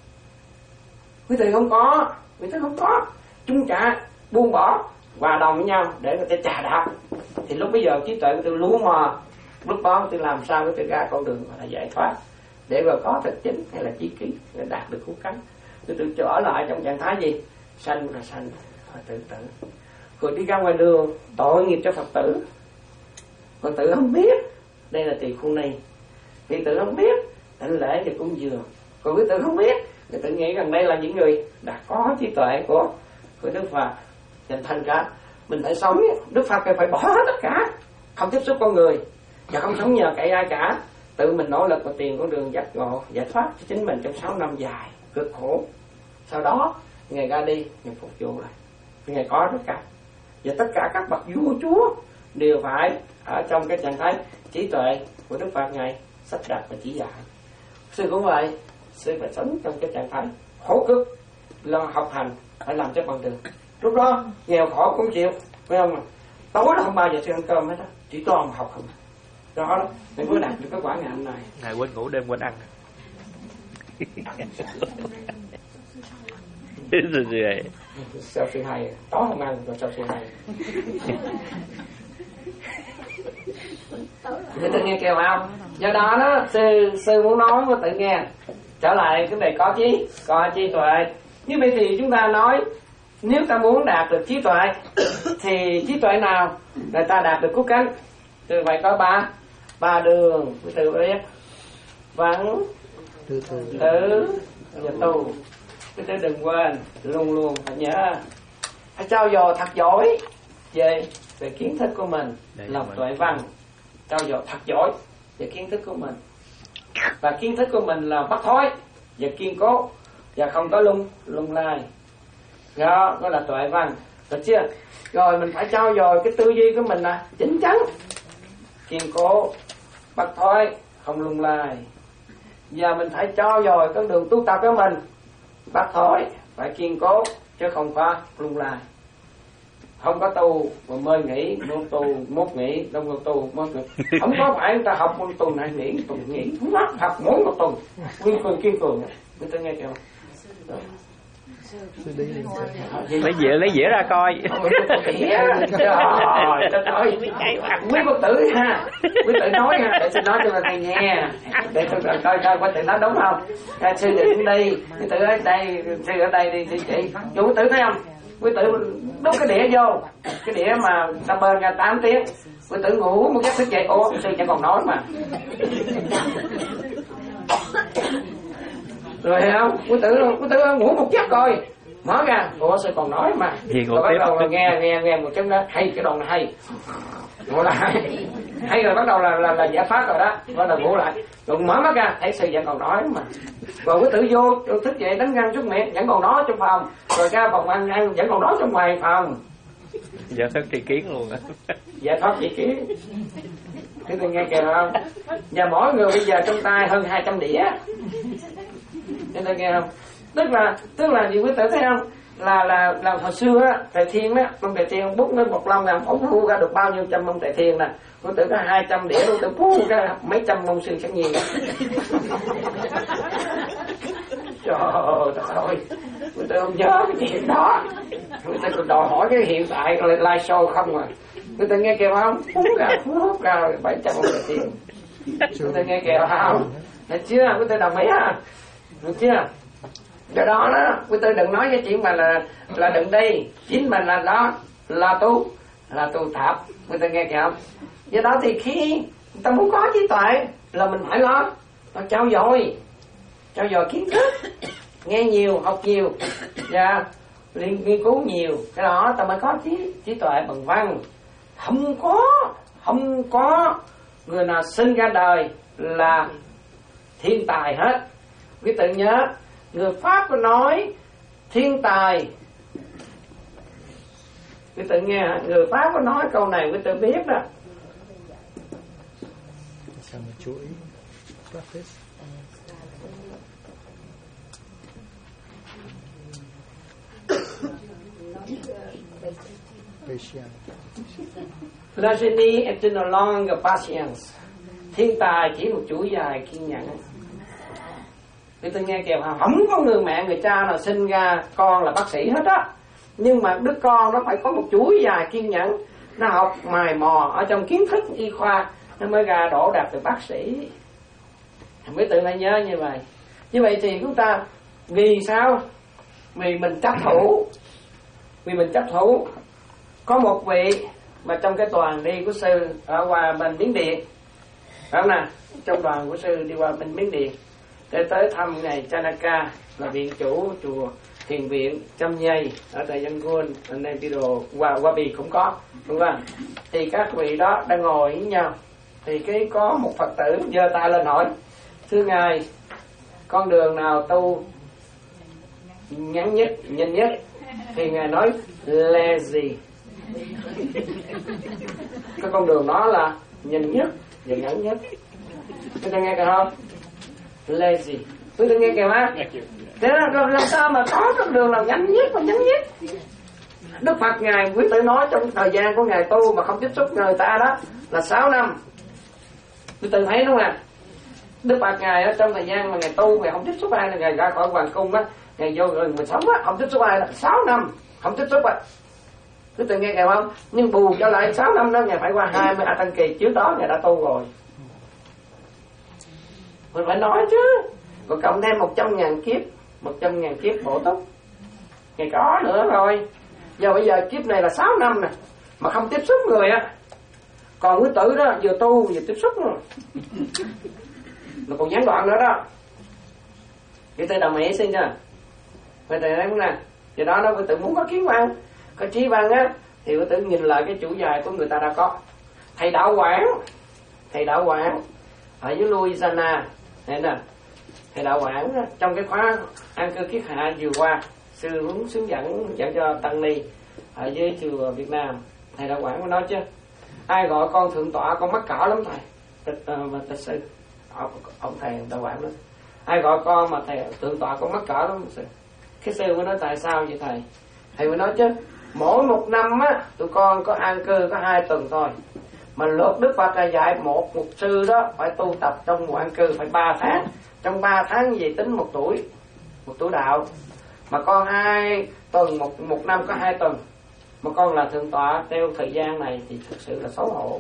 Quý thầy không có, quý thầy không có, chung trả buông bỏ hòa đồng với nhau để người ta trà đạp. Thì lúc bây giờ trí tuệ của tôi lú mò, lúc đó tôi làm sao để tôi ra con đường là giải thoát, để rồi có thực chính hay là chí kiến để đạt được cứu cánh. Tôi tôi trở lại trong trạng thái gì? Sanh là sanh, tự tử. Rồi đi ra ngoài đường tội nghiệp cho Phật tử. Phật tử không biết đây là tỳ khu ni, Phật tử không biết tịnh lễ thì cúng dường, còn Phật tử không biết, người tự nghĩ rằng đây là những người đã có trí tuệ của của Đức Phật. Nên thành ra mình phải sống, Đức Phật phải bỏ hết tất cả, không tiếp xúc con người và không sống nhờ cậy ai cả, tự mình nỗ lực và tìm con đường giác ngộ giải thoát cho chính mình trong sáu năm dài cực khổ. Sau đó ngài ra đi, ngài phục vụ lại, ngài có tất cả, và tất cả các bậc vua chúa đều phải ở trong cái trạng thái trí tuệ của Đức Phật ngài sắp đặt và chỉ dạy. Sư cũng vậy, sư phải sống trong cái trạng thái khổ cực, lo học hành phải làm cho bằng được. Lúc đó nghèo khổ cũng chịu, phải không? Tối đó không bao giờ sư ăn cơm hết đó, chỉ toàn học không. Đó đó, mình mới đạt được cái quả ngày hôm nay. Ngày quên ngủ đêm quên ăn. Sao sư hay, tối không ăn rồi sao sư hay. Thì tự nghe kêu không? Do đó đó, sư sư muốn nói với tự nghe. Trở lại cái đề có trí, có trí tuệ. Như vậy thì chúng ta nói, nếu ta muốn đạt được trí tuệ thì trí tuệ nào người ta đạt được cứu cánh? Từ vậy có ba ba đường của từ biết vắng từ tử và tu. Cái thứ đừng quên, luôn luôn phải nhớ, phải trau dồi thật giỏi về về kiến thức của mình, lòng tuệ văn, trau dồi thật giỏi về kiến thức của mình, và kiến thức của mình là bất thối và kiên cố và không có lung lung lai. Đó, đó là tuệ văn, được chưa? Rồi mình phải trau dồi cái tư duy của mình là chính chắn, kiên cố, bất thối, không lung lai. Giờ mình phải cho dồi con đường tu tập của mình, bắt thôi phải kiên cố chứ không có lung lai. Không có tu mà mới nghĩ mốt tu mốt nghĩ đông có tu mốt nghĩ. Không có phải người ta học một tuần hay nghỉ tuần nghỉ không có học mỗi một tuần kiên cường kiên cường người ta nghe chưa? lấy dĩa lấy dĩa ra coi. Trời ơi, quý Phật tử ha, quý tử nói ha, để sư nói cho thầy nghe, để tôi coi coi quý tử nói đúng không? Sư định đi, quý tử ở đây, sư ở đây đi sư chị, quý tử thấy không? Quý tử đút cái đĩa vô, cái đĩa mà ta bơm ra tám tiếng, quý tử ngủ một giấc thức dậy, ủa sư chẳng còn nói mà. Rồi thấy không? Quý tử quý tử ngủ một giấc rồi, mở ra, ủa sư còn nói mà. Rồi bắt đầu là nghe nghe nghe một chút đó, hay cái đoạn này hay, ngủ lại, hay rồi bắt đầu là là, là giải pháp rồi đó, bắt đầu ngủ lại, rồi mở mắt ra, thấy sư vẫn còn nói mà. Rồi quý tử vô thức dậy đánh răng chút miệng vẫn còn nói trong phòng, rồi ra phòng ăn ăn vẫn còn nói trong ngoài phòng. Giải thoát tri kiến luôn á. Giải thoát tri kiến. Thế tôi nghe kìa không? Và mỗi người bây giờ trong tay hơn hai trăm đĩa. Thế tôi nghe không? Tức là tức là gì quý tử thấy không? Là là là hồi xưa á, Tề Thiên á, ông Tề Thiên bút lên một lòng làm phóng phu ra được bao nhiêu trăm ông Tề Thiên nè. Quý tử có hai trăm đĩa luôn, tự phu ra mấy trăm ông sư sắc nhiên. Trời ơi, quý tử không nhớ cái chuyện đó. Quý tử còn đòi hỏi cái hiện tại live show không à. Quý tử nghe kìa không? Phút ra, phút ra bảy trăm ông Tề Thiên. Quý tử nghe kìa không? Được chưa? Quý tử đồng ý ha? Được chưa? Do đó đó, quý tử đừng nói cái chuyện mà là là đừng đi, chính mình là đó là tu, là tu tập. Quý tử nghe kìa không? Do đó thì khi ta muốn có trí tuệ là mình phải lo, nó trau dồi, trau dồi kiến thức, nghe nhiều, học nhiều, và nghiên cứu nhiều, cái đó ta mới có trí trí tuệ bằng văn. Không có, không có người nào sinh ra đời là thiên tài hết. Quý tử nhớ, người Pháp có nói thiên tài. Quý tử nghe, người Pháp có nói câu này, quý tử biết đó. Sao mà chú ý practice. Patience. La génie est une longue patience. Thiên tài chỉ một chuỗi dài kiên nhẫn. Thì tôi nghe kìa, không có người mẹ người cha nào sinh ra con là bác sĩ hết á, nhưng mà đứa con nó phải có một chuỗi dài kiên nhẫn, nó học mài mò ở trong kiến thức y khoa, nó mới ra đổ đạt từ bác sĩ. Mới tự phải nhớ như vậy. Như vậy thì chúng ta vì sao? Vì mình chấp thủ, vì mình chấp thủ. Có một vị mà trong cái đoàn đi của sư ở qua bên Miến Điện, phải không nè? Trong đoàn của sư đi qua bên Miến Điện để tới thăm ngài Chanaka, là viện chủ chùa Thiền viện Chăm Nhây ở tại Yangon, ở Naypyidaw, qua Wabi cũng có, đúng không? Thì các vị đó đang ngồi với nhau, thì cái có một Phật tử giơ tay lên hỏi: thưa ngài, con đường nào tu ngắn nhất, nhanh nhất? Thì ngài nói lazy. Cái con đường đó là nhanh nhất và ngắn nhất. Chúng ta nghe kìa không? Lazy. Chúng ta nghe kìa má. Thế là làm sao mà có con đường nào nhanh nhất và ngắn nhất? Đức Phật ngài quý tử nói trong thời gian của ngài tu mà không tiếp xúc người ta đó là sáu năm. Quý tử thấy đúng không ạ? Đức Phật ngài ở trong thời gian mà ngài tu ngài không tiếp xúc ai, là ngài ra khỏi hoàng cung á, ngài vô rừng mà sống á, không tiếp xúc ai là sáu năm không tiếp xúc á. Quý tử nghe kìa không? Nhưng bù cho lại sáu năm đó ngài phải qua hai mươi A Tăng Kỳ, trước đó ngài đã tu rồi. Mình phải nói chứ. Còn cộng thêm một trăm ngàn kiếp, một trăm ngàn kiếp bổ túc ngài có nữa rồi. Giờ bây giờ kiếp này là sáu năm nè, mà không tiếp xúc người á. Còn quý tử đó vừa tu vừa tiếp xúc rồi, mà còn gián đoạn nữa đó. Quý tử đồng ý xin chưa? Quý tử nói nè, do đó đó quý tử muốn có kiến văn, có trí văn á, thì quý tử nhìn lại cái chủ dài của người ta đã có. Thầy Đạo Quảng, thầy Đạo Quảng ở dưới Louisiana này nè, thầy Đạo Quảng á, trong cái khóa An Cư Kiết Hạ vừa qua, sư hướng hướng dẫn dẫn cho tăng ni ở dưới chùa Việt Nam, thầy Đạo Quảng có nói chứ: ai gọi con thượng tọa con mắc cỡ lắm thầy. Tịch uh, tịch sư ông, ông thầy người ta quản đó, ai gọi con mà thầy thượng tọa con mắc cỡ lắm. Cái sư mới nói tại sao vậy thầy? Thầy mới nói chứ mỗi một năm á tụi con có an cư có hai tuần thôi, mà luật Đức Phật là dạy một mục sư đó phải tu tập trong mùa an cư phải ba tháng. Trong ba tháng gì tính một tuổi, một tuổi đạo. Mà con hai tuần một một năm có hai tuần, mà con là thượng tọa theo thời gian này thì thực sự là xấu hổ.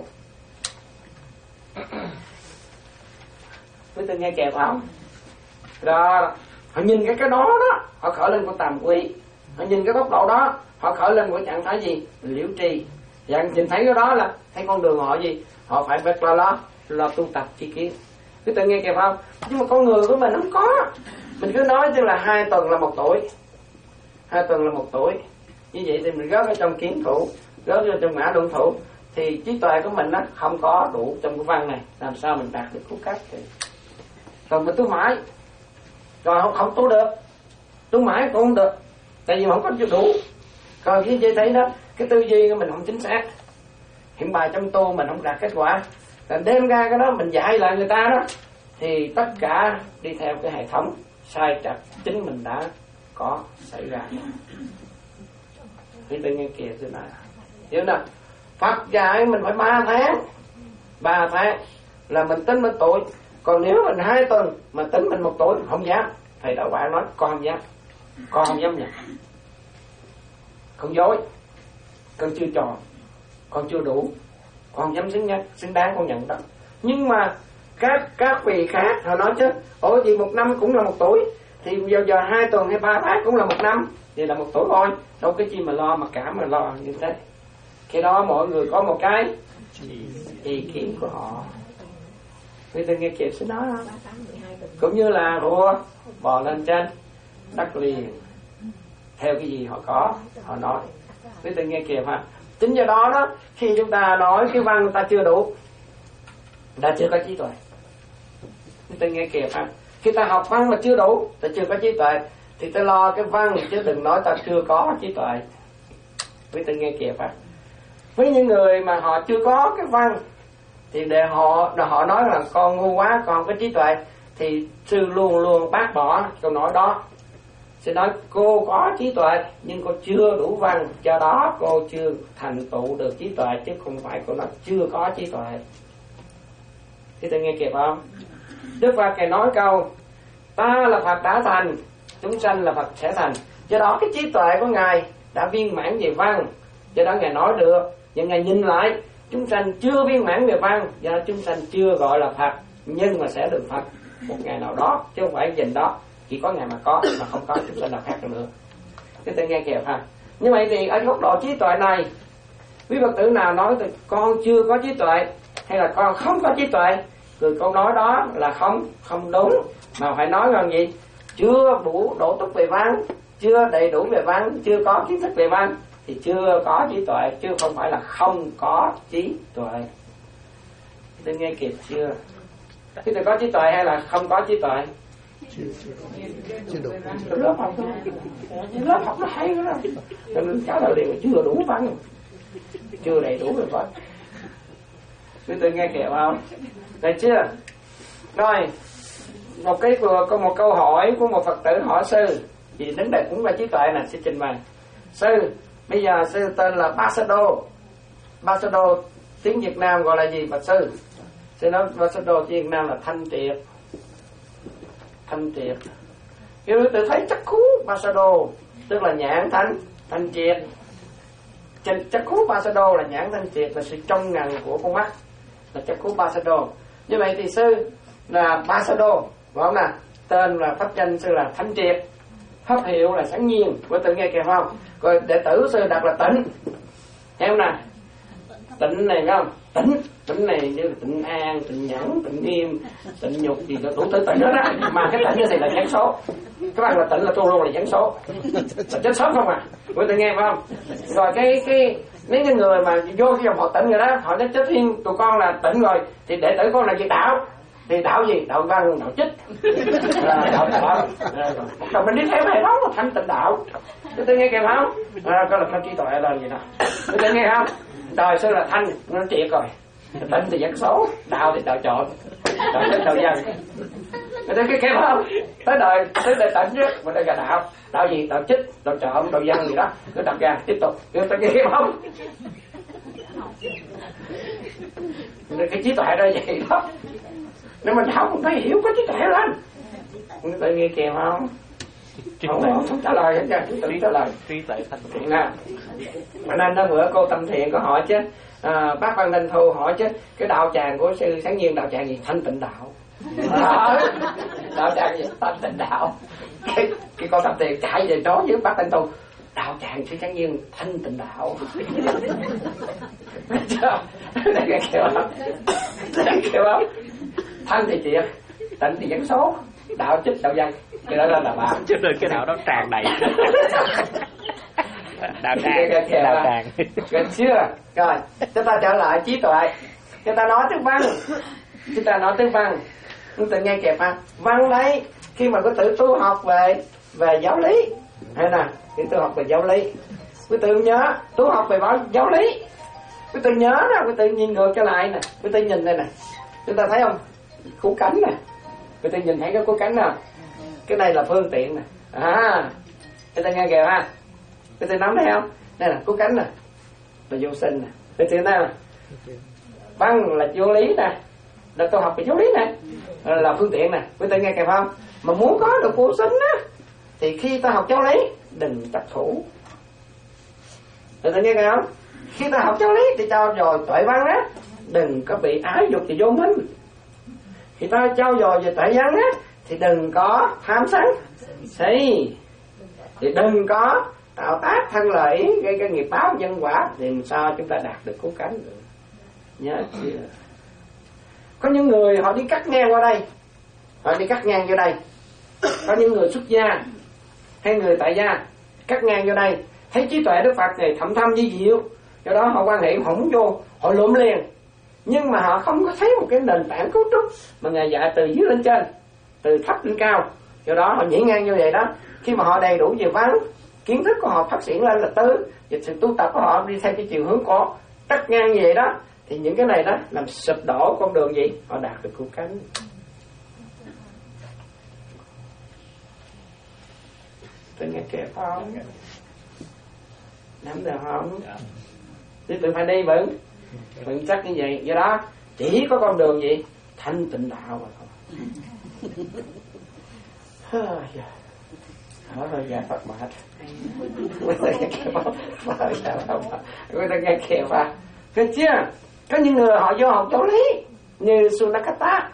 Quý vị nghe kịp không? Rồi họ nhìn cái cái đó đó, họ khởi lên con tàm quý. Họ nhìn cái góc độ đó, họ khởi lên một trạng thái gì? Liễu trì. Và nhìn thấy cái đó là thấy con đường họ gì? Họ phải biết lo lo, lo tu tập chi kiến. Quý vị nghe kịp không? Nhưng mà con người của mình không có. Mình cứ nói chứ là hai tuần là một tuổi, hai tuần là một tuổi. Như vậy thì mình rớt ở trong kiến thủ, rớt ở trong ngã luận thủ, thì trí tuệ của mình nó không có đủ trong cái văn này, làm sao mình đạt được phúc cách thì còn mình tu mãi rồi không không tu được, tu mãi cũng không được, tại vì mình không có chưa đủ. Còn khi chị thấy đó, cái tư duy của mình không chính xác, hiện bài trong tu mình không đạt kết quả, là đem ra cái đó mình dạy lại người ta đó, thì tất cả đi theo cái hệ thống sai trật chính mình đã có xảy ra. Thì tự nhiên kìa thế này, hiểu nào? Phật dạy mình phải ba tháng, ba tháng là mình tính mình tuổi. Còn nếu mình hai tuần mà tính mình một tuổi không dám. Thầy đạo bạn nói con không dám, con không dám nhận, con dối, con chưa tròn, con chưa đủ, con không dám xứng nhất, xứng đáng con nhận đó. Nhưng mà các các vị khác họ nói chứ, ủa gì một năm cũng là một tuổi, thì giờ giờ hai tuần hay ba tháng cũng là một năm, thì là một tuổi thôi, đâu cái chi mà lo mà cả mà lo như thế. Khi đó mọi người có một cái ý kiến của họ. Người ta nghe kịp xin nói không? Cũng như là rùa bò lên trên đất liền, theo cái gì họ có họ nói. Người ta nghe kịp ha. Chính do đó đó, khi chúng ta nói cái văn ta chưa đủ, ta chưa có trí tuệ. Người ta nghe kịp ha. Khi ta học văn mà chưa đủ, ta chưa có trí tuệ, thì ta lo cái văn chứ đừng nói ta chưa có trí tuệ. Người ta nghe kịp ha. Với những người mà họ chưa có cái văn, thì để họ để họ nói là con ngu quá, con không có trí tuệ, thì sư luôn luôn bác bỏ câu nói đó. Sư nói cô có trí tuệ nhưng cô chưa đủ văn, do đó cô chưa thành tựu được trí tuệ, chứ không phải cô nói chưa có trí tuệ. Thì tôi nghe kịp không? Đức Phật Ngài nói câu ta là Phật đã thành, chúng sanh là Phật sẽ thành. Do đó cái trí tuệ của Ngài đã viên mãn về văn, do đó Ngài nói được. Nhưng Ngài nhìn lại chúng sanh chưa viên mãn về văn, do đó chúng sanh chưa gọi là Phật, nhưng mà sẽ được Phật một ngày nào đó, chứ không phải dình đó chỉ có ngày mà có, mà không có chúng sanh nào khác nữa. Thế tôi nghe kịp ha. Như vậy thì ở góc độ trí tuệ này, quý Phật tử nào nói thì con chưa có trí tuệ hay là con không có trí tuệ, rồi câu nói đó là không không đúng, mà phải nói rằng gì? Chưa đủ độ túc về văn, chưa đầy đủ về văn, chưa có kiến thức về văn, thì chưa có trí tuệ, chứ không phải là không có trí tuệ. Tôi nghe kịp chưa? Thế thì có trí tuệ hay là không có trí tuệ? Chưa, chưa đủ. Lớp học đó, lớp học nó hay đó. Cho nên trả lời liền chưa đủ văn, chưa đầy đủ về văn. Thế tôi nghe kịp không? Được chưa? Rồi, một cái có một câu hỏi của một Phật tử hỏi sư, vì đến đây cũng là trí tuệ nè, sẽ trình bày. Sư, bây giờ sư tên là Basado. Basado tiếng Việt Nam gọi là gì bạch sư? Sư nói Basado tiếng Việt Nam là thanh triệt. Thanh triệt. Cái đối tượng thấy chắc khú Basado, tức là nhãn thanh, thanh triệt. Chắc khú Basado là nhãn thanh triệt, là sự trong ngần của con mắt, là chắc khú Basado. Như vậy thì sư là Basado, phải không nè? Tên là pháp danh sư là thanh triệt, pháp hiệu là sáng nhiên. Quý tự nghe kìa không? Rồi đệ tử sư đặt là tịnh, thấy không nè? Tịnh này phải không? Tịnh, tịnh này như là tịnh an, tịnh nhẫn, tịnh nghiêm, tịnh nhục gì đó đủ thứ tịnh đó đó. Mà cái tịnh này là gián số. Các bạn là tịnh là tu luôn là gián số, là chết sớm không à? Quý tự nghe phải không? Rồi cái cái mấy cái người mà vô cái dòng họ tịnh rồi đó, họ nói chết thiên tụi con là tịnh rồi, thì đệ tử con là gì đạo? Thì đạo gì? Đạo văn, đạo chích, à, đạo đạo. Rồi mình đi theo hệ thống là thanh tịnh đạo. Chúng tôi nghe kìa không? À, có là thanh trí tuệ lên vậy đó. Chúng tôi nghe không? Đời xưa là thanh, nó triệt rồi. Tịnh thì dẫn số, đạo thì đạo trộn. đạo chất đạo dân. Người ta cái kêu không tới đời tới đời tận nhất mà đây là đạo đạo gì đạo chích đạo trộm đạo dân gì đó cứ đặt ra tiếp tục người ta kêu không cái trí tuệ ra vậy đó. Nếu mình học phải hiểu có trí tuệ lên người ta nghe kèm không không, không, không trả lời hết trơn tự trả lời trí tuệ thanh thiện à. Mà nên đó bữa cô Tâm Thiện có hỏi chứ à, bác Văn Thanh Thu hỏi chứ cái đạo tràng của sư Sáng Nhiên đạo tràng gì thanh tịnh đạo à, đạo tràng gì thanh tịnh đạo cái, cái con Tâm Thiện chạy về nói với bác Thanh Thu đạo tràng sư Sáng Nhiên thanh tịnh đạo đây nghe kêu không đây kêu không thanh thì chuyện tịnh thì dân số đạo chích đạo dân cái đó là bà chứ đừng cái đạo đó tràn đầy đạo tràng đạo tràng được chưa rồi chúng ta trở lại trí tuệ chúng ta nói tiếng văn chúng ta nói tiếng văn chúng ta nghe kẹp ha văn đấy khi mà có tự tu học về về giáo lý hay là khi tu học về giáo lý quý tự nhớ tu học về bảo giáo lý quý tự nhớ đó quý tự nhìn ngược trở lại nè quý tự nhìn đây nè chúng ta thấy không cú cánh nè quý tự nhìn thấy cái cú cánh nào cái này là phương tiện nè à quý tự nghe kìa ha quý tự nắm thấy không đây là cú cánh nè là vô sinh nè quý tự nào văn là vô lý nè là tu học về giáo lý nè là phương tiện nè quý tự nghe kìa không mà muốn có được vô sinh á thì khi ta học giáo lý đừng chấp thủ quý tự nghe kìa không khi ta học giáo lý thì cho dồi tuệ văn á đừng có bị ái dục và vô minh. Khi ta trao dồi về tuệ văn á thì đừng có tham sân si, thì đừng có tạo tác thân lợi gây cái nghiệp báo nhân quả thì làm sao chúng ta đạt được cứu cánh được. Nhớ chưa? Có những người họ đi cắt ngang qua đây, họ đi cắt ngang vô đây. Có những người xuất gia hay người tại gia cắt ngang vô đây, thấy trí tuệ Đức Phật này thậm thâm vi diệu, do đó họ quan hệ họ muốn vô, họ lụm liền. Nhưng mà họ không có thấy một cái nền tảng cấu trúc mà Ngài dạy từ dưới lên trên, từ thấp lên cao. Do đó họ nhảy ngang như vậy đó. Khi mà họ đầy đủ về văn, kiến thức của họ phát triển lên là tứ, và sự tu tập của họ đi theo cái chiều hướng của cắt ngang như vậy đó, thì những cái này đó làm sụp đổ con đường gì họ đạt được cứu cánh. Tôi nghe kẹp không? Nắm được không? Thì tôi phải đi vững vững chắc như vậy. Do đó chỉ có con đường gì thanh tịnh đạo mà thôi. Hỏi hơi dài Phật mệt. Người ta nghe kẹp à. Được chưa? Có những người họ vô học giáo lý như Sunakata,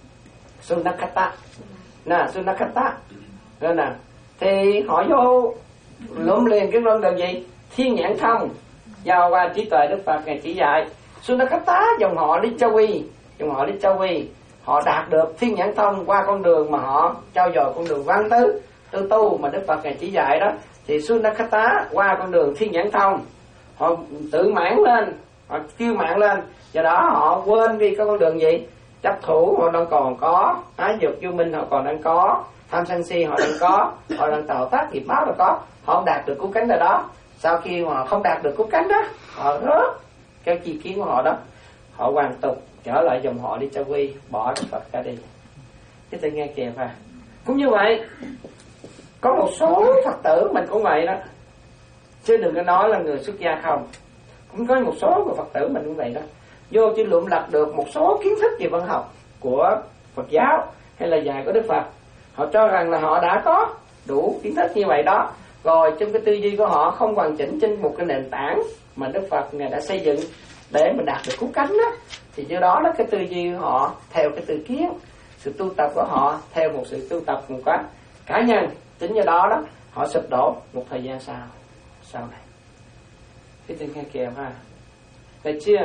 Sunakata, nè Sunakata, rồi nè, thì họ vô lụm liền cái con đường gì thiên nhãn thông, giao qua trí tuệ Đức Phật Ngài chỉ dạy. Sunakata dòng họ Lichawi, dòng họ Lichawi, họ đạt được thiên nhãn thông qua con đường mà họ trao dồi con đường văn tứ tư tu mà Đức Phật Ngài chỉ dạy đó. Thì Sunakata qua con đường thiên nhãn thông, họ tự mãn lên, họ kiêu mạn lên, do đó họ quên đi cái con đường gì chấp thủ họ đang còn có, ái dục vô minh họ còn đang có, tham sân si họ đang có, họ đang tạo tác nghiệp báo đã có, họ không đạt được cứu cánh rồi đó. Sau khi mà họ không đạt được cứu cánh đó, họ rớt cái chi kiến của họ đó, họ hoàn tục trở lại dòng họ đi cho quy, bỏ Đức Phật ra đi. Cái tôi nghe kìa à. Cũng như vậy, có một số Phật tử mình cũng vậy đó, chứ đừng có nói là người xuất gia không. Cũng có một số người Phật tử mình cũng vậy đó, vô chỉ lượm lặt được một số kiến thức về văn học của Phật giáo hay là dạy của Đức Phật, họ cho rằng là họ đã có đủ kiến thức như vậy đó, rồi trong cái tư duy của họ không hoàn chỉnh trên một cái nền tảng mà Đức Phật Ngài đã xây dựng để mình đạt được cứu cánh đó, thì do đó là cái tư duy của họ theo cái tư kiến, sự tu tập của họ theo một sự tu tập một cách cá nhân, chính do đó đó họ sụp đổ một thời gian sau sau này. Cái tên nghe kèm ha, được chưa?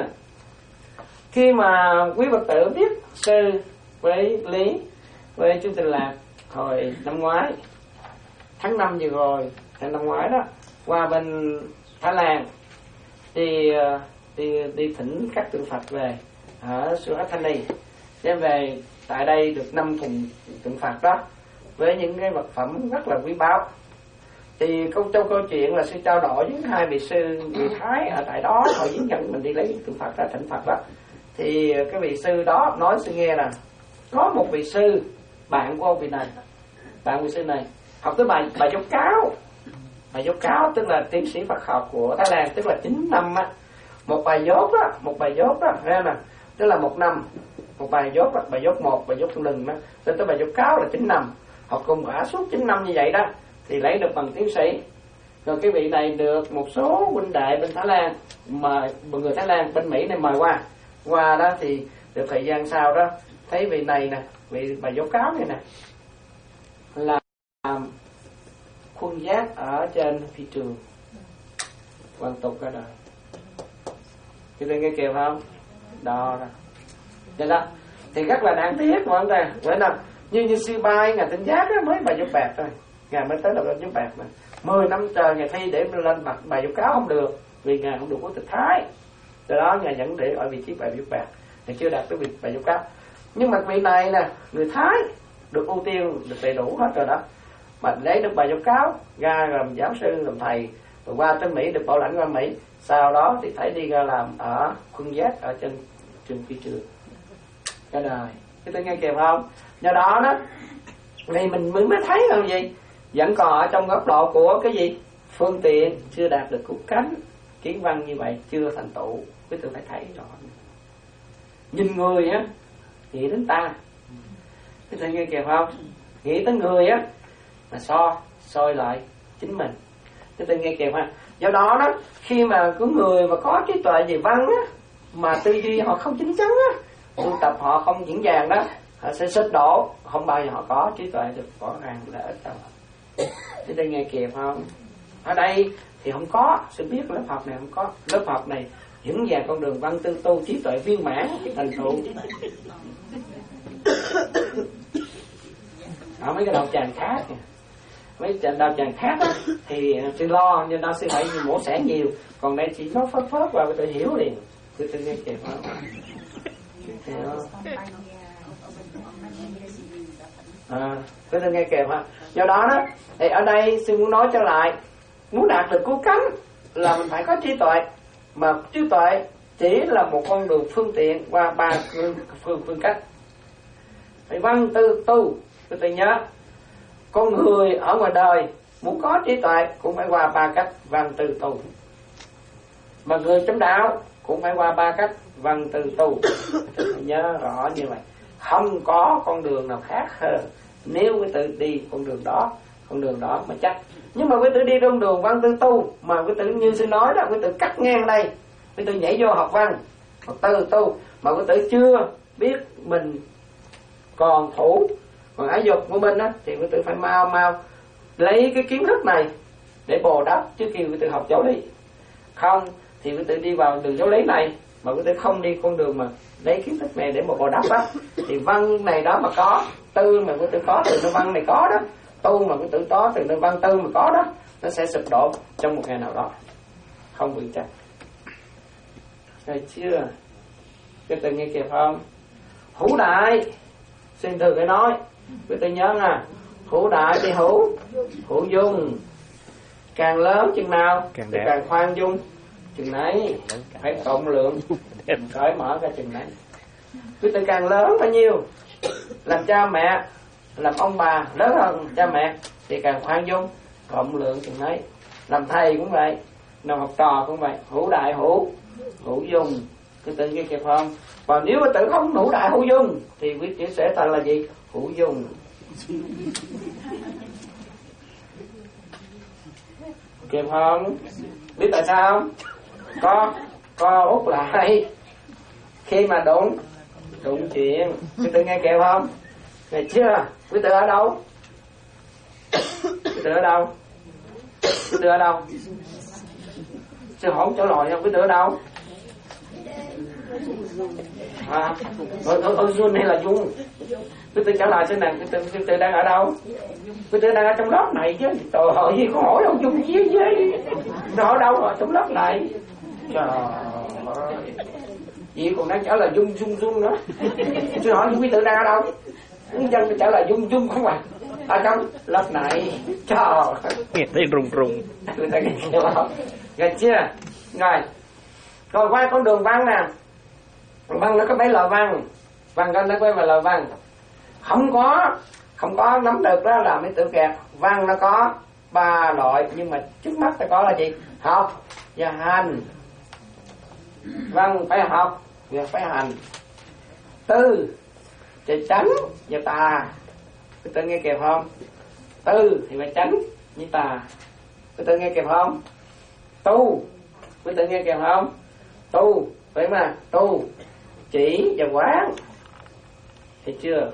Khi mà quý Phật tử biết sư với Lý với chú Tình Lạc hồi năm ngoái tháng năm vừa rồi, tháng năm ngoái đó, qua bên Thái Lan thì đi đi thỉnh các tượng Phật về ở Suratthani, đem về tại đây được năm thùng tượng Phật đó với những cái vật phẩm rất là quý báu. Thì câu trong câu chuyện là sư trao đổi với hai vị sư người Thái ở tại đó, họ dẫn nhận mình đi lấy tượng Phật ra thỉnh Phật đó. Thì cái vị sư đó nói sư nghe là có một vị sư bạn của ông vị này, bạn vị sư này học tới bài bài dốc cáo. Bài dốc cáo tức là tiến sĩ Phật học của Thái Lan, tức là chín năm á. Một bài dốt đó, một bài dốt đó, nghe nè, tức là một năm. Một bài dốt đó, bài dốt một, bài dốt lừng đó, tới tới bài dốt cáo là chín năm. Học cùng cả suốt chín năm như vậy đó thì lấy được bằng tiến sĩ. Rồi cái vị này được một số huynh đệ bên Thái Lan, mà người Thái Lan bên Mỹ này mời qua. Qua đó thì được thời gian sau đó thấy vị này nè, vị bài dốt cáo này nè là khuôn giác ở trên phi trường, hoàn tục cả đời. Chúng ta nghe kịp không? Đó rồi. Vậy đó thì rất là đáng tiếc mọi người. Vậy nào như như sư Bai ngài Tinh Giác á, mới bài dốt bạc thôi, ngài mới tới là bài dốt bạc mà mười năm trời ngài thi để lên mặt bài dốt cáo không được, vì ngài không được quốc tịch Thái. Do đó ngài vẫn để ở vị trí bài dốt bạc, thì chưa đạt tới vị bài dốt cáo. Nhưng mà vị này nè, người Thái được ưu tiên, được đầy đủ hết rồi đó, mà lấy được bài dốt cáo ra làm giáo sư, làm thầy, rồi qua tới Mỹ được bảo lãnh qua Mỹ. Sau đó thì thấy đi ra làm ở khuôn giác ở trên trường phi trường cả đời. Chúng ta nghe kịp không? Do đó đó thì mình mới mới thấy là gì, vẫn còn ở trong góc độ của cái gì, phương tiện, chưa đạt được cốt cánh kiến văn như vậy, chưa thành tựu. Quý vị phải thấy rõ. Nhìn người á, nghĩ đến ta. Quý vị nghe kịp không? Nghĩ tới người á mà so soi lại chính mình. Quý vị nghe kịp ha? Do đó đó, khi mà có người mà có trí tuệ về văn á, mà tư duy họ không chính chắn á, tu tập họ không vững vàng đó, họ sẽ sụp đổ, không bao giờ họ có trí tuệ được rõ ràng là ít đâu. Chúng ta nghe kịp không? Ở đây thì không có sự biết lớp học này, không có lớp học này vững vàng con đường văn tư tu trí tuệ viên mãn thành tựu. Ở mấy cái đạo tràng khác, mấy đạo tràng khác á, thì sư lo nên đó sư phải mổ xẻ nhiều, còn đây chỉ nói phớt phớt vào tôi hiểu liền. Tôi tự nghe kịp không? À, tôi tự nghe kịp ha. Do đó đó, thì ở đây sư muốn nói trở lại, muốn đạt được cứu cánh là mình phải có trí tuệ, mà trí tuệ chỉ là một con đường phương tiện qua ba phương, phương, phương cách. Phải văn tư tu. Tôi tự nhớ, con người ở ngoài đời muốn có trí tuệ cũng phải qua ba cách văn tư tu, mà người trong đạo cũng phải qua ba cách văn tư tu. Tôi nhớ rõ như vậy, không có con đường nào khác hơn. Nếu quý tự đi con đường đó, con đường đó mà chắc. Nhưng mà quý tự đi trong đường văn tư tu, mà quý tự như sư nói đó, quý tự cắt ngang đây, quý tự nhảy vô học văn, học tư tu, mà quý tự chưa biết mình còn thủ, còn ái dục của mình á, thì quý tự phải mau mau lấy cái kiến thức này để bù đắp trước khi quý tự học giáo lý. Không thì quý tự đi vào đường giáo lý này, mà quý tự không đi con đường mà lấy kiến thức này để mà bù đắp á, thì văn này đó mà có, tư mà quý tự có từ nơi văn này có đó, tu mà quý tự có từ nơi văn tư mà có đó, nó sẽ sụp đổ trong một ngày nào đó, không vững chắc. Rồi chưa? Quý tự nghe kịp không? Hữu đại, xin thường phải nói, quý tự nhớ nha, hữu đại thì hữu, hữu dung, càng lớn chừng nào càng thì càng khoan dung chừng nấy, phải cộng lượng, cởi mở ra chừng nấy. Quý tự càng lớn bao nhiêu, làm cha mẹ, làm ông bà lớn hơn cha mẹ thì càng khoan dung, cộng lượng chừng nấy. Làm thầy cũng vậy, làm học trò cũng vậy, hữu đại hữu, hữu dung. Quý tự nghe kịp không? Và nếu quý tự không hữu đại hữu dung thì quý tự sẽ thành là gì? Hữu dung. Kịp không? Biết tại sao không? Có có út lại khi mà đụng đụng chuyện. Quý tự nghe kịp không? Ngày chưa? Quý tự ở đâu? Quý tự ở đâu? Quý tự ở đâu? Sư hỏi chỗ lòi nha. Quý tự ở đâu? À, ở, ở, ở Dung hay là Dung? Quý tự trả lời xem nè, quý tự, quý tự đang ở đâu? Quý tự đang ở trong lớp này chứ. Trời ơi, gì có hỏi đâu Dung gì vậy? Nó ở đâu ở trong lớp này? Trời ơi, gì còn đang trả lời Dung Dung Dung nữa. Tôi hỏi quý tự đang ở đâu? Dân trả lời Dung Dung không à? Ở trong lớp này. Trời ơi, nghe thấy rùng rùng. Người ta nghe không? Nghe chưa? Rồi, rồi qua con đường văn nè. Văn nó có mấy loại văn. Văn có nó có mấy loại văn. không có không có nắm được đó là mấy tưởng kẹt. Văn nó có ba loại, nhưng mà trước mắt ta có là gì? Học và hành. Văn phải học và phải hành. Tư thì tránh và tà. Quý tự nghe kịp không? Tư thì phải tránh với tà. Quý tự nghe kịp không? Tu, quý tự nghe kịp không? Tu phải mà tu chỉ và quán. Thấy chưa?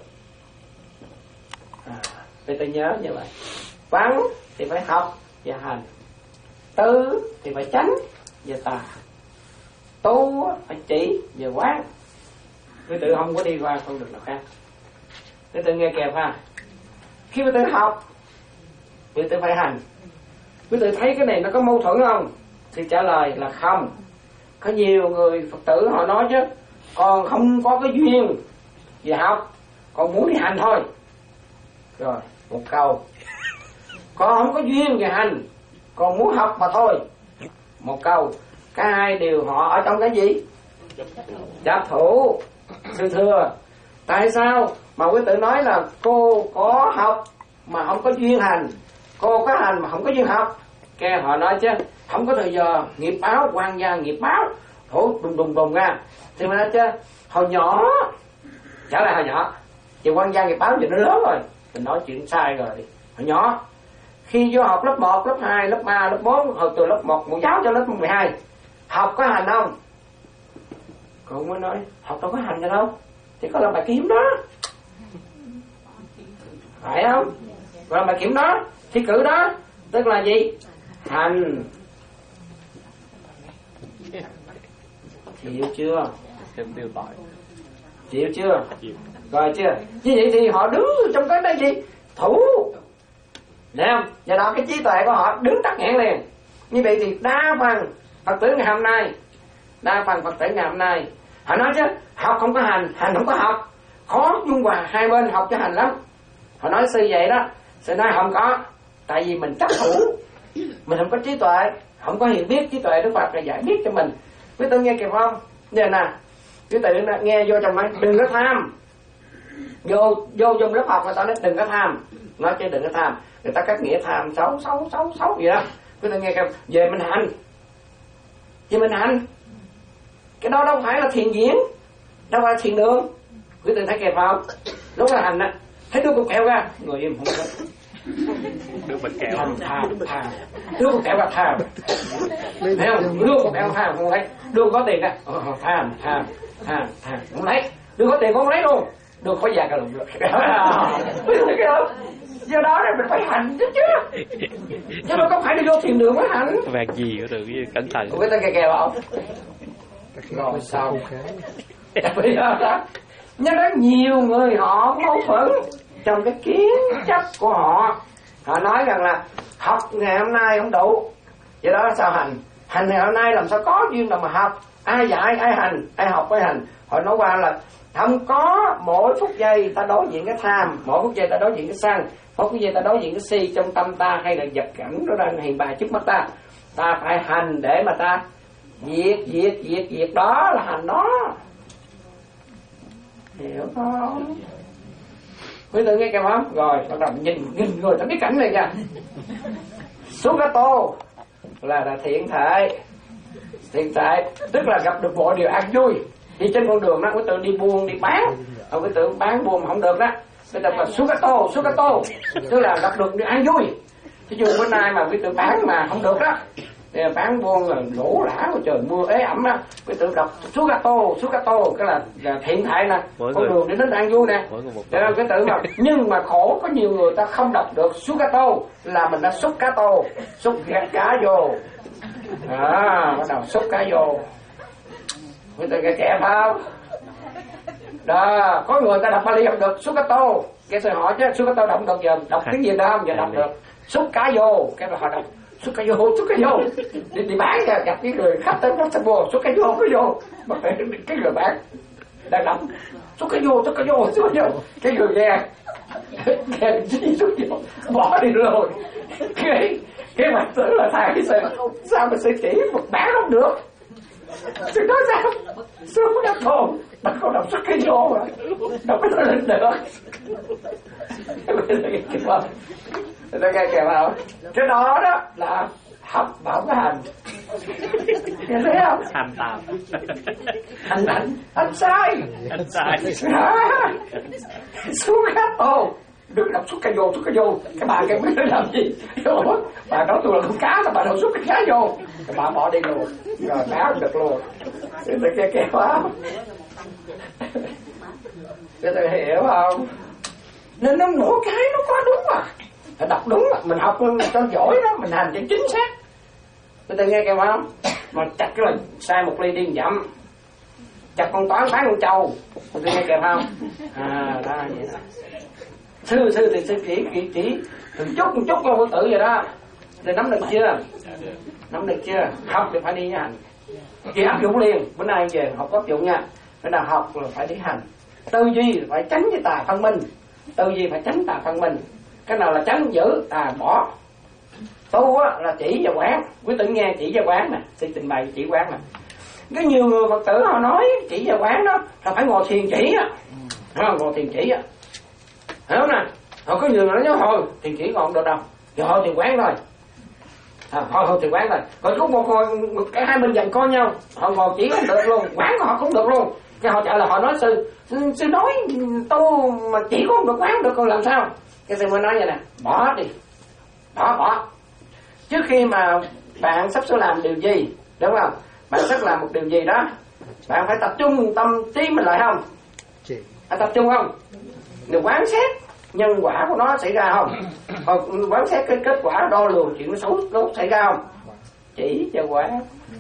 À, quý tự nhớ như vậy. Văn thì phải học và hành. Tư thì phải tránh và tà. Tu phải chỉ và quán. Quý tự không có đi qua con đường nào khác. Quý tự nghe kịp ha. Khi quý tự học, quý tự phải hành. Quý tự thấy cái này nó có mâu thuẫn không? Thì trả lời là không. Có nhiều người Phật tử họ nói chứ còn không có cái duyên về học, còn muốn đi hành thôi. Rồi một câu. Còn không có duyên về hành, còn muốn học mà thôi. Một câu. Cả hai đều họ ở trong cái gì? Chấp thủ. Thưa thưa, tại sao mà quý tự nói là cô có học mà không có duyên hành, cô có hành mà không có duyên học? Cái họ nói chứ không có thời giờ, nghiệp báo, quan gia nghiệp báo, thổ đùng đùng đùng ra. Thì mình nói chứ hồi nhỏ, trả lại hồi nhỏ, thì quan gia nghiệp báo thì nó lớn rồi, mình nói chuyện sai rồi. Hồi nhỏ, khi vô học lớp một, lớp hai, lớp ba, lớp bốn, hồi từ lớp một mẫu giáo cho lớp mười hai, học có hành không? Cô mới nói học đâu có hành gì đâu, thì có làm bài kiểm đó, phải không? Có làm bài kiểm đó, thi cử đó, tức là gì? Hành. Chịu chưa? Chịu chưa? Rồi chưa? Như vậy thì họ đứng trong cái đây gì? Thủ. Thấy không? Do đó cái trí tuệ của họ đứng tắc nghẽn liền. Như vậy thì đa phần Phật tử ngày hôm nay, đa phần Phật tử ngày hôm nay họ nói chứ học không có hành, hành không có học, khó dung hòa hai bên học cho hành lắm. Họ nói sư vậy đó, sư nói không có, tại vì mình chấp thủ, mình không có trí tuệ, không có hiểu biết trí tuệ Đức Phật là giải biết cho mình. Quý tự nghe kịp không? Nè nè, quý tự nghe vô trong nói đừng có tham, vô vô trong lớp học người ta nói đừng có tham, nói chứ đừng có tham, người ta cắt nghĩa tham xấu xấu xấu xấu gì đó. Quý tự nghe kịp, về mình hành, về mình hành, cái đó đâu phải là thiền diễn, đâu phải là thiền đường. Quý tự thấy kịp không? Lúc là hành á, thấy đứa con kẹo ra, ngồi im không có. Đưa bịch kẹo. Tham tham tham, đưa con kẹo ra tham, thấy không? Đưa con kẹo tham không lấy, đưa có tiền ra, tham tham tham tham không lấy, đưa có tiền không lấy luôn, đưa có già cả lùng được. Do đó là mình phải hành chứ chứ, chứ mà không phải đi vô thiền đường mới hành. Vàng gì có được với cẩn thận. Cái tay kẹo kẹo không? Rồi sao? Bây giờ đó, nhưng đó nhiều người họ mâu thuẫn trong cái kiến chấp của họ. Họ nói rằng là học ngày hôm nay không đủ, vậy đó là sao hành? Hành ngày hôm nay làm sao có duyên nào mà học? Ai dạy ai hành, ai học ai hành. Họ nói qua là không có, mỗi phút giây ta đối diện cái tham, mỗi phút giây ta đối diện cái sân, mỗi phút giây ta đối diện cái si trong tâm ta, hay là vật cảnh nó đang hiện bài trước mắt ta. Ta phải hành để mà ta diệt diệt diệt diệt, đó là hành đó. Hiểu không? Quý tự nghe kịp không? Rồi bắt đầu nhìn nhìn người trong cái cảnh này nha. Sugato là là thiện thể, thiện thể tức là gặp được mọi điều an vui. Đi trên con đường đó, quý tự đi buôn đi bán, rồi quý tự bán buôn mà không được đó, quý tự là sugato, sugato tức là gặp được điều an vui. Ví dụ bữa nay mà quý tự bán mà không được đó, bán buôn là lỗ lã của trời mưa ế ẩm đó, quý tự đọc sugato, sugato cái là, là thiện thể nè, con đường để đến an vui nè. Cho nên cái tự mà nhưng mà khổ có nhiều người ta không đọc được sugato là mình đã xúc cá tô, xúc cá vô, à bắt đầu xúc cá vô. Quý tự nghe kẹp không? Đó, có người ta đọc Bali không được sugato, cái tôi hỏi chứ sugato đọc được giờ đọc tiếng gì đó không? Giờ đọc được xúc cá vô, cái là họ đọc xúc cá vô, xúc cá vô, đi, đi bán ra gặp cái người khách tới nó sẽ mua xúc cá vô, cái vô, mà cái người bán đang đọc xúc cá vô, xúc cá vô, xúc cá vô, cái người nghe nghe gì xúc vô, bỏ đi rồi, cái cái mặt tưởng là thằng cái sao sao mà sẽ chỉ một bán không được, Sự nói sao? Xuống đất thôn, bạn không đọc xuất cái vô mà. Đâu có nói lên được. Người ta nghe kèm vào. Cái đó đó là học bảo cái hành. Nghe thấy không? Hành tạm. Hành hành, hành sai. Hành sai. À, xuống khát tô. Đừng đọc xuất cái vô, xuất cái vô. Cái bà kia biết làm gì. Bà nói tôi là con cá, bà đọc xuất cái cá vô. Cái bà bỏ đi luôn. Rồi cá được luôn. Người ta nghe kèm vào. Người ta hiểu không? Nên nó mỗi cái nó quá đúng mà. Phải đọc đúng mà. Mình học cho giỏi đó, mình hành cho chính xác. Người ta nghe kìa không? Mà chặt cái là sai một ly điên dặm. Chặt con toán bán con trâu. Người ta nghe kìa không? À đó vậy đó. Sư sư thì sư chỉ chỉ chỉ từng chút một chút con tự vậy đó. Thì nắm được chưa? Nắm được chưa? Học thì phải đi với hành. Chỉ áp dụng liền. Bữa nay về học áp dụng nha. Bữa nào học là phải đi hành. Tư duy phải tránh với tà phân minh. Tư duy phải tránh tà phân minh. Cái nào là tránh giữ tà bỏ. Tu á là chỉ và quán. Quý tử nghe chỉ và quán nè. Sư trình bày chỉ quán nè. Cái nhiều người Phật tử họ nói chỉ và quán đó là phải ngồi thiền chỉ á. À, ngồi thiền chỉ á. Hiểu không nè? Họ có nhiều người nói thôi thiền chỉ còn được đâu. Rồi thôi thiền quán thôi. À, thôi thôi thiền quán thôi. Rồi có một ngồi một cái hai bên dần co nhau. Họ ngồi chỉ cũng được luôn, quán của họ cũng được luôn. Cái họ trả lời họ nói sư sư nói tu mà chỉ có không được quán được còn làm sao? Cái sư mới nói vậy nè, bỏ đi. Bỏ bỏ. Trước khi mà bạn sắp sửa làm điều gì, đúng không? Bạn sắp làm một điều gì đó, bạn phải tập trung tâm trí mình lại không? Phải tập trung không? Để quán xét nhân quả của nó xảy ra không? Còn quán xét cái kết quả đo lường chuyện xấu tốt xảy ra không? Chỉ cho quán.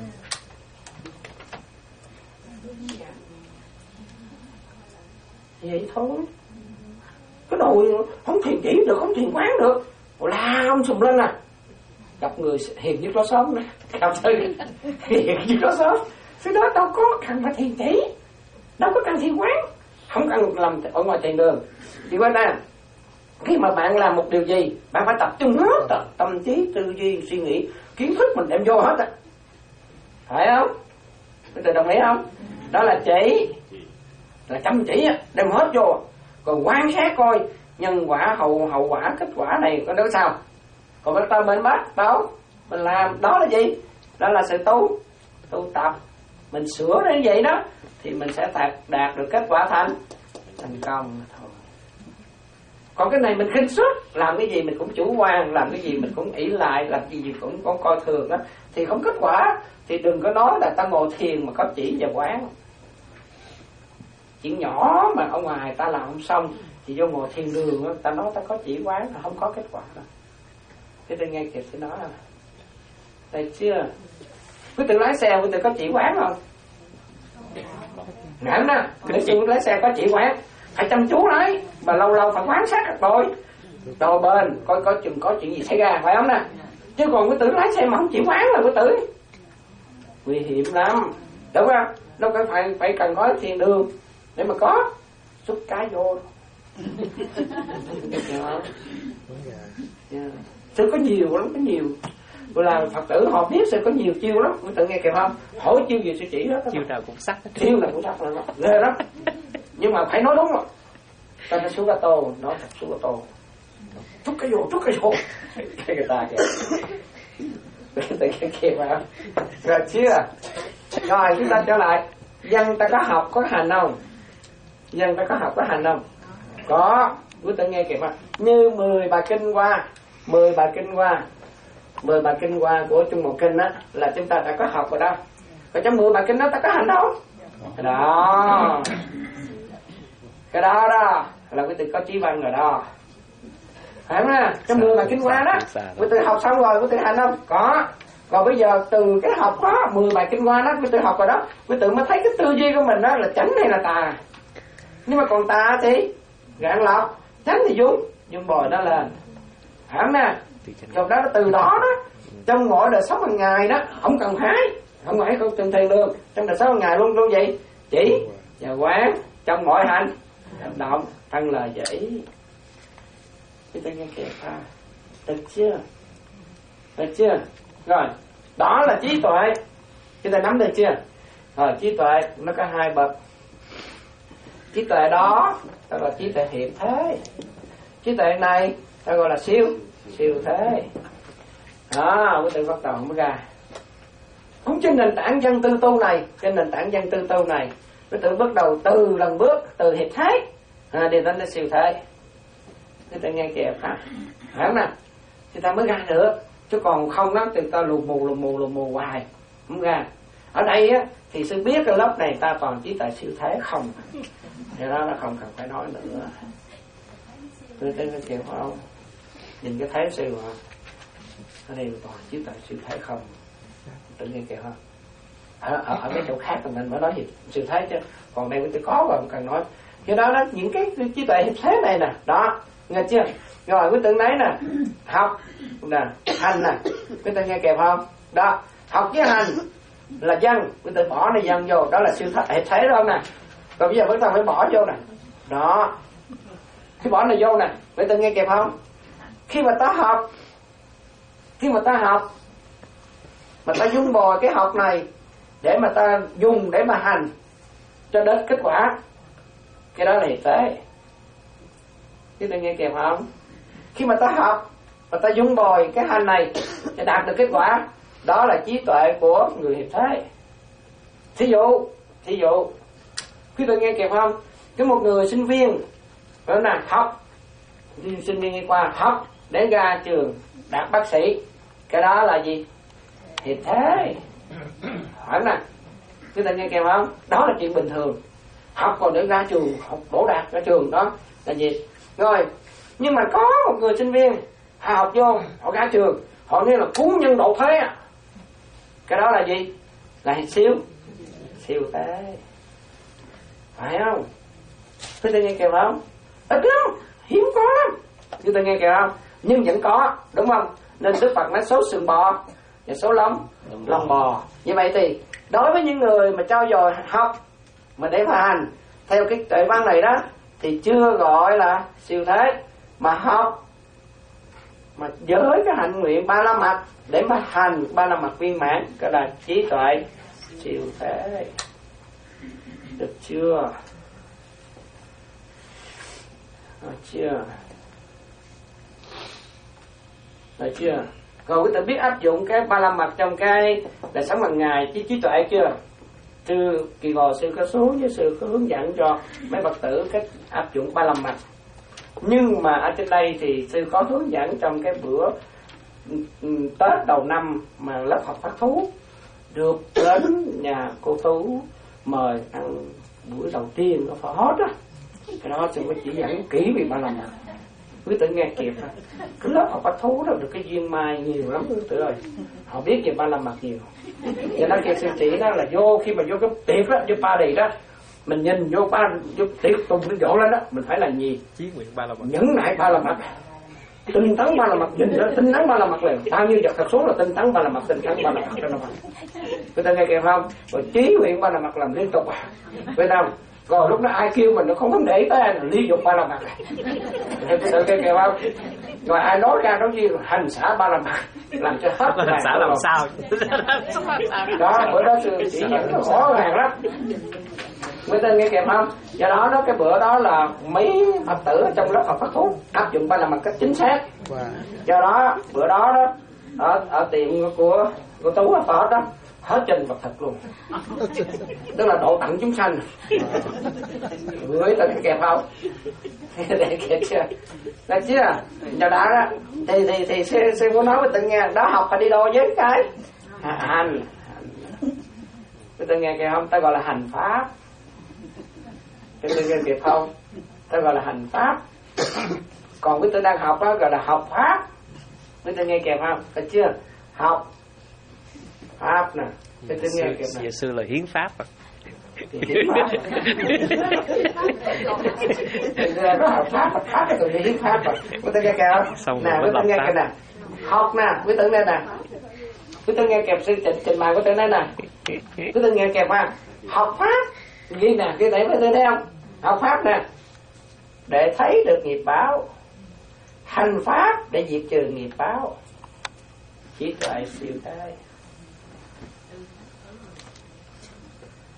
Vậy thôi. Cái đồ không thiền chỉ được, không thiền quán được. La ông sùng lên à. Gặp người hiền nhất đó sớm nè. Gặp sư hiền nhất đó sớm. Sư đó đâu có cần phải thiền chỉ. Đâu có cần thiền quán. Không cần làm ở ngoài thiền đường. Thì quên nè. Khi mà bạn làm một điều gì, bạn phải tập trung hết tâm trí, tư duy, suy nghĩ, kiến thức mình đem vô hết á. Phải không? Các bạn đồng ý không? Đó là chỉ. Là chăm chỉ á, đem hết vô. Còn quan sát coi nhân quả, hậu hậu quả, kết quả này có đâu sao. Còn cái tâm mình bắt đâu mình làm, đó là gì? Đó là sự tu tu tập. Mình sửa như vậy đó thì mình sẽ đạt, đạt được kết quả thành thành công thôi. Còn cái này mình khinh suất, làm cái gì mình cũng chủ quan, làm cái gì mình cũng ỷ lại, làm cái gì cũng có coi thường đó thì không kết quả. Thì đừng có nói là ta ngồi thiền mà có chỉ và quán. Chuyện nhỏ mà ở ngoài ta làm không xong thì vô ngồi thiền đường đó, ta nói ta có chỉ quán là không có kết quả đâu. Thế tôi nghe kịp tôi nói là thấy chưa? Quý tự lái xe quý tự có chỉ quán không? Ngẫm đó, quý tự lái xe có chỉ quán, phải chăm chú lái mà lâu lâu phải quan sát các đôi đôi bên coi có chừng có chuyện gì xảy ra, phải không nè? Chứ còn quý tự lái xe mà không chỉ quán là quý tử nguy hiểm lắm, đúng không? Đâu phải phải phải cần có thiền đường để mà có xúc cái vô. Yeah. Sư có nhiều lắm, có nhiều. Vừa là Phật tử họ biết sư có nhiều chiêu lắm, quý tự nghe kịp không? Hỏi chiêu gì sư chỉ đó. Chiêu nào cũng sắc. Chiêu nào cũng sắc là ghê lắm. Nhưng mà phải nói đúng rồi. Ta nói xuống gato, nói thật xuống gato. Trút cái vô, trút cái vô. Cái người ta kìa. Quý tự nghe kịp không? Rồi chưa? Rồi chúng ta trở lại. Dân ta có học có hành không? Dân ta có học có hành không? Có. Quý tự nghe kịp không? Như mười bài kinh qua, mười bài kinh qua, mười bài kinh qua của Trung Bộ Kinh á là chúng ta đã có học rồi đó. Còn trong mười bài kinh đó ta có hành đâu? Đó. Cái đó đó là quý tự có trí văn rồi đó. Phải không nè? Trong mười bài kinh qua đó quý tự học xong rồi quý tự hành không? Có. Còn bây giờ từ cái học đó mười bài kinh qua đó quý tự học rồi đó, quý tự mới thấy cái tư duy của mình đó là chánh hay là tà. Nhưng mà còn tà thì gạn lọc, chánh thì dung dung bồi đó lên. Phải không nè? Rồi đó từ đó đó trong mọi đời sống hàng ngày đó không cần hái, không phải không cần thiền đường, trong đời sống hàng ngày luôn luôn vậy, chỉ và quán trong mọi hành hành động thân lời chỉ. Chúng ta nghe kịp ha, được chưa? Được chưa? Rồi đó là trí tuệ, chúng ta nắm được chưa? Rồi trí tuệ nó có hai bậc. Trí tuệ đó ta gọi là trí tuệ hiện thế. Trí tuệ này ta gọi là siêu siêu thế. Đó, quý tử bắt đầu mới ra. Cũng trên nền tảng dân tư tu này, trên nền tảng dân tư tu này, quý tử bắt đầu từ lần bước từ hiện thế à, đi đến siêu thế. Quý tử nghe kịp hả? Phải không nào? Thì ta mới ra được. Chứ còn không đó thì ta lù mù lù mù lù mù hoài không ra. Ở đây á thì sư biết cái lớp này ta toàn trí tuệ siêu thế không, thì đó nó không cần phải nói nữa. Tôi thấy cái chuyện không, nhìn cái thế siêu hả? Ở đây toàn trí tuệ siêu thế không, tự nhiên kìa không. Ở, ở, ở cái chỗ khác thì mình mới nói gì siêu thế chứ, còn đây tôi có rồi không cần nói. Cái đó đó những cái trí tuệ hiệp thế này nè, đó nghe chưa? Rồi quý tự nói nè, học nè, hành nè, quý tự nghe kịp không? Đó, học với hành là dân, quý tự bỏ này dân vô, đó là siêu thế, thế đó nè. Còn bây giờ quý tự phải bỏ vô nè, đó. Khi bỏ này vô nè, quý tự nghe kịp không? Khi mà ta học, khi mà ta học, mà ta dung bồi cái học này để mà ta dùng để mà hành cho đến kết quả, cái đó là hiệp thế. Quý tự nghe kịp không? Khi mà ta học và ta dung bồi cái hành này để đạt được kết quả, đó là trí tuệ của người hiệp thế. Thí dụ, thí dụ, quý vị nghe kịp không? Cái một người sinh viên, đó là học, sinh viên đi qua học để ra trường đạt bác sĩ, cái đó là gì? Hiệp thế. Hỏi nè, quý vị nghe kịp không? Đó là chuyện bình thường. Học còn để ra trường, học đỗ đạt ra trường, đó là gì? Rồi, nhưng mà có một người sinh viên học vô, họ ra trường, họ nói là cuốn nhân độ thế, cái đó là gì? Là siêu siêu thế, phải không? Quý vị nghe kịp không? Ít lắm, hiếm có lắm. Quý vị nghe kịp không? Nhưng vẫn có, đúng không? Nên Đức Phật nói số sừng bò và số lông lông bò. Như vậy thì đối với những người mà trau dồi học mà để mà hành theo cái tuệ văn này đó thì chưa gọi là siêu thế, mà học mà với cái hạnh nguyện ba la mật để mà hành ba la mật viên mãn, cái là trí tuệ siêu thế. Được chưa? Được chưa? Được chưa? Rồi quý vị biết áp dụng cái ba la mật trong cái đời sống hàng ngày trí trí tuệ chưa? Sư Kỳ Bò sư có xuống với sư có hướng dẫn cho mấy Phật tử cách áp dụng ba la mật. Nhưng mà ở trên đây thì sư có hướng dẫn trong cái bữa Tết đầu năm mà lớp học Pháp Thú được đến nhà cô Tú mời ăn buổi đầu tiên ở Phở Hót á, cái đó sư mới chỉ dẫn kỹ về ba la mật. Quý tử nghe kịp ha. Cái lớp học Pháp Thú đó được cái duyên mai nhiều lắm quý tử ơi, họ biết về ba la mật nhiều. Cho nên kia sư chỉ đó là vô khi mà vô cái tiệc đó, vô ba đi đó, mình nhìn vô ba vô tiệc tùng lên chỗ lên đó, mình phải là gì? Chí nguyện ba la mật, nhẫn nại ba la mật, tinh tấn ba la mật, nhìn đó tinh tấn ba la mật liền, bao nhiêu giật thật xuống là tinh tấn ba la mật, tinh tấn ba la mật cho nó bằng. Người ta nghe kịp không? Rồi chí nguyện ba la mật làm liên tục, biết không? Rồi lúc đó ai kêu mình nó không có để tới anh ly dục ba la mật này, người ta nghe kịp không? Rồi ai nói ra nói gì hành xả ba la mật, làm cho hết. Hành xả làm sao? Đó bữa đó sư chỉ dẫn nó rõ ràng lắm. Người ta nghe kịp không? Do đó đó cái bữa đó là mấy Phật tử ở trong lớp học Pháp Thú áp dụng ba la mật cách chính xác. Do đó bữa đó đó ở ở tiệm của của Tú ở Phật đó hết trình Phật thật luôn, tức là độ tận chúng sanh. Người ta nghe kịp không? Để kịp chưa? Được chưa? Do đó đó thì thì thì sư sư muốn nói với tự nghe đó, học phải đi đôi với cái hành. Quý tự nghe kịp không? Ta gọi là hành pháp. Quý tự nghe kịp không? Ta gọi là hành pháp. Còn quý tự đang học đó gọi là học pháp. Quý tự nghe kịp không? Được chưa? Học pháp nè. Quý tự nghe kịp nè. Sư là hiến pháp à? Hiến pháp. Nó học pháp, học pháp cái từ hiến pháp rồi. Quý tự nghe kịp không? Nè, quý tự nghe kịp nè. Học nè, quý tự nghe nè. Quý tự nghe kịp sư trình trình bày quý tự nói nè. Quý tự nghe kịp ha. Học pháp ghi nè, ghi để quý tự thấy không? Học pháp nè để thấy được nghiệp báo, hành pháp để diệt trừ nghiệp báo, trí tuệ siêu thế.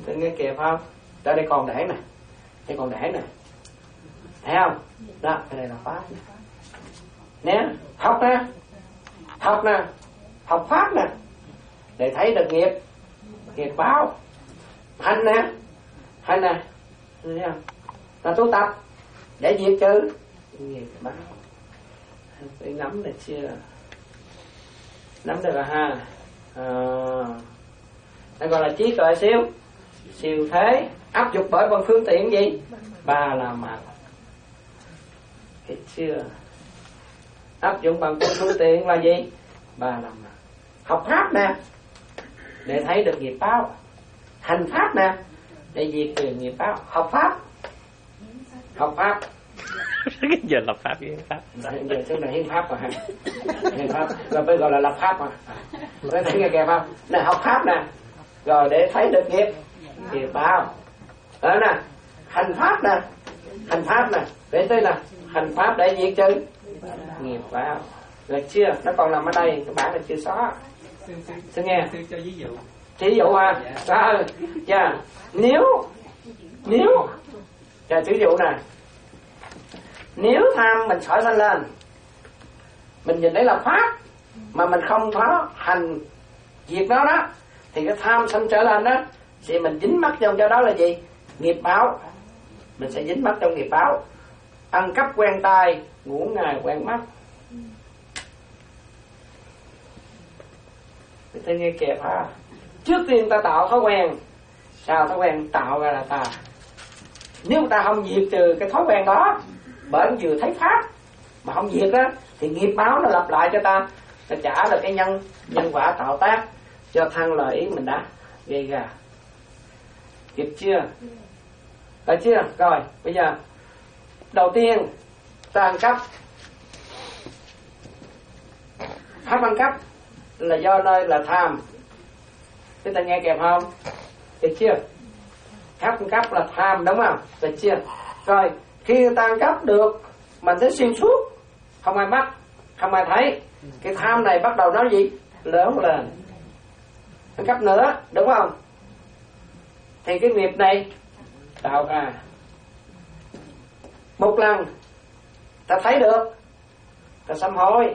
Tôi nghe kịp không? Đó đây còn để nè, đây còn để nè, thấy không? Đó, cái này là pháp nè. Nè, học nè, học nè, học pháp nè, để thấy được nghiệp, nghiệp báo. Hành nè, hành nè, thấy không? Là tu tập để diệt trừ nghiệp báo. Tôi nắm được chưa? Nắm được rồi ha. À, nó gọi là trí tuệ siêu siêu thế, áp dụng bởi bằng phương tiện gì? Ba la mật. Hiểu chưa? Áp dụng bằng phương tiện là gì? Ba la mật. Học pháp nè để thấy được nghiệp báo, hành pháp nè để diệt trừ nghiệp báo. Học pháp, học pháp. Cái giờ lập pháp với pháp. Giờ trước này hiến pháp rồi ha. Hiến pháp rồi bây gọi là lập pháp mà. Đấy, thấy nghe kìa không? Này học pháp nè, rồi để thấy được nghiệp, nghiệp báo. Đó nè, hành pháp nè, hành pháp nè, để tới nè, hành pháp để diệt trừ nghiệp báo. Được chưa? Nó còn nằm ở đây, các bạn là chưa xóa. Xin nghe. Cho ví dụ. Ví dụ ha. Đó, dạ. Nếu, nếu, dạ ví dụ nè. Nếu tham mình khởi sanh lên, mình nhìn đấy là pháp, mà mình không có hành diệt nó đó, thì cái tham sanh trở lên đó, thì mình dính mắc trong cho đó là gì? Nghiệp báo. Mình sẽ dính mắc trong nghiệp báo. Ăn cắp quen tai, ngủ ngày quen mắt. Người ta nghe kẹp ha. Trước tiên ta tạo thói quen, sao thói quen tạo ra là ta. Nếu ta không diệt trừ cái thói quen đó, bởi vừa thấy pháp mà không diệt đó, thì nghiệp báo nó lặp lại cho ta, ta trả là cái nhân nhân quả tạo tác cho thân lợi ý mình đã gây ra. Kịp chưa? Được chưa? Rồi bây giờ đầu tiên ta ăn cắp. Pháp ăn cắp là do nơi là tham. Chúng ta nghe kịp không? Được chưa? Pháp ăn cắp là tham, đúng không? Được chưa? Rồi khi người ta ăn cắp được, mình thấy xuyên suốt, không ai bắt, không ai thấy, cái tham này bắt đầu nói gì? Lớn lên. Ăn cắp nữa, đúng không? Thì cái nghiệp này tạo ra. Một lần ta thấy được, ta sám hối,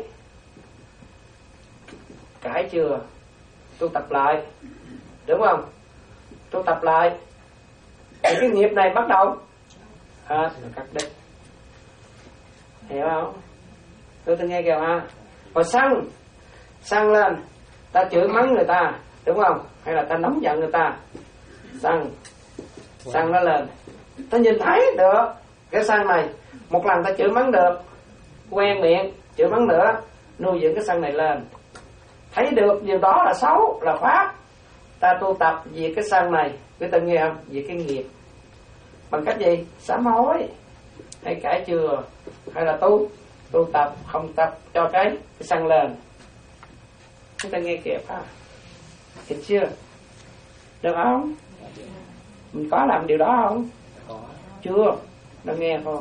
cải chưa, tu tập lại, đúng không? Tu tập lại, thì cái nghiệp này bắt đầu hết, nó cắt đứt. Hiểu không? Tôi tôi nghe kìa ha. Rồi sân, sân lên, ta chửi mắng người ta, đúng không? Hay là ta nóng giận người ta, sân, sân nó lên. Ta nhìn thấy được cái sân này, một lần ta chửi mắng được, quen miệng, chửi mắng nữa, nuôi dưỡng cái sân này lên. Thấy được điều đó là xấu, là pháp. Ta tu tập về cái sân này, cái ta nghe không? Về cái nghiệp. Bằng cách gì? Sám hối, hay cải chừa, hay là tu tu tập, không tập cho cái cái sân lên. Chúng ta nghe kịp ha. Kịp chưa? Được không? Mình có làm điều đó không? Có. Chưa? Nó nghe thôi.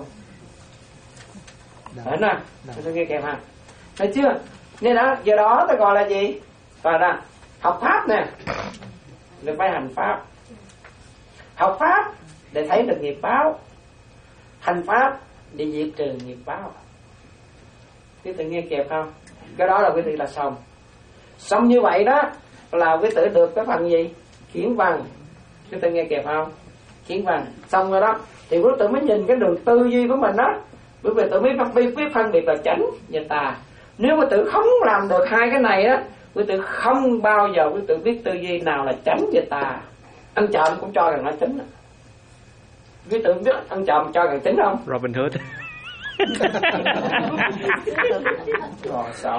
Đấy nè, chúng ta nghe kịp ha. Thấy chưa? Nên đó, giờ đó ta gọi là gì? Gọi là học pháp nè, được phải hành pháp. Học pháp để thấy được nghiệp báo, hành pháp để diệt trừ nghiệp báo. Quý tử nghe kịp không? Cái đó là quý tử là xong. Xong như vậy đó là quý tử được cái phần gì? Kiến văn. Quý tử nghe kịp không? Kiến văn. Xong rồi đó thì quý tử mới nhìn cái đường tư duy của mình đó. Quý tử mới biết, biết phân biệt là chánh và tà. Nếu quý tử không làm được hai cái này á, quý tử không bao giờ quý tử biết tư duy nào là chánh và tà. Ăn trộm cũng cho rằng nó chánh. Quý tử biết ăn trộm cho rằng chánh không? Robin Hood. Rồi xong.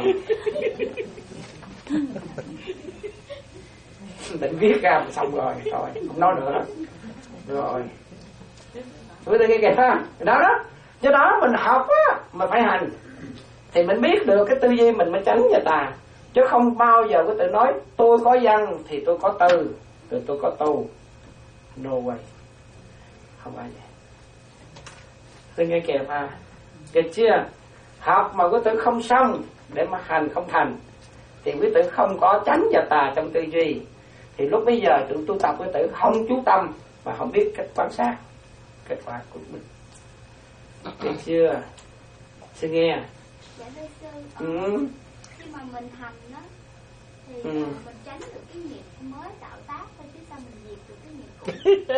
Định viết ra mà xong rồi, rồi không nói nữa. Rồi. Quý tử nghe kìa ha. Đó đó. Do đó mình học á, mà phải hành, thì mình biết được cái tư duy mình mới tránh và tà. Chứ không bao giờ quý tử nói tôi có văn thì tôi có từ, rồi tôi có tu. No way. Không phải vậy. Tôi nghe kìa ha. Kìa chưa? Học mà quý tử không xong để mà hành không thành, thì quý tử không có tránh và tà trong tư duy. Thì lúc bây giờ tụi tu tập với tử không chú tâm mà không biết cách quan sát kết quả của mình. Được chưa? Sư nghe. Dạ thưa sư, Ừ. khi mà mình hành đó thì Ừ. mình tránh được cái nghiệp mới tạo tác thôi, chứ sao mình diệt được cái nghiệp cũ.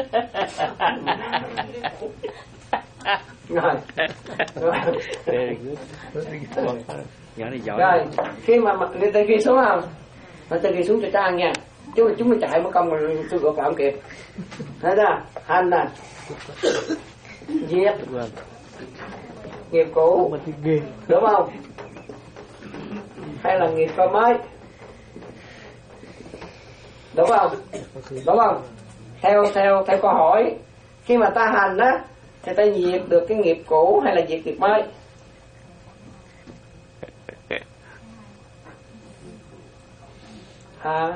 Rồi. Rồi. Rồi, khi mà người ta ghi xuống không? Người ta ghi xuống cho cha ăn nha. Chứ chúng nó chạy mất công rồi tôi gọi phạm kịp. Thấy ra, hành nè. Diệt. Nghiệp cũ. Đúng không? Hay là nghiệp cơ mới? Đúng không? Đúng không? Theo theo theo câu hỏi, khi mà ta hành á thì ta diệt được cái nghiệp cũ hay là diệt nghiệp mới? Hả?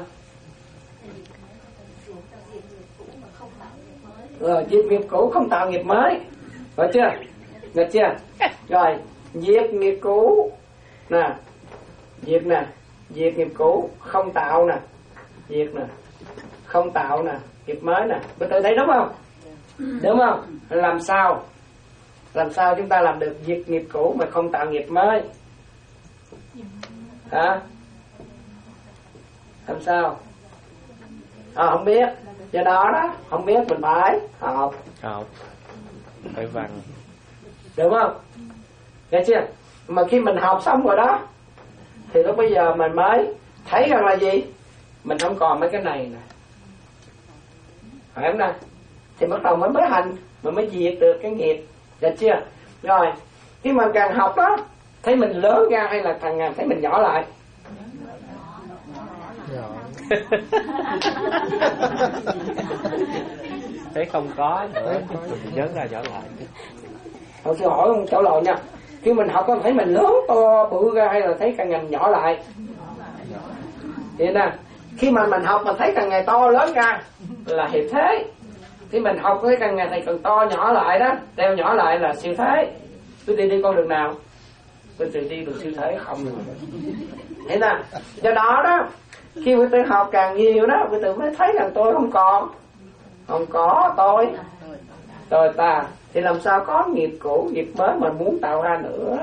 Rồi diệt nghiệp cũ không tạo nghiệp mới. Rồi chưa? Được chưa? Rồi diệt nghiệp cũ nè, diệt nè, diệt nghiệp cũ không tạo nè, diệt nè, không tạo nè, nghiệp mới nè. Quý tự thấy đúng không? Đúng không? Làm sao? Làm sao chúng ta làm được diệt nghiệp cũ mà không tạo nghiệp mới? Hả? Làm sao? À, không biết. Do đó đó, không biết mình phải học. Học. Phải văn. Đúng không? Nghe chưa? Mà khi mình học xong rồi đó thì lúc bây giờ mình mới thấy rằng là gì? Mình không còn mấy cái này nè. Phải không nè? Thì bắt đầu mới mới hành, mình mới diệt được cái nghiệp. Được chưa? Rồi, khi mà càng học đó, thấy mình lớn ra hay là càng ngày thấy mình nhỏ lại? Thấy không có nữa, nhớ ra nhỏ lại. Hồi xưa hỏi ông trả lời nha. Khi mình học có thấy mình lớn to bự ra hay là thấy càng ngày nhỏ lại? Vậy nè, khi mà mình học mà thấy càng ngày to lớn ra là hiệp thế. Khi mình học thấy càng ngày thì càng to nhỏ lại đó, đeo nhỏ lại là siêu thế. Quý vị đi con đường nào? Quý vị đi đường siêu thế không được. Thế nè, do đó đó, khi quý vị học càng nhiều đó, quý vị mới thấy rằng tôi không còn, không có tôi, tôi ta. Thì làm sao có nghiệp cũ, nghiệp mới mà muốn tạo ra nữa?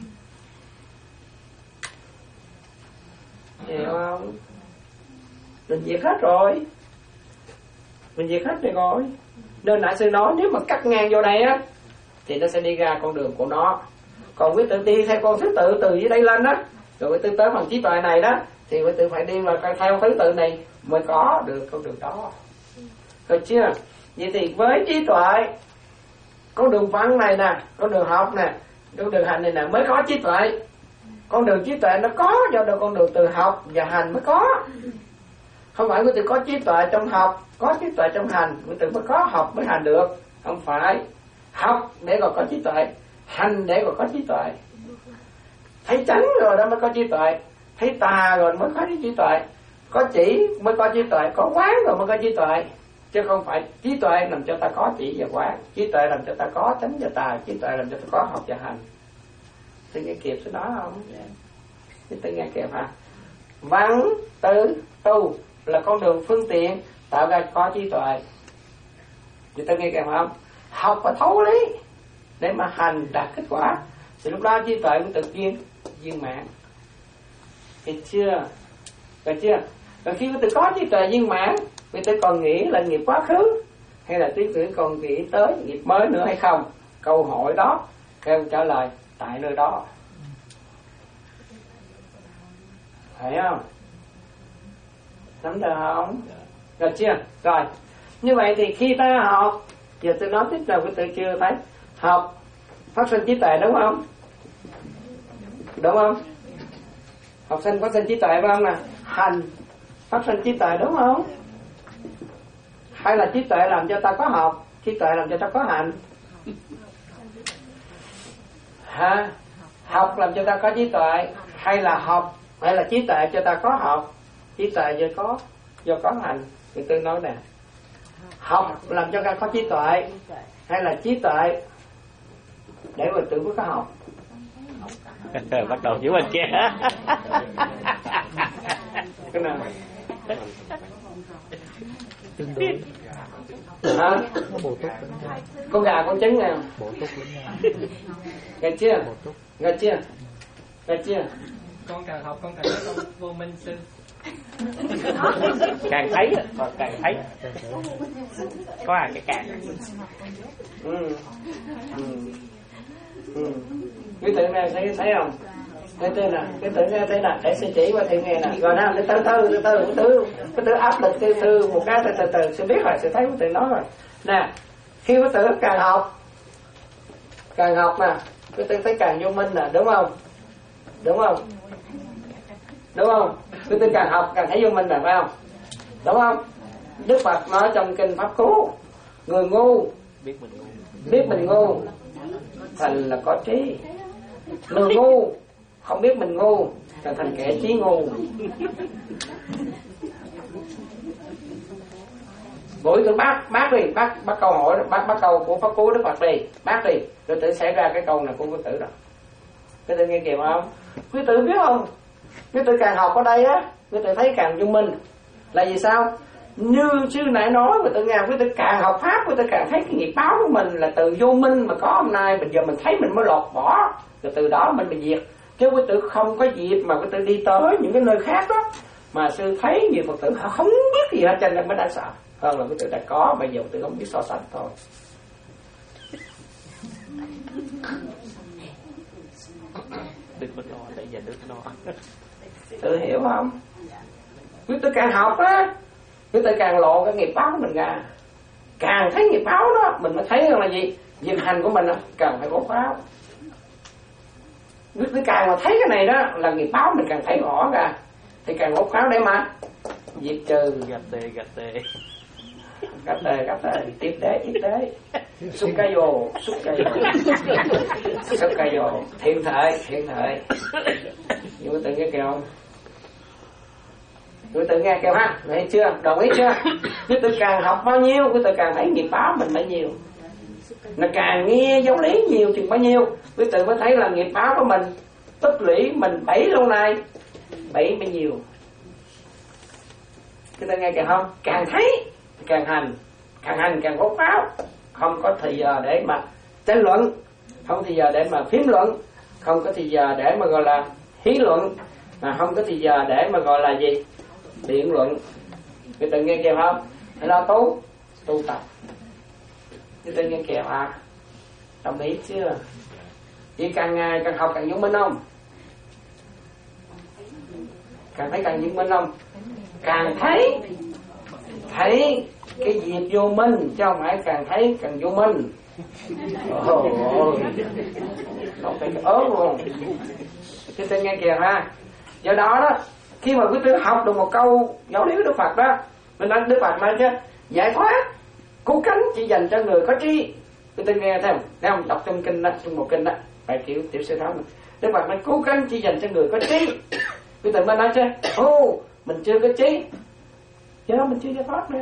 Hiểu không? Mình diệt hết rồi. Mình diệt hết rồi rồi. Nên nãy sư nói nếu mà cắt ngang vô đây á thì nó sẽ đi ra con đường của nó. Còn quý tự đi theo con thứ tự từ dưới đây lên á, rồi quý tự tới phần trí tuệ này đó, thì quý tự phải đi vào theo thứ tự này mới có được con đường đó. Được chưa? Vậy thì với trí tuệ, con đường văn này nè, con đường học nè, con đường hành này nè mới có trí tuệ. Con đường trí tuệ nó có do được con đường từ học và hành mới có. Không phải quý tự có trí tuệ trong học, có trí tuệ trong hành, quý tự mới có học mới hành được. Không phải. Học để gọi có trí tuệ, hành để gọi có trí tuệ. Thấy chánh rồi đó mới có trí tuệ, thấy tà rồi mới có trí tuệ, có chỉ mới có trí tuệ, có quán rồi mới có trí tuệ. Chứ không phải trí tuệ làm cho ta có chỉ và quán, trí tuệ làm cho ta có chánh và tà, trí tuệ làm cho ta có học và hành. Tôi nghe kịp số đó không? Tôi nghe kịp hả? Văn, tư, tu là con đường phương tiện tạo ra có trí tuệ. Thì tôi nghe kịp không? Học và thấu lý để mà hành đạt kết quả, thì lúc đó trí tuệ cũng tự nhiên viên mãn. Được chưa? Được chưa? Rồi khi tôi có trí tuệ viên mãn, người ta còn nghĩ là nghiệp quá khứ hay là tí nữa còn nghĩ tới nghiệp mới nữa hay không? Câu hỏi đó kêu trả lời tại nơi đó. Thấy không? Nắm được không? Được chưa? Rồi. Như vậy thì khi ta học, giờ tôi nói tiếp nào của tôi chưa thấy. Học phát sinh trí tuệ đúng không? Đúng không? Học sinh phát sinh trí tuệ phải không nè? Hành phát sinh trí tuệ đúng không? Hay là trí tuệ làm cho ta có học, trí tuệ làm cho ta có hành? Hả? Học làm cho ta có trí tuệ, hay là học, hay là trí tuệ cho ta có học, trí tuệ do có, do có hành? Thì tôi nói nè, học làm cho ta có trí tuệ, hay là trí tuệ để mà tự mới có học? Bắt đầu với bên kia. Cái nào? tương đối. Hả? Nó bổ túc lẫn nhau. Con gà con trứng nào? Bổ túc lẫn nhau. Nghe chưa? Bổ túc. Nghe chưa? Nghe chưa? Con càng học con càng thấy con vô minh sư. Càng thấy còn càng thấy. Có à cái càng. Ừ. Ừ. Ừ. Quý tử nghe thấy thấy không? Cái tên nè, cái tử nghe thấy nè, để sẽ chỉ qua thì nghe nè. Rồi nào, từ từ từ từ từ từ cái tử áp lực từ từ một cái từ từ từ sẽ biết rồi, sẽ thấy quý tử nói rồi. Nè, khi quý tử càng học, càng học nè, quý tử thấy càng vô minh nè, đúng không? Đúng không? Đúng không? Quý tử càng học càng thấy vô minh nè, phải không? Đúng không? Đức Phật nói trong kinh Pháp Cú, người ngu biết mình ngu, biết mình ngu thành là có trí. Người ngu không biết mình ngu là thành kẻ trí ngu. Buổi tôi bác bác đi bác bác câu hỏi bác bác câu của Pháp Cú Đức Phật đi bác đi rồi tự xảy ra cái câu này của quý tử rồi. Quý tử nghe kịp không? Quý tử biết không? Quý tử càng học ở đây á, quý tử thấy càng thông minh. Là vì sao? Như sư nãy nói quý tử nghe, quý tử càng học pháp quý tử càng thấy cái nghiệp báo của mình là từ vô minh mà có hôm nay, bây giờ mình thấy mình mới lột bỏ, rồi từ đó mình bị diệt. Chứ quý tử không có dịp mà quý tử đi tới những cái nơi khác đó mà sư thấy nhiều Phật tử họ không biết gì hết, cho nên mới đã sợ hơn là quý tử đã có, bây giờ quý tử không biết so sánh thôi. đừng có lo, tại giờ đừng lo. Tự hiểu không? Quý tử càng học á, quý tử càng lộ cái nghiệp báo của mình ra, càng thấy nghiệp báo đó mình mới thấy là gì? Việc hành của mình đó, cần phải bố pháo. Quý tử càng mà thấy cái này đó là nghiệp báo mình càng thấy rõ ra, thì càng bố pháo để mà diệt trừ. Gạt tê gạt tê Gạt tê gạt tê tiếp đế tiếp đế xúc ca vô xúc ca vô xúc ca vô thiện thể thiện thể. Nhưng quý tử nghe kêu không? Quý tử nghe kêu ha, thấy chưa? Đồng ý chưa? Quý tử càng học bao nhiêu quý tử càng thấy nghiệp báo mình bấy nhiêu, là càng nghe giáo lý nhiều chừng bao nhiêu quý tử mới thấy là nghiệp báo của mình tích lũy mình bấy lâu nay bấy bấy nhiêu. Quý tử nghe kìa không? Càng thấy càng hành, càng hành càng bố pháo, không có thời giờ để mà tranh luận, không có thời giờ để mà phím luận, không có thời giờ để mà gọi là hí luận, mà không có thời giờ để mà gọi là gì? Biện luận. Quý tử nghe kìa không? Phải lo tu, tu tập. Quý tử nghe kìa à? Đồng ý chưa? Chỉ càng ngày càng học càng thông minh không? Càng thấy càng thông minh không? Càng thấy thấy cái việc vô minh chứ không phải càng thấy càng vô minh. Ôi ôi, không phải ớn luôn. Quý tử nghe kìa ha. Do đó đó, khi mà quý tử học được một câu giáo lý của Đức Phật đó, mình nói Đức Phật nói chứ giải thoát cứu cánh chỉ dành cho người có trí. Quý tử nghe thấy không? Thấy không? Đọc trong kinh đó, trong một kinh đó, bài kiểu tiểu sư tháo. Đức Phật nói cứu cánh chỉ dành cho người có trí. Quý tử mới nói chứ, ô mình chưa có trí, chứ đó mình chưa giải thoát nữa.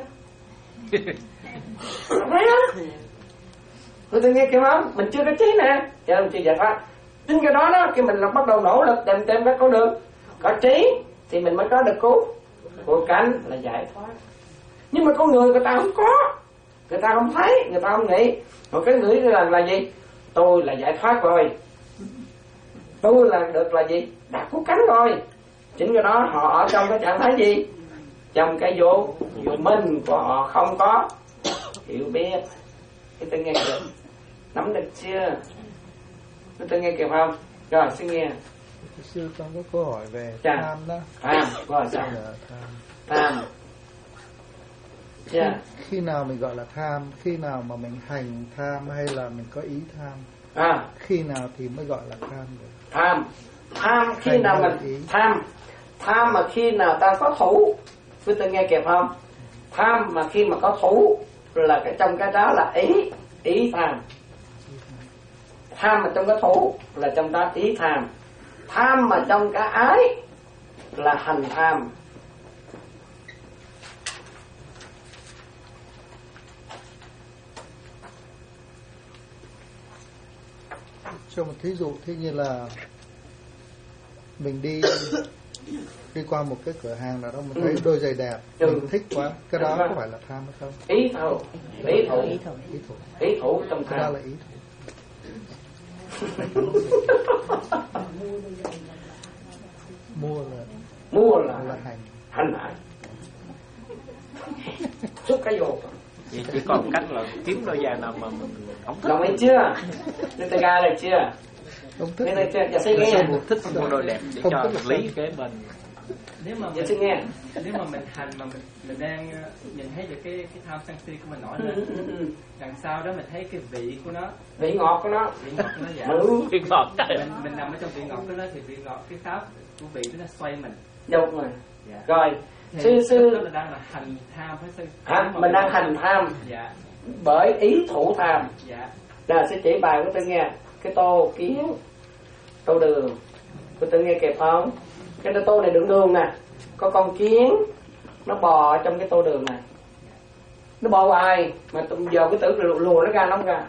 Thấy không? Quý tử nghe kêu không? Mình chưa có trí nè, chứ mình chưa giải thoát. Chính cái đó đó, khi mình là bắt đầu nỗ lực tìm tìm các con đường có trí thì mình mới có được cứu cứu cánh là giải thoát. Nhưng mà con người người ta không có, người ta không thấy, người ta không nghĩ. Một cái nghĩ là là gì? Tôi là giải thoát rồi, tôi là được là gì? Đạt cứu cánh rồi. Chính cái đó họ ở trong cái trạng thái gì? Trong cái vô vô minh của họ không có hiểu biết. Cái tôi nghe được, nắm được chưa? Cái tôi nghe kịp không? Rồi xin nghe. Sư con có câu hỏi về Chà. tham đó. Tham, gọi sao? Dạ, tham. Tham. Yeah. Khi nào mình gọi là tham, khi nào mà mình hành tham hay là mình có ý tham? À, khi nào thì mới gọi là tham được? tham. Tham khi Hành nào hay mình ý? tham. Tham mà khi nào ta có thủ. Quý tử nghe kịp không? Tham mà khi mà có thủ là cái trong cái đó là ý, ý tham. Tham mà trong cái thủ là trong đó ý tham. Tham mà trong cái ái là hành tham. Cho một thí dụ thế như là mình đi đi qua một cái cửa hàng nào đó mình thấy đôi giày đẹp, ừ. mình thích quá, cái đó có phải là tham hay không? Ý thủ, ý thủ, ý thủ, ý thủ, ý thủ trong tham. Cái đó là ý thủ. Mua là mua là, là hành, hành hại, xúc cái vô. Vậy chỉ còn cách là kiếm đôi giày nào mà mình không thích. Đồng ý chưa? Nên tay ga này chưa? không thích. Nên đây chưa? Dạ xin nghe. Thích mua đôi đẹp để cho lý kế bên. Nếu mà Dạ mình, xin nghe. nếu mà mình hành mà mình mình đang uh, nhìn thấy được cái cái tham sân si của mình nổi Ừ, lên, ừ, ừ. đằng sau đó mình thấy cái vị của nó, Vị ngọt của nó. vị ngọt của nó giảm. Ừ. Vị ngọt trời. Mình mình nằm ở trong vị ngọt của nó thì vị ngọt cái pháp của vị nó xoay mình. Đúng rồi. Dạ. Rồi, Thì sư sư. đó là đang là hành tham với sư. Hả? Mình đang hành tham Dạ. bởi ý thủ tham. Dạ. Là sẽ chỉ bài của tôi nghe. Cái tô kiến, tô đường. Của tôi nghe kịp không? Cái tô này đựng đường nè. Có con kiến nó bò trong cái tô đường này. Nó bò hoài mà giờ cái tử lùa nó ra nó không ra.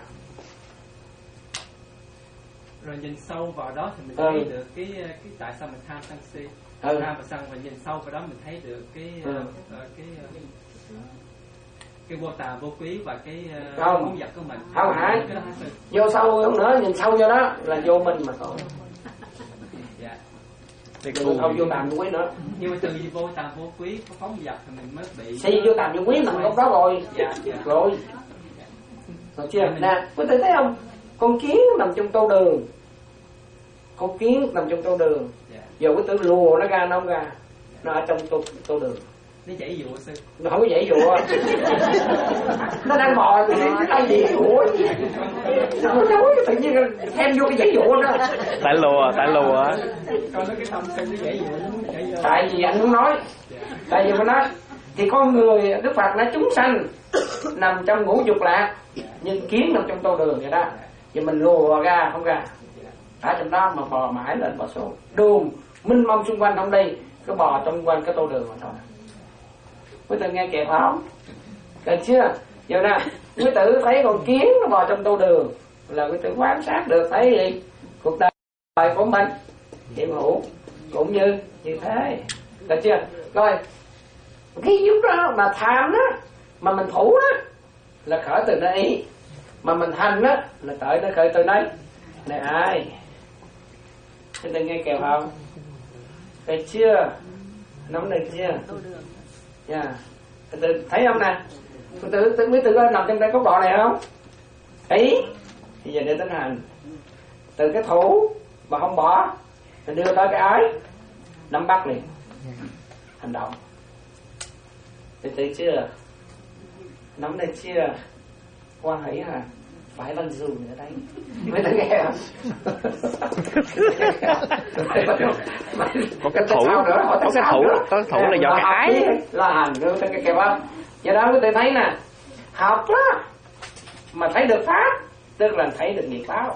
Rồi nhìn sâu vào đó thì mình Ừ. thấy được cái cái tại sao mình tham sân si. Ừ. Tham và sân, và nhìn sâu vào đó mình thấy được cái Ừ. uh, cái uh, cái vô tà vô quý và cái uh, Không. muốn giật của mình. Không hả? Cái đó hả sư? Vô sâu không nữa, nhìn sâu vô đó là vô mình mà thôi. Dạ. Đừng không vô tàm vô quý nữa. Nhưng mà từ vô tà vô quý có phóng giật thì mình mới bị. Si vô tàm vô quý mình gốc đó rồi. Dạ. Dạ. Rồi. Được chưa? Nè, quý vị thấy không? Con kiến nằm trong tô đường. Con kiến nằm trong tô đường. Dạ. Giờ quý tử lùa nó ra nó không ra. Nó ở trong tô, tô đường. Nó dãy dụa sư. Nó không có dãy dụa. Nó đang bò thì cái tay gì dụa. Sao nó nói tự nhiên thêm vô cái dãy dụa đó. Tại lùa, tại lùa. Còn nó cái tâm sinh nó dãy dụa, nó dãy dụa. Tại vì anh muốn nói. Tại vì mình nói thì con người Đức Phật nói chúng sanh nằm trong ngũ dục lạc, nhưng kiến nằm trong tô đường vậy đó. Vậy mình lùa ra không ra. Ở trong đó mà bò mãi lên bò xuống. Đường minh mông xung quanh không đi, cứ bò trong quanh cái tô đường mà thôi. Quý tử nghe kịp không? Được chưa? Giờ nè, quý tử thấy con kiến nó bò trong tô đường là quý tử quan sát được thấy gì? Cuộc đời của mình hiện hữu cũng như như thế. Được chưa? Rồi, cái giúp đó mà tham đó, mà mình thủ đó là khởi từ nơi ý, mà mình hành đó là khởi nó khởi từ đây. Này ai? Quý tử nghe kịp không? Được chưa? Nắm được chưa? Dạ. Yeah. Thấy không nè? Tự tự biết tự có nằm trong cái cốc độ này không? Ý. Bây giờ để tính hành. Từ cái thủ mà không bỏ, thì đưa tới cái ái, nắm bắt liền. Hành động. Tự tự chưa? Nắm được chưa? Qua hãy hả? Phải lăn dù ở đây. Mới thấy nghe không? Có cái thủ, có cái thủ, có cái thủ là do cái ái. Là hành, đưa tới cái kẹp không? Do đó quý vị thấy nè, học đó mà thấy được pháp, tức là thấy được nghiệp báo.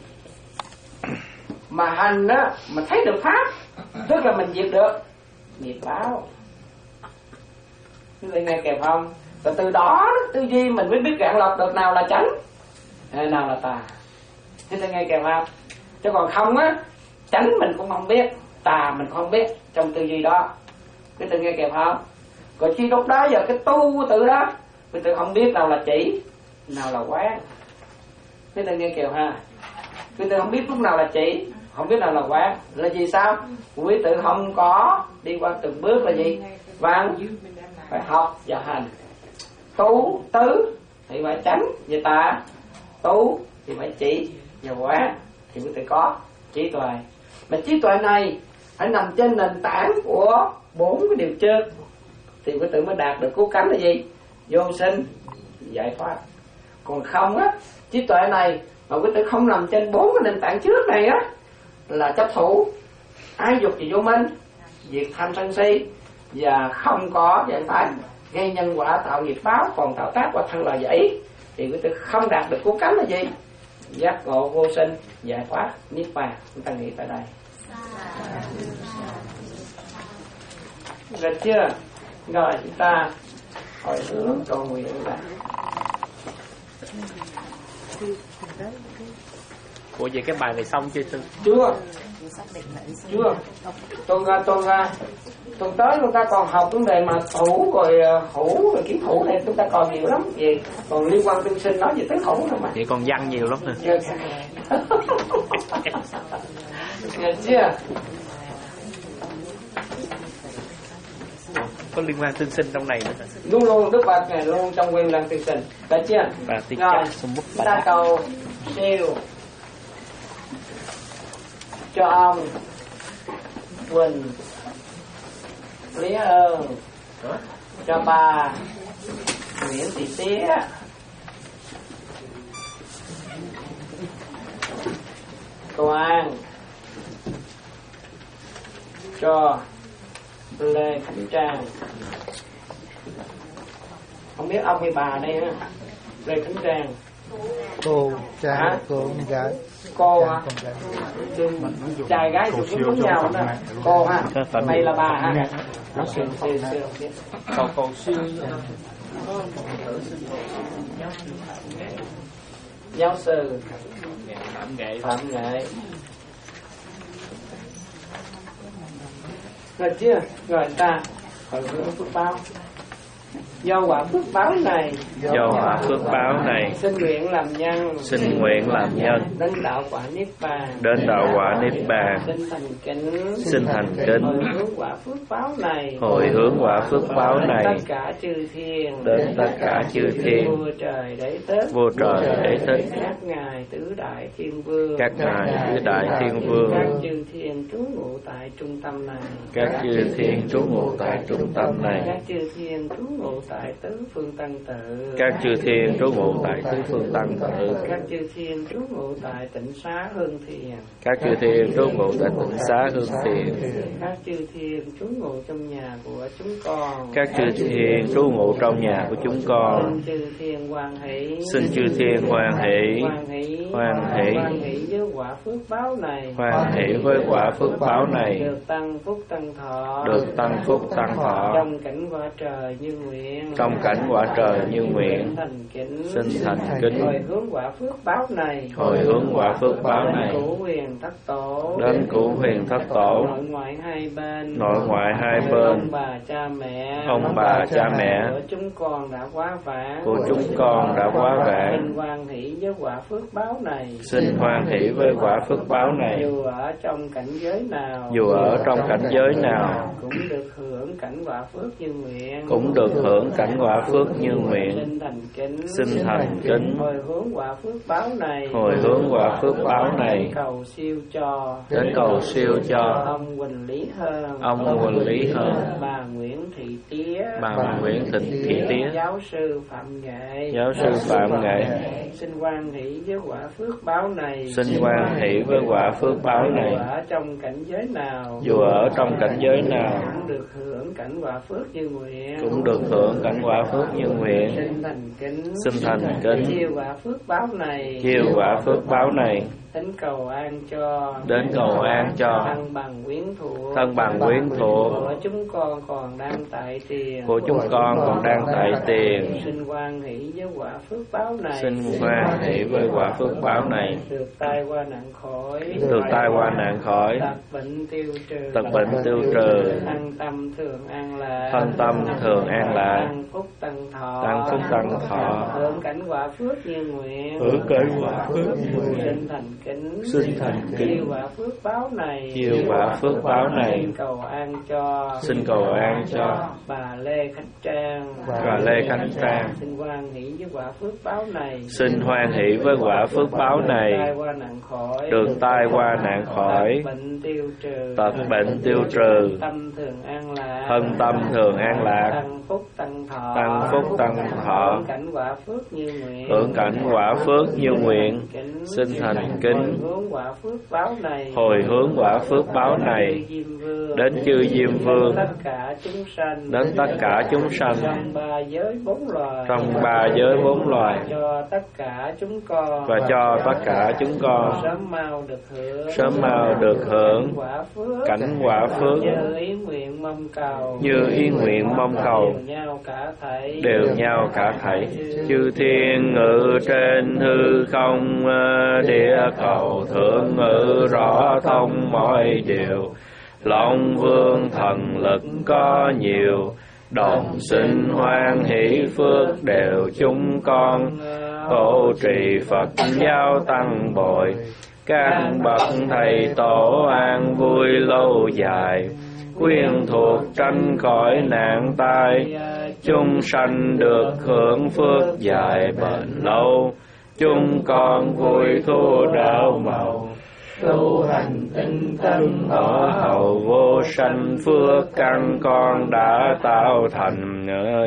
Mà hành đó mà thấy được pháp, tức là mình diệt được nghiệp báo. Quý vị nghe kẹp không? Và từ đó tư duy mình mới biết gạn lọc được nào là chánh, nào là tà. Quý vị nghe kẹp không? Chứ còn không á, chánh mình cũng không biết, tà mình không biết trong tư duy đó. Quý vị nghe kẹp không? Còn khi lúc đó giờ cái tu của tự đó, quý tự không biết nào là chỉ, nào là quán. Quý tự nghe kìa ha. Quý tự không biết lúc nào là chỉ, không biết nào là quán. Là gì sao? Quý tự không có đi qua từng bước là gì? Văn phải học và hành. Tu tứ thì phải tránh và tà, tu thì phải chỉ và quán, thì quý tự có trí tuệ. Mà trí tuệ này phải nằm trên nền tảng của bốn cái điều trước, thì quý tử mới đạt được cứu cánh là gì? Vô sinh giải thoát. Còn không á, trí tuệ này mà quý tử không nằm trên bốn cái nền tảng trước này á, là chấp thủ, ái dục và vô minh, diệt tham sân si, và không có giải thoát, gây nhân quả tạo nghiệp báo, còn tạo tác qua thân lời giải, thì quý tử không đạt được cứu cánh là gì? Giác ngộ vô sinh giải thoát niết bàn. Chúng ta nghĩ tại đây. Được chưa? Rồi chúng ta hồi hướng cầu nguyện lại. Ủa vậy cái bài này xong chưa sư? Chưa. Chưa. Tuần tuần tuần tới chúng ta còn học vấn đề mà thủ rồi hữu rồi kiến thủ này chúng ta còn nhiều lắm. Vậy còn liên quan tương sinh nói về tứ thủ thôi mà. Vậy còn văn nhiều lắm nè. Được chưa? Có liên quan tương sinh trong này nữa. Luôn luôn Đức Phật này luôn trong nguyên lần tương sinh. Được chưa? Và tiết rồi chúng ta cầu siêu cho ông Quỳnh Lý Ơn, cho bà Nguyễn Thị Tía, Toàn, cho Lê Khánh Trang. Không biết ông hay bà đây á. Lê Khánh Trang. Cô trai cô con gái. Cô hả? Trai gái cũng giống nhau đó. Cô ha. Mày là bà ha. Cầu cầu siêu giáo sư Phạm Nghệ. Phạm Nghệ. Rồi chưa? Rồi ta hồi hướng phước báo. Do quả phước báo này, do quả phước báo này, xin nguyện làm nhân, xin nguyện làm nhân, đến đạo quả niết bàn, đến đạo quả niết bàn, xin thành kính, xin thành kính, hồi hướng quả phước báo này, hồi hướng quả phước báo này, tất cả chư thiên, đến tất cả chư thiên, vua trời đế thích, vua trời đế thích, các ngài tứ đại thiên vương, các ngài tứ đại thiên vương, các chư thiên trú ngụ tại trung tâm này, các chư thiên trú ngụ tại trung tâm này, các chư thiên trú ngụ tại tứ phương tăng tự, các chư thiên trú ngụ tại tứ phương tăng tự, các chư thiên trú ngụ tại tịnh xá Hương Thiền, các chư thiên trú ngụ tại tịnh xá Hương Thiền, các chư thiên trú ngụ trong nhà của chúng con, các chư thiên trú ngụ trong nhà của chúng con, xin chư thiên hoan hỷ, xin chư thiên hoan hỷ, hoan hỷ, hoan hỷ, hoan hỷ với quả phước báo này, hoan hỷ với quả phước báo này, được tăng phúc tăng thọ, được tăng phúc tăng thọ, trong cảnh quả trời như nguyện, trong cảnh quả trời như nguyện, thành kính, xin thành kính, hồi hướng quả phước báo này, hồi hướng quả phước báo này, đến cửu huyền thất tổ, đến cửu huyền thất tổ, nội ngoại hai bên, nội ngoại hai bên, ông bà cha mẹ, ông bà cha mẹ của chúng con đã quá vãng, của chúng con đã quá vãng, xin hoan hỷ với quả phước báo này, xin hoan hỷ với quả phước báo này, dù ở trong cảnh giới nào, dù ở trong cảnh giới nào, cũng được hưởng cảnh quả phước như nguyện, cũng được hưởng cảnh quả phước như nguyện, xin thành kính, xin thành kính, hồi hướng quả phước báo này, hồi hướng quả phước báo này, cầu siêu cho, đến cầu siêu cho ông Quỳnh Lý Hơn, ông Quỳnh Lý Hơn, bà Nguyễn Thị Tía, bà Nguyễn Thị Thị Tía, giáo sư Phạm Nghệ, giáo sư Phạm Nghệ, xin hoan hỷ với quả phước báo này, xin hoan hỷ với quả phước báo này, dù ở trong cảnh giới nào, dù ở trong cảnh giới nào, cũng được hưởng cảnh quả phước như nguyện, cũng được hưởng cảnh quả phước như nguyện, xin thành kính, xin thành kính, chiêu quả phước báo này, chiêu quả phước báo này, đến cầu an cho, đến cầu an cho thân bằng quyến thuộc, thân bằng quyến thuộc của chúng con còn đang tại tiền, của chúng con còn đang tại tiền, xin hoan hỷ với quả phước báo này, xin hoan hỷ với quả phước báo này, được tai qua nạn khỏi, được tai qua nạn khỏi, tật bệnh tiêu trừ, tật bệnh tiêu trừ, thân tâm thường an lạc, thân tâm thường an lạc, tăng phúc tăng thọ, tăng phúc tăng thọ, hưởng cảnh quả phước như nguyện, hưởng cảnh quả phước như nguyện, xin thành kính, xin thành kính, chiêu quả phước báo này, chiêu quả phước báo này, xin cầu an cho, xin cầu an cho bà Lê Khánh Trang, bà Lê Khánh Trang, xin hoan hỷ với quả phước báo này, xin hoan hỷ với quả phước báo này, tai qua nạn khỏi, được tai qua nạn khỏi, tật bệnh tiêu trừ, tật bệnh tiêu trừ, tâm thường an lạc, thân tâm thường an lạc, tăng phúc tăng thọ, tăng phúc tăng thọ, hưởng cảnh quả phước như nguyện, hưởng cảnh quả phước như nguyện, xin thành kính, hướng quả phước báo này, hồi hướng quả phước báo này, đến chư Diêm Vương, tất cả chúng sanh, đến tất cả chúng sanh, trong ba giới bốn loài, trong ba giới bốn loài, cho tất cả chúng con, và cho tất cả chúng con sớm mau được hưởng, sớm mau được hưởng quả phước, cảnh quả phước, như ý nguyện mong cầu, như ý nguyện mong cầu, đều nhau cả thảy, đều nhau cả thảy. Chư thiên ngự trên hư không, địa cầu thượng ngữ rõ thông mọi điều. Long vương thần lực có nhiều, đồng sinh hoan hỷ phước đều chúng con. Hộ trì Phật giáo tăng bội, các bậc thầy tổ an vui lâu dài. Quyên thuộc tránh khỏi nạn tai, chúng sanh được hưởng phước dài bền lâu. Chúng con vui thu đạo màu, tu hành tinh tấn ở hầu vô sanh. Phước căn con đã tạo thành,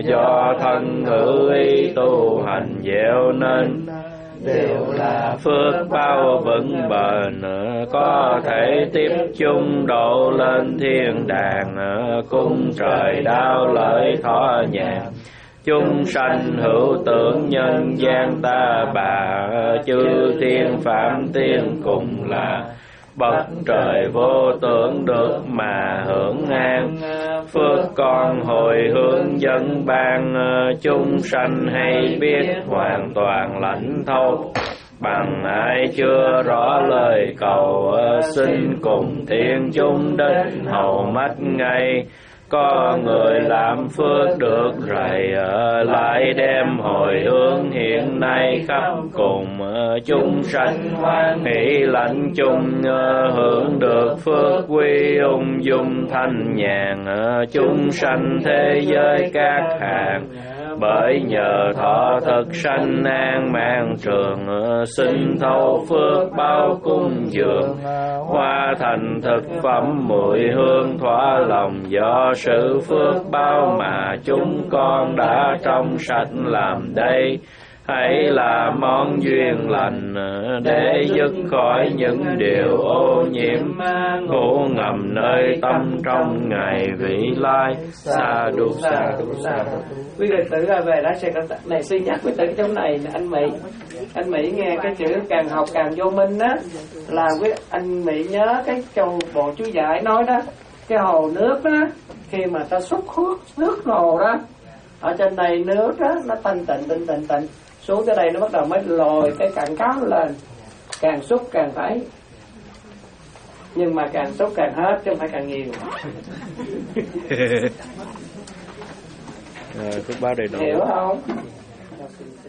do thân ngữ ý tu hành gieo nên. Đều là phước bao vững bền, có thể tiếp chung độ lên thiên đàng. Cung trời đao lợi thọ nhàn, chúng sanh hữu tưởng nhân gian ta bà. Chư thiên phạm tiên cùng là, bậc trời vô tưởng được mà hưởng an. Phước con hồi hướng dân ban, chúng sanh hay biết hoàn toàn lãnh thấu. Bằng ai chưa rõ lời cầu, xin cùng thiên chúng đến hầu mắt ngay. Có người làm phước được rày, lại đem hồi hướng hiện nay khắp cùng. Chúng sanh hoan hỷ lãnh chung, hưởng được phước quy ung dung thanh nhàn. Chúng sanh thế giới các hàng, bởi nhờ thọ thực sanh an mang trường. Xin thâu phước bao cung dường, hoa thành thực phẩm mùi hương thỏa lòng. Do sự phước bao mà chúng con đã trong sạch làm đây, hãy là món duyên lành để dứt khỏi những điều ô nhiễm ngủ ngầm nơi tâm trong ngày vị lai. Sa đu sa đu sa. Quý đệ tử về đã sẽ này suy nhắc quý tử trong này anh Mỹ anh Mỹ nghe cái chữ càng học càng vô minh á, là quý anh Mỹ nhớ cái châu bộ chú giải nói đó, cái hồ nước đó khi mà ta xúc nước nước hồ đó, ở trên này nước đó nó thanh tịnh tịnh tịnh tịnh, xuống tới đây nó bắt đầu mới lồi cái cặn cáo lên, càng xúc càng thấy, nhưng mà càng xúc càng hết chứ không phải càng nhiều. Phước báo đầy đủ. Hiểu không?